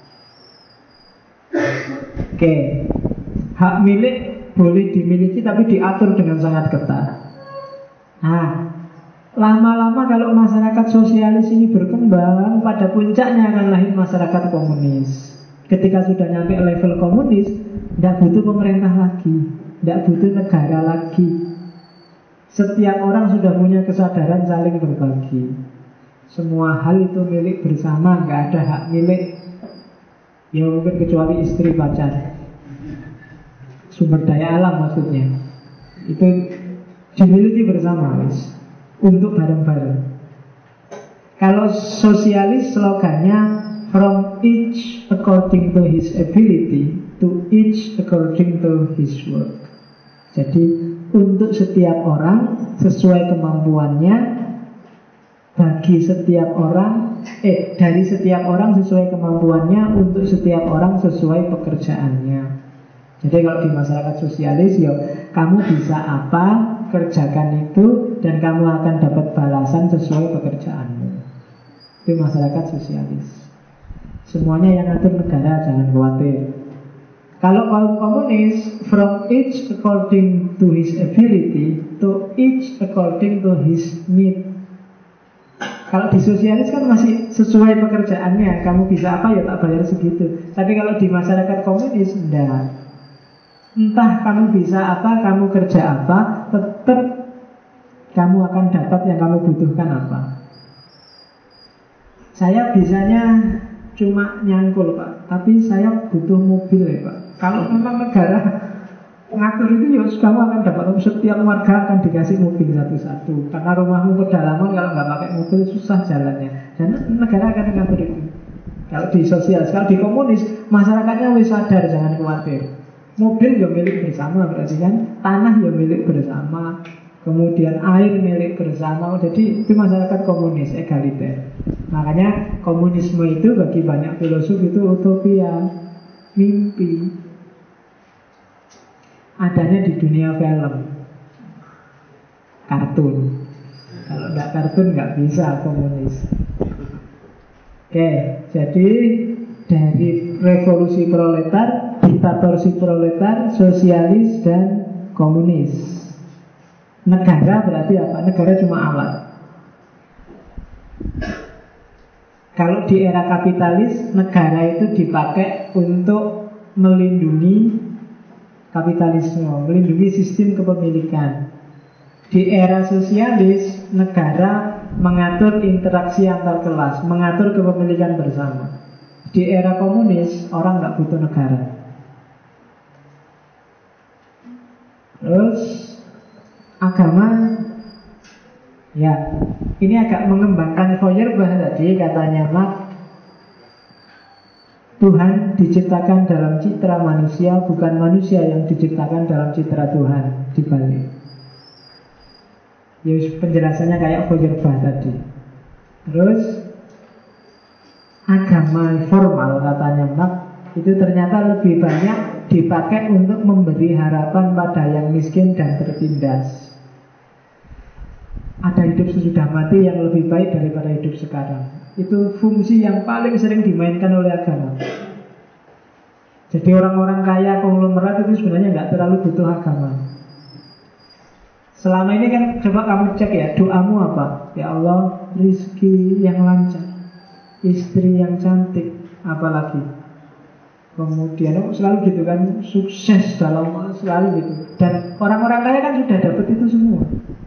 Oke, hak milik boleh dimiliki tapi diatur dengan sangat ketat. Nah, lama-lama kalau masyarakat sosialis ini berkembang, pada puncaknya akan lahir masyarakat komunis. Ketika sudah nyampe level komunis, tidak butuh pemerintah lagi, tidak butuh negara lagi. Setiap orang sudah punya kesadaran saling berbagi. Semua hal itu milik bersama, nggak ada hak milik. Ya mungkin kecuali istri pacar. Sumber daya alam maksudnya. Itu dimiliki bersama, untuk bareng-bareng. Kalau sosialis slogannya from each according to his ability to each according to his work. Jadi untuk setiap orang sesuai kemampuannya, bagi setiap orang dari setiap orang sesuai kemampuannya, untuk setiap orang sesuai pekerjaannya. Jadi kalau di masyarakat sosialis, ya kamu bisa apa, kerjakan itu, dan kamu akan dapat balasan sesuai pekerjaanmu. Itu masyarakat sosialis. Semuanya yang ngatur negara, jangan khawatir. Kalau kaum komunis, from each according to his ability to each according to his need. Kalau di sosialis kan masih sesuai pekerjaannya, kamu bisa apa ya tak bayar segitu. Tapi kalau di masyarakat komunis, enggak. Entah kamu bisa apa, kamu kerja apa, tetap kamu akan dapat yang kamu butuhkan apa. Saya bisanya cuma nyangkul Pak, tapi saya butuh mobil ya Pak. Kalau memang negara ngatur itu ya kamu akan dapat, setiap warga akan dikasih mobil satu-satu. Karena rumahmu pedalaman, kalau nggak pakai mobil susah jalannya. Dan negara akan ngatur itu. Kalau di sosial, kalau di komunis masyarakatnya wis sadar, jangan khawatir. Mobil ya milik bersama berarti kan, tanah ya milik bersama, kemudian air milik bersama. Jadi itu masyarakat komunis, egaliter. Makanya komunisme itu bagi banyak filosof itu utopia, mimpi. Adanya di dunia film, kartun. Kalau nggak kartun nggak bisa komunis. Oke, jadi dari revolusi proletar, diktatorship proletar, sosialis dan komunis. Negara berarti apa? Negara cuma alat. Kalau di era kapitalis, negara itu dipakai untuk melindungi kapitalisme, melindungi sistem kepemilikan. Di era sosialis, negara mengatur interaksi antar kelas, mengatur kepemilikan bersama. Di era komunis, orang nggak butuh negara. Terus agama, ya ini agak mengembangkan Feuerbach tadi, katanya Marx. Tuhan diciptakan dalam citra manusia, bukan manusia yang diciptakan dalam citra Tuhan dibalik. Ya penjelasannya kayak Feuerbach tadi. Terus agama formal katanya Marx itu ternyata lebih banyak dipakai untuk memberi harapan pada yang miskin dan tertindas. Ada hidup sesudah mati yang lebih baik daripada hidup sekarang. Itu fungsi yang paling sering dimainkan oleh agama. Jadi orang-orang kaya konglomerat itu sebenarnya nggak terlalu butuh agama. Selama ini kan coba kamu cek ya, doamu apa? Ya Allah, rizki yang lancar, istri yang cantik, apalagi. Kemudian selalu gitu kan, sukses dalam selalu gitu. Dan orang-orang kaya kan sudah dapat itu semua.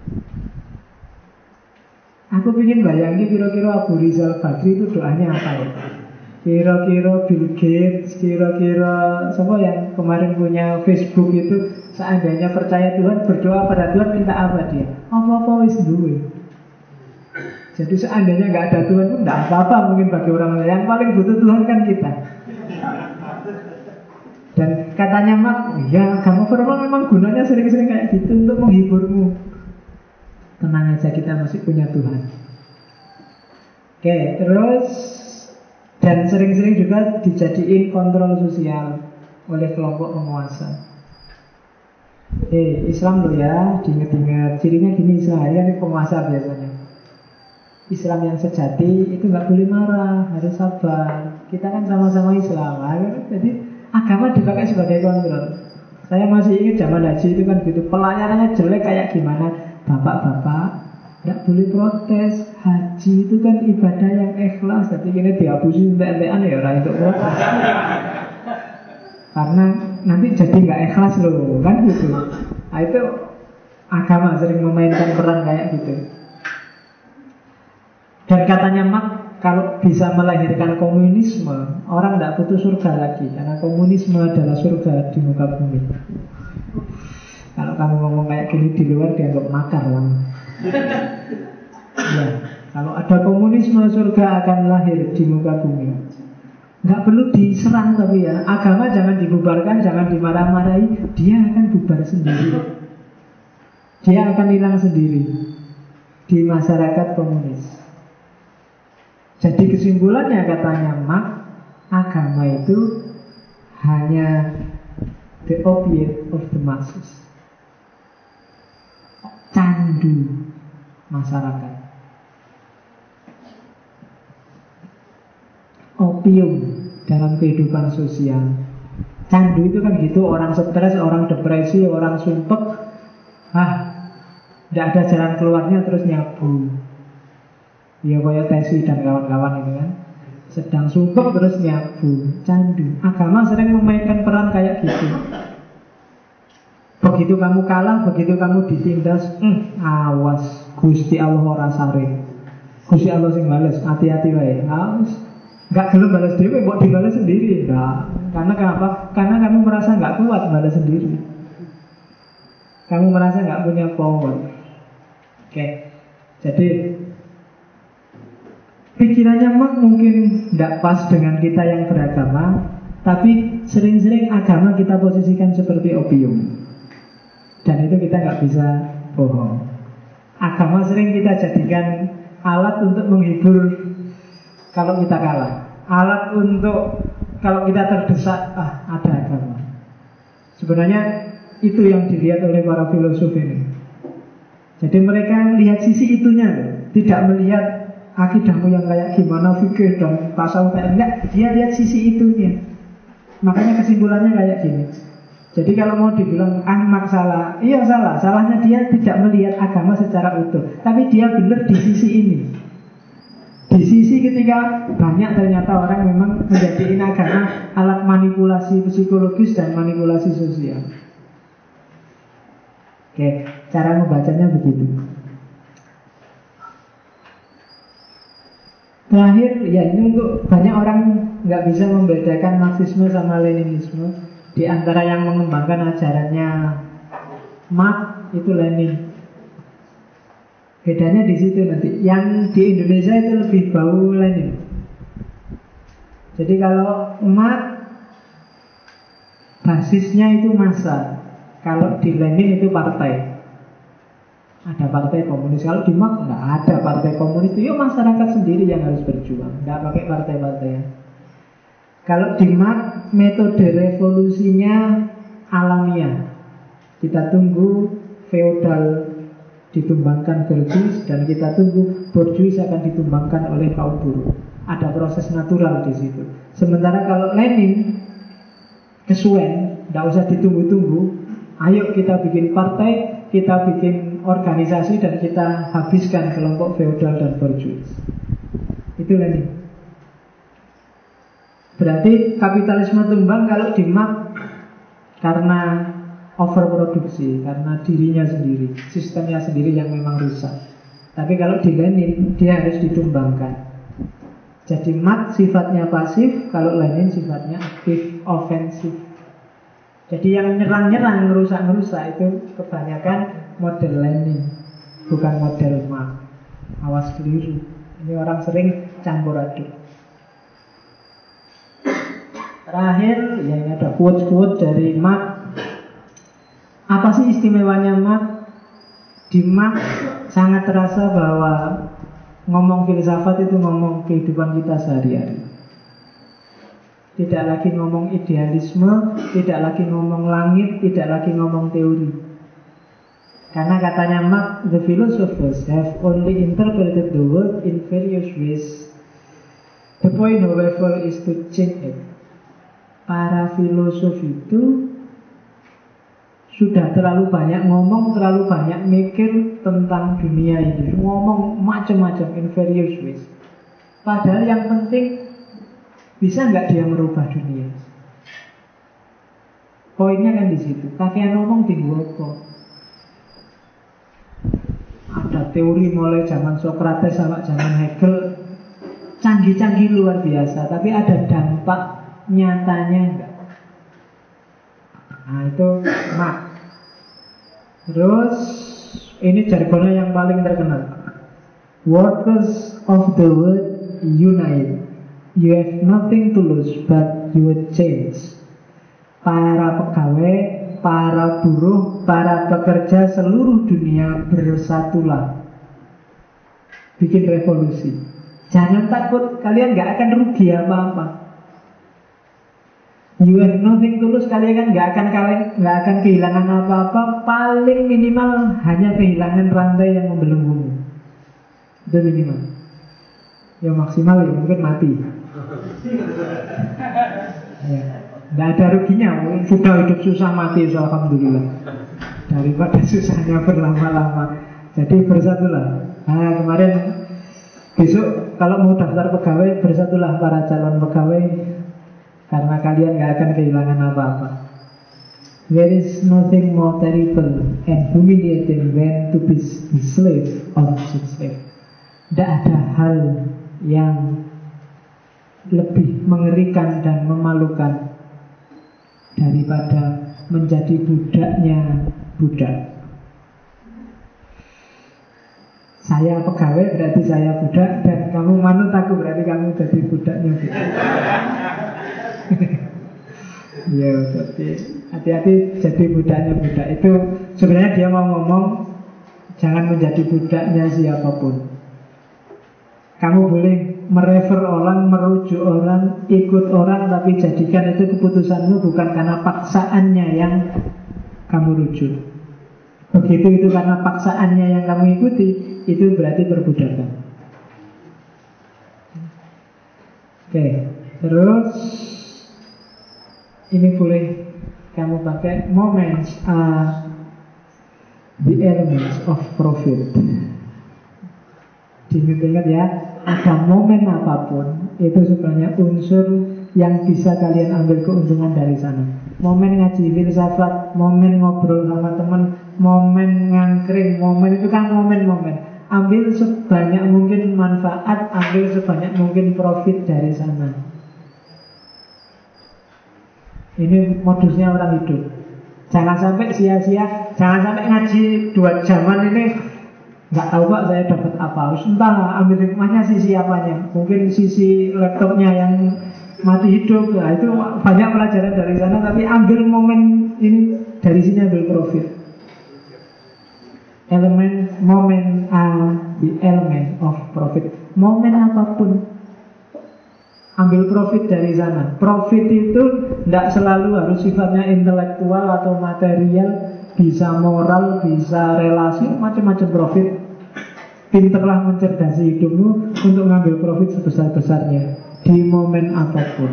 Aku ingin bayangin kira-kira Abu Rizal Bakri itu doanya apa ya? Kira-kira Bill Gates, kira-kira siapa yang kemarin punya Facebook itu, seandainya percaya Tuhan, berdoa pada Tuhan, minta apa dia? Apa-apa wis duwe. Jadi seandainya nggak ada Tuhan pun nggak apa-apa mungkin bagi orang lain. Yang paling butuh Tuhan kan kita. Dan katanya Mak, ya agama formal memang gunanya sering-sering kayak gitu untuk menghiburmu. Tenang aja, kita masih punya Tuhan. Oke, terus dan sering-sering juga dijadiin kontrol sosial oleh kelompok penguasa. Islam loh ya, diingat-ingat. Cirinya gini, Islam ini penguasa biasanya. Islam yang sejati itu nggak boleh marah, harus sabar. Kita kan sama-sama Islam, jadi agama dipakai sebagai kontrol. Saya masih ingat zaman haji itu kan gitu, pelayanannya jelek kayak gimana. Bapak-bapak tidak boleh protes. Haji itu kan ibadah yang ikhlas. Jadi ini dihapusin entek-entekan ya orang itu protes. Karena nanti jadi nggak ikhlas loh, kan gitu. Nah, itu agama sering memainkan peran kayak gitu. Dan katanya Mak, kalau bisa melahirkan komunisme, orang tidak butuh surga lagi, karena komunisme adalah surga di muka bumi. Kalau kamu ngomong kayak gini di luar dianggap makar lah. Ya, kalau ada komunisme, surga akan lahir di muka bumi. Nggak perlu diserang tapi ya, agama jangan dibubarkan, jangan dimarah-marahi, dia akan bubar sendiri. Dia akan hilang sendiri di masyarakat komunis. Jadi kesimpulannya katanya Mak, agama itu hanya the opiate of the masses, candu masyarakat, opium dalam kehidupan sosial. Candu itu kan gitu, orang stres, orang depresi, orang sumpek, tidak ada jalan keluarnya terus nyabu. Ya kayak Tesi dan kawan-kawan itu kan, sedang sumpek terus nyabu, candu. Agama sering memainkan peran kayak gitu. Begitu kamu kalah, begitu kamu ditindas, awas, Gusti Allah ora sare. Gusti Allah sing bales, hati-hati wae. Awas, nggak gelem balas dhewe, mbok dibalas sendiri. Enggak. Karena kenapa? Karena kamu merasa nggak kuat balas sendiri. Kamu merasa nggak punya power. Oke. Jadi pikirannya Mak mungkin tidak pas dengan kita yang beragama, tapi sering-sering agama kita posisikan seperti opium. Dan itu kita nggak bisa bohong. Agama sering kita jadikan alat untuk menghibur kalau kita kalah, alat untuk kalau kita terdesak, ada agama. Sebenarnya itu yang dilihat oleh para filosof ini. Jadi mereka lihat sisi itunya, tidak melihat akidahmu yang kayak gimana, fikir dan tasawuf kayak enggak, dia lihat sisi itunya. Makanya kesimpulannya kayak gini. Jadi kalau mau dibilang Ahmad salah, iya salah. Salahnya dia tidak melihat agama secara utuh, tapi dia benar di sisi ini. Di sisi ketika banyak ternyata orang memang menjadikan agama alat manipulasi psikologis dan manipulasi sosial. Oke, cara membacanya begitu. Terakhir, ya ini untuk banyak orang nggak bisa membedakan Marxisme sama Leninisme. Di antara yang mengembangkan ajarannya Marx itu Lenin. Bedanya di situ nanti. Yang di Indonesia itu lebih bau Lenin. Jadi kalau Marx basisnya itu massa. Kalau di Lenin itu partai. Ada partai komunis. Kalau di Marx nggak ada partai komunis. Itu masyarakat sendiri yang harus berjuang. Nggak pakai partai-partai. Kalau di Marx, metode revolusinya alamiah. Kita tunggu feodal ditumbangkan bourgeois, dan kita tunggu bourgeois akan ditumbangkan oleh kaum buruh. Ada proses natural di situ. Sementara kalau Lenin kesuwen, tidak usah ditunggu-tunggu. Ayo kita bikin partai, kita bikin organisasi, dan kita habiskan kelompok feodal dan bourgeois. Itu Lenin. Berarti kapitalisme tumbang kalau di Marx karena overproduksi, karena dirinya sendiri, sistemnya sendiri yang memang rusak. Tapi kalau di Lenin, dia harus ditumbangkan. Jadi Marx sifatnya pasif, kalau Lenin sifatnya aktif, ofensif. Jadi yang nyerang-nyerang, ngerusak-ngerusak itu kebanyakan model Lenin, bukan model Marx. Awas keliru. Ini orang sering campur aduk. Terakhir, ya ini ada quote-quote dari Marx. Apa sih istimewanya Marx? Di Marx sangat terasa bahwa ngomong filsafat itu ngomong kehidupan kita sehari-hari. Tidak lagi ngomong idealisme, tidak lagi ngomong langit, tidak lagi ngomong teori. Karena katanya Marx, the philosophers have only interpreted the world in various ways. The point, however, is to change it. Para filosof itu sudah terlalu banyak ngomong, terlalu banyak mikir tentang dunia ini. Ngomong macam-macam in various ways. Padahal yang penting, bisa nggak dia merubah dunia? Poinnya kan di situ. Kakean ngomong tinggal kok. Ada teori mulai zaman Socrates sampai zaman Hegel, canggih-canggih luar biasa. Tapi ada dampak nyatanya enggak? Nah itu Marx. Terus ini jargonnya yang paling terkenal. Workers of the world unite. You have nothing to lose but your change. Para pegawai, para buruh, para pekerja seluruh dunia bersatulah. Bikin revolusi. Jangan takut, kalian gak akan rugi apa-apa. You have nothing to lose, kalian kan gak akan kehilangan apa-apa. Paling minimal hanya kehilangan rantai yang membelenggu. Itu minimal. Ya maksimal ya mungkin mati. Ya, gak ada ruginya. Sudah hidup susah mati, alhamdulillah. Daripada susahnya berlama-lama. Jadi bersatulah. Nah kemarin, besok kalau mau daftar pegawai, bersatulah para calon pegawai. Karena kalian gak akan kehilangan apa-apa. There is nothing more terrible and humiliating than to be the slave of such slave. Tidak ada hal yang lebih mengerikan dan memalukan daripada menjadi budaknya budak. Saya pegawai berarti saya budak, dan kamu manut aku berarti kamu jadi budaknya budak. Ya, jadi hati-hati jadi budaknya budak. Itu sebenarnya dia mau ngomong jangan menjadi budaknya siapapun. Kamu boleh merefer orang, merujuk orang, ikut orang, tapi jadikan itu keputusanmu bukan karena paksaannya yang kamu rujuk. Begitu itu karena paksaannya yang kamu ikuti, itu berarti perbudakan. Oke, terus ini boleh kamu pakai moments are the elements of profit. Diingat-ingat ya, ada momen apapun itu sebenarnya unsur yang bisa kalian ambil keuntungan dari sana. Momen ngaji filsafat, momen ngobrol sama teman, momen ngangkring, momen itu kan momen-momen. Ambil sebanyak mungkin manfaat, ambil sebanyak mungkin profit dari sana. Ini modusnya orang hidup. Jangan sampai sia-sia, jangan sampai ngaji 2 jaman ini nggak tahu Pak saya dapat apa. Harus entah ambil hikmahnya sisi apanya. Mungkin sisi laptopnya yang mati hidup. Nah, itu banyak pelajaran dari sana. Tapi ambil momen ini, dari sini ambil profit. Momen the element of profit. Momen apapun, ambil profit dari sana. Profit itu tidak selalu harus sifatnya intelektual atau material, bisa moral, bisa relasi, macam-macam profit. Pinterlah mencerdasi hidupmu untuk ngambil profit sebesar-besarnya di momen apapun.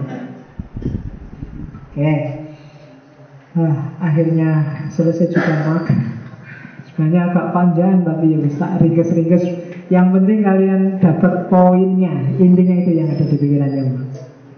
Oke. Akhirnya selesai juga Mak. Sebenarnya agak panjang tapi ya bisa ringkes-ringkes. Yang penting kalian dapat poinnya, intinya itu yang ada di pikirannya Mak.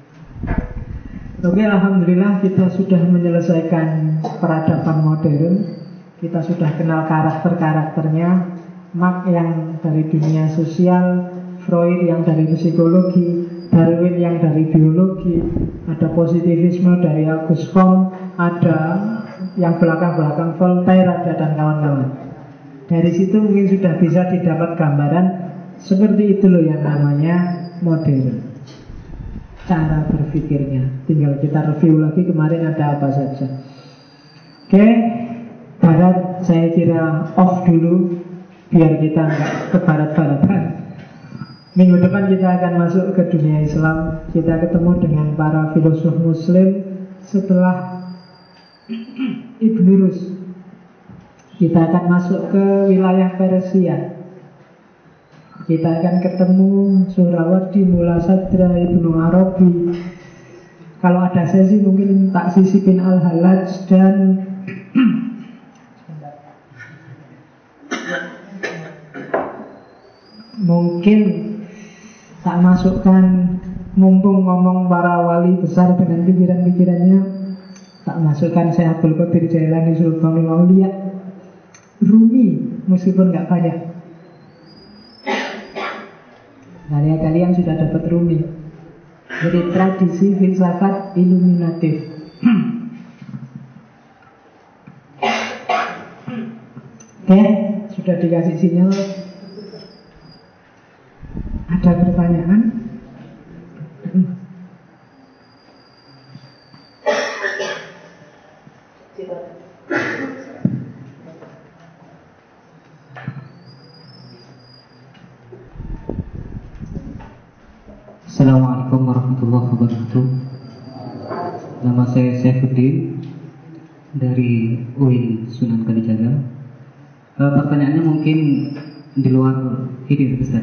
Oke, alhamdulillah kita sudah menyelesaikan peradaban modern. Kita sudah kenal karakter-karakternya. Marx yang dari dunia sosial, Freud yang dari psikologi, Darwin yang dari biologi, ada positivisme dari Auguste Comte, ada yang belakang-belakang Voltaire, ada dan kawan-kawan. Dari situ mungkin sudah bisa didapat gambaran seperti itu loh yang namanya modern. Cara berpikirnya. Tinggal kita review lagi kemarin ada apa saja. Oke, Barat saya kira off dulu biar kita nggak ke barat-baratan. Minggu depan kita akan masuk ke dunia Islam. Kita ketemu dengan para filosof Muslim setelah Ibn Rus. Kita akan masuk ke wilayah Persia. Kita akan ketemu Suhrawardi, Mula Sadra, Ibnu Arabi. Kalau ada sesi mungkin tak sisipin Al-Halaj dan mungkin tak masukkan, mumpung ngomong para wali besar dengan pikiran-pikirannya, tak masukkan Syekh Abdul Qadir Jailani, Sultanul Auliya, Rumi, meskipun gak banyak. Kalian sudah dapat Rumi. Jadi tradisi filsafat iluminatif. Oke, sudah dikasih sinyal. Ada pertanyaan? Assalamualaikum warahmatullahi wabarakatuh. Nama saya Saifuddin dari UIN Sunan Kalijaga. Pertanyaannya mungkin di luar ini, Ustaz.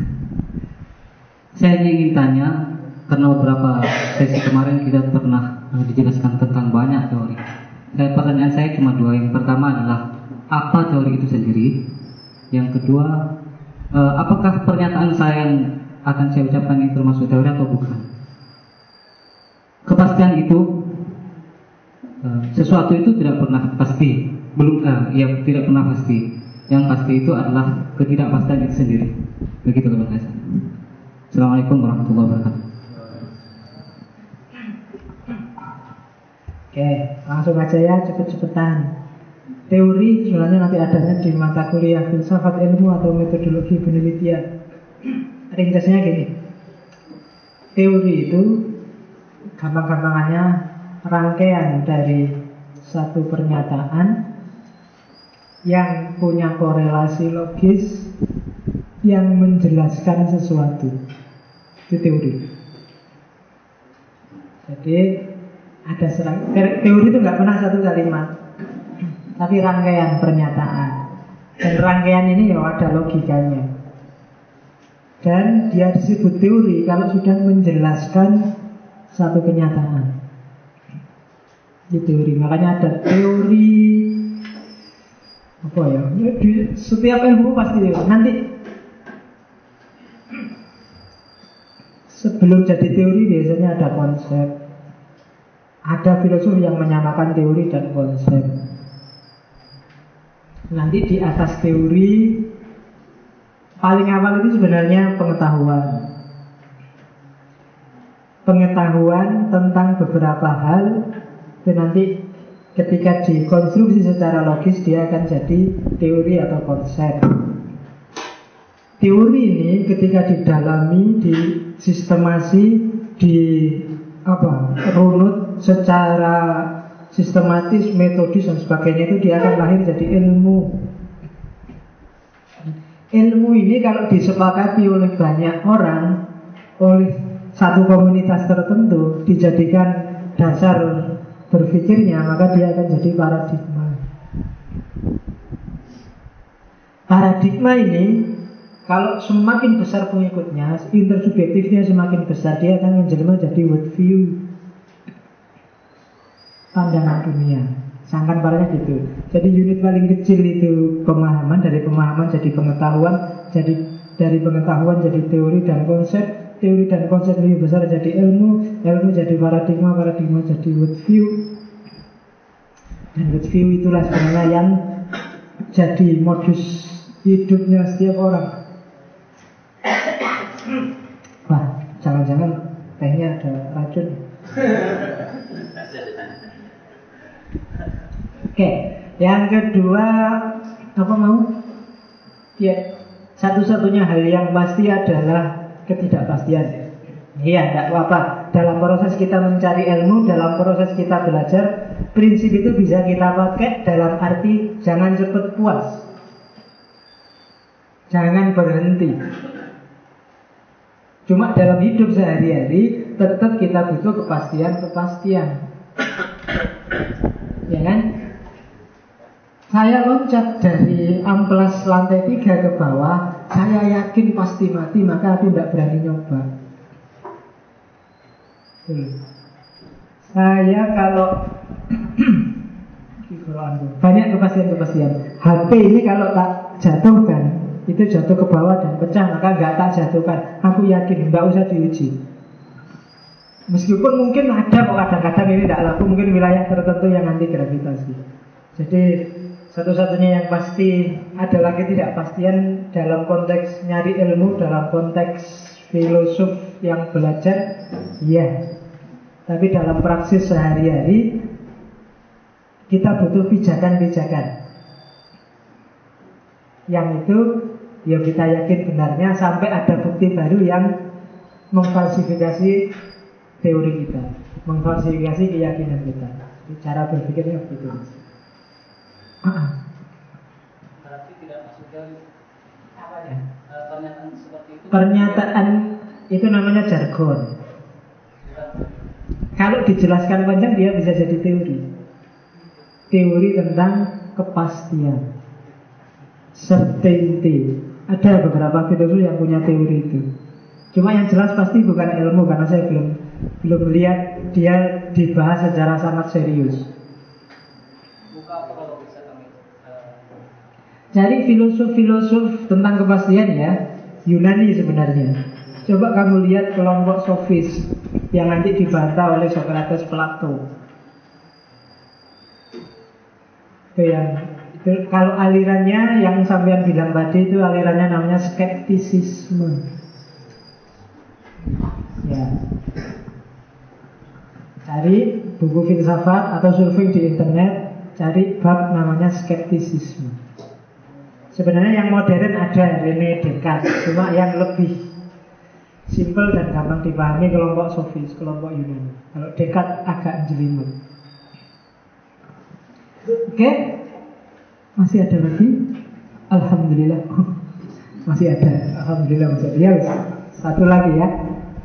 Saya ingin tanya, karena beberapa sesi kemarin kita pernah dijelaskan tentang banyak teori. Pertanyaan saya cuma dua. Yang pertama adalah apa teori itu sendiri. Yang kedua, apakah pernyataan saya yang akan saya ucapkan ini termasuk teori atau bukan? Kepastian itu, sesuatu itu tidak pernah pasti. Yang tidak pernah pasti. Yang pasti itu adalah ketidakpastian itu sendiri. Begitu teman-teman saya. Assalamualaikum warahmatullahi wabarakatuh. Oke, langsung aja ya, cepet-cepetan. Teori sebenarnya nanti adanya di mata kuliah filsafat ilmu atau metodologi penelitian. Ringkasnya gini. Teori itu gampang-gampangannya rangkaian dari satu pernyataan yang punya korelasi logis yang menjelaskan sesuatu. Itu teori. Jadi ada teori itu nggak pernah satu kalimat, tapi rangkaian pernyataan. Dan rangkaian ini ya ada logikanya. Dan dia disebut teori kalau sudah menjelaskan satu kenyataan. Itu teori. Makanya ada teori apa ya? Di setiap ilmu pasti nanti sebelum jadi teori biasanya ada konsep. Ada filosof yang menyamakan teori dan konsep. Nanti di atas teori paling awal itu sebenarnya pengetahuan. Pengetahuan tentang beberapa hal. Dan nanti ketika dikonstruksi secara logis dia akan jadi teori atau konsep. Teori ini ketika didalami, disistemasi, runut secara sistematis, metodis dan sebagainya, itu dia akan lahir jadi ilmu. Ilmu ini kalau disepakati oleh banyak orang, oleh satu komunitas tertentu dijadikan dasar berpikirnya, maka dia akan jadi paradigma. Paradigma ini kalau semakin besar pengikutnya, intersubjektifnya semakin besar, dia akan menjelma jadi worldview, pandangan dunia. Sangkan parahnya gitu. Jadi unit paling kecil itu pemahaman, dari pemahaman jadi pengetahuan, jadi dari pengetahuan jadi teori dan konsep, teori dan konsep lebih besar jadi ilmu, ilmu jadi paradigma, paradigma jadi worldview. Dan worldview itulah sebenarnya yang jadi modus hidupnya setiap orang. Wah, jangan-jangan tehnya ada racun. Oke, yang kedua apa mau? Ya, satu-satunya hal yang pasti adalah ketidakpastian. Iya, tidak apa-apa. Dalam proses kita mencari ilmu, dalam proses kita belajar, prinsip itu bisa kita pakai dalam arti jangan cepat puas, jangan berhenti. Cuma dalam hidup sehari-hari tetap kita butuh kepastian. Ya kan? Saya loncat dari amplas lantai 3 ke bawah, saya yakin pasti mati, maka aku tidak berani nyoba. Saya kalau banyak kepastian. HP ini kalau tak jatuhkan, itu jatuh ke bawah dan pecah, maka nggak tak jatuhkan. Aku yakin, nggak usah diuji. Meskipun mungkin ada kok kadang-kadang ini tidak laku, mungkin wilayah tertentu yang anti gravitasi. Jadi satu-satunya yang pasti adalah ketidakpastian dalam konteks nyari ilmu, dalam konteks filosof yang belajar, iya. Tapi dalam praksis sehari-hari kita butuh pijakan-pijakan yang itu ya kita yakin benarnya sampai ada bukti baru yang memfalsifikasi teori kita, memfalsifikasi keyakinan kita. Cara berpikirnya begitu. Berarti tidak masuk dari Apa ya? Pernyataan seperti itu. Pernyataan itu namanya jargon. Kalau dijelaskan panjang dia bisa jadi teori. Teori tentang kepastian, certainty. Ada beberapa filosof yang punya teori itu. Cuma yang jelas pasti bukan ilmu, karena saya belum lihat dia dibahas secara sangat serius. Buka apa kalau bisa kami Cari filosof-filosof tentang kepastian ya, Yunani sebenarnya. Coba kamu lihat kelompok sofis yang nanti dibantah oleh Socrates, Plato. Itu kalau alirannya yang sampean bilang tadi itu alirannya namanya skeptisisme. Ya. Cari buku filsafat atau surfing di internet, cari bab namanya skeptisisme. Sebenarnya yang modern ada René Descartes, cuma yang lebih simpel dan gampang dipahami kelompok sofis, kelompok Yunani. Kalau Descartes agak jelimet. Oke, masih ada lagi? Alhamdulillah. Masih ada. Alhamdulillah masih ada. Ya, satu lagi ya.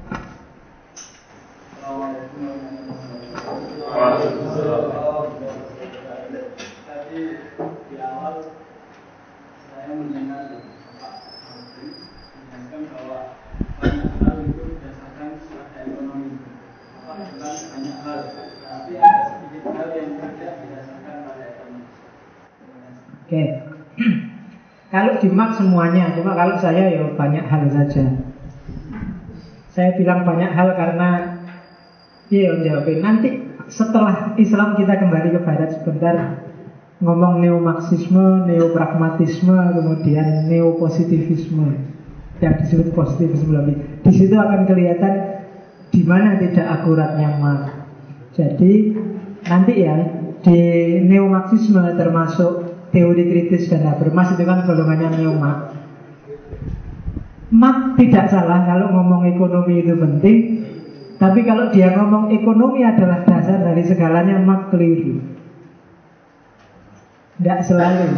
Tadi di awal saya mendengar Pak Menteri menjelaskan bahwa banyak hal itu berdasarkan pada ekonomi. Bukan banyak hal, tapi ada sedikit hal yang tidak berdasarkan pada ekonomi. Oke. Kalau di Marx semuanya, cuma kalau saya ya banyak hal saja. Saya bilang banyak hal karena jawabin nanti setelah Islam kita kembali ke Barat sebentar, ngomong neo-marxisme, neo-pragmatisme, kemudian neo-positivisme yang disebut positivisme lagi. Di situ akan kelihatan di mana tidak akuratnya Marx. Jadi nanti ya di neo-marxisme termasuk teori kritis dan Habermas itu kan golongannya neo-Marx. Marx tidak salah kalau ngomong ekonomi itu penting, tapi kalau dia ngomong ekonomi adalah dasar dari segalanya, Marx keliru. Tidak selalu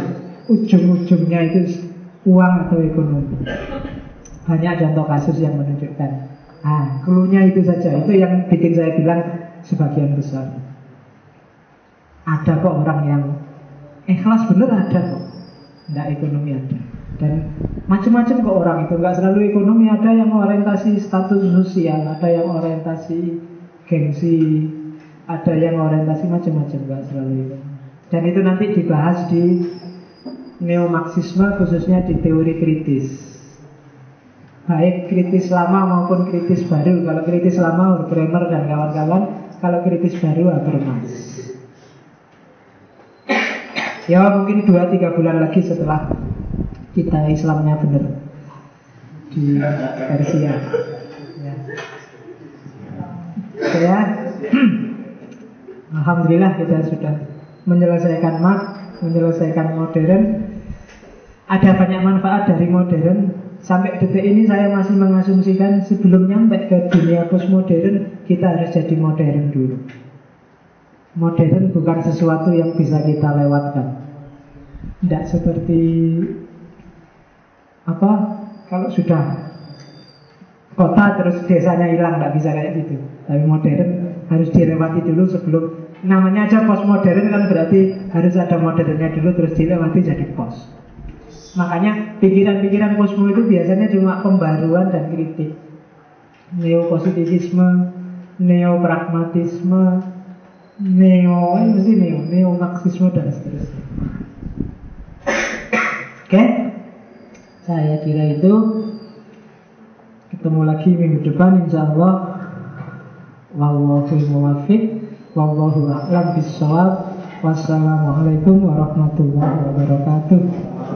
ujung-ujungnya itu uang atau ekonomi. Banyak contoh kasus yang menunjukkan. Cluenya itu saja. Itu yang bikin saya bilang sebagian besar. Ada kok orang yang ikhlas bener, ada kok. Nggak ekonomi ada. Dan macam-macam kok orang itu. Nggak selalu ekonomi. Ada yang orientasi status sosial, ada yang orientasi gengsi, ada yang orientasi macam-macam. Nggak selalu itu. Dan itu nanti dibahas di neo-marxisme, khususnya di teori kritis. Baik kritis lama maupun kritis baru. Kalau kritis lama Horkheimer dan kawan-kawan, kalau kritis baru Habermas. Ya mungkin 2-3 bulan lagi setelah kita Islamnya benar di Persia. Ya. Alhamdulillah kita sudah menyelesaikan Marx, menyelesaikan modern. Ada banyak manfaat dari modern. Sampai detik ini saya masih mengasumsikan sebelum nyampe ke dunia postmodern, kita harus jadi modern dulu. Modern bukan sesuatu yang bisa kita lewatkan. Tidak seperti kalau sudah kota terus desanya hilang, tidak bisa kayak gitu. Tapi modern harus dilewati dulu sebelum. Namanya aja postmodern kan berarti harus ada modernnya dulu terus dilewati jadi post. Makanya pikiran-pikiran posmo itu biasanya cuma pembaruan dan kritik. Neopositivisme, neopragmatisme, neo-marxisme dan seterusnya. Oke? Saya kira itu. Ketemu lagi minggu depan insyaallah. Wallahu muwaffiq, wallahu a'lam bissawab. Wassalamualaikum warahmatullahi wabarakatuh.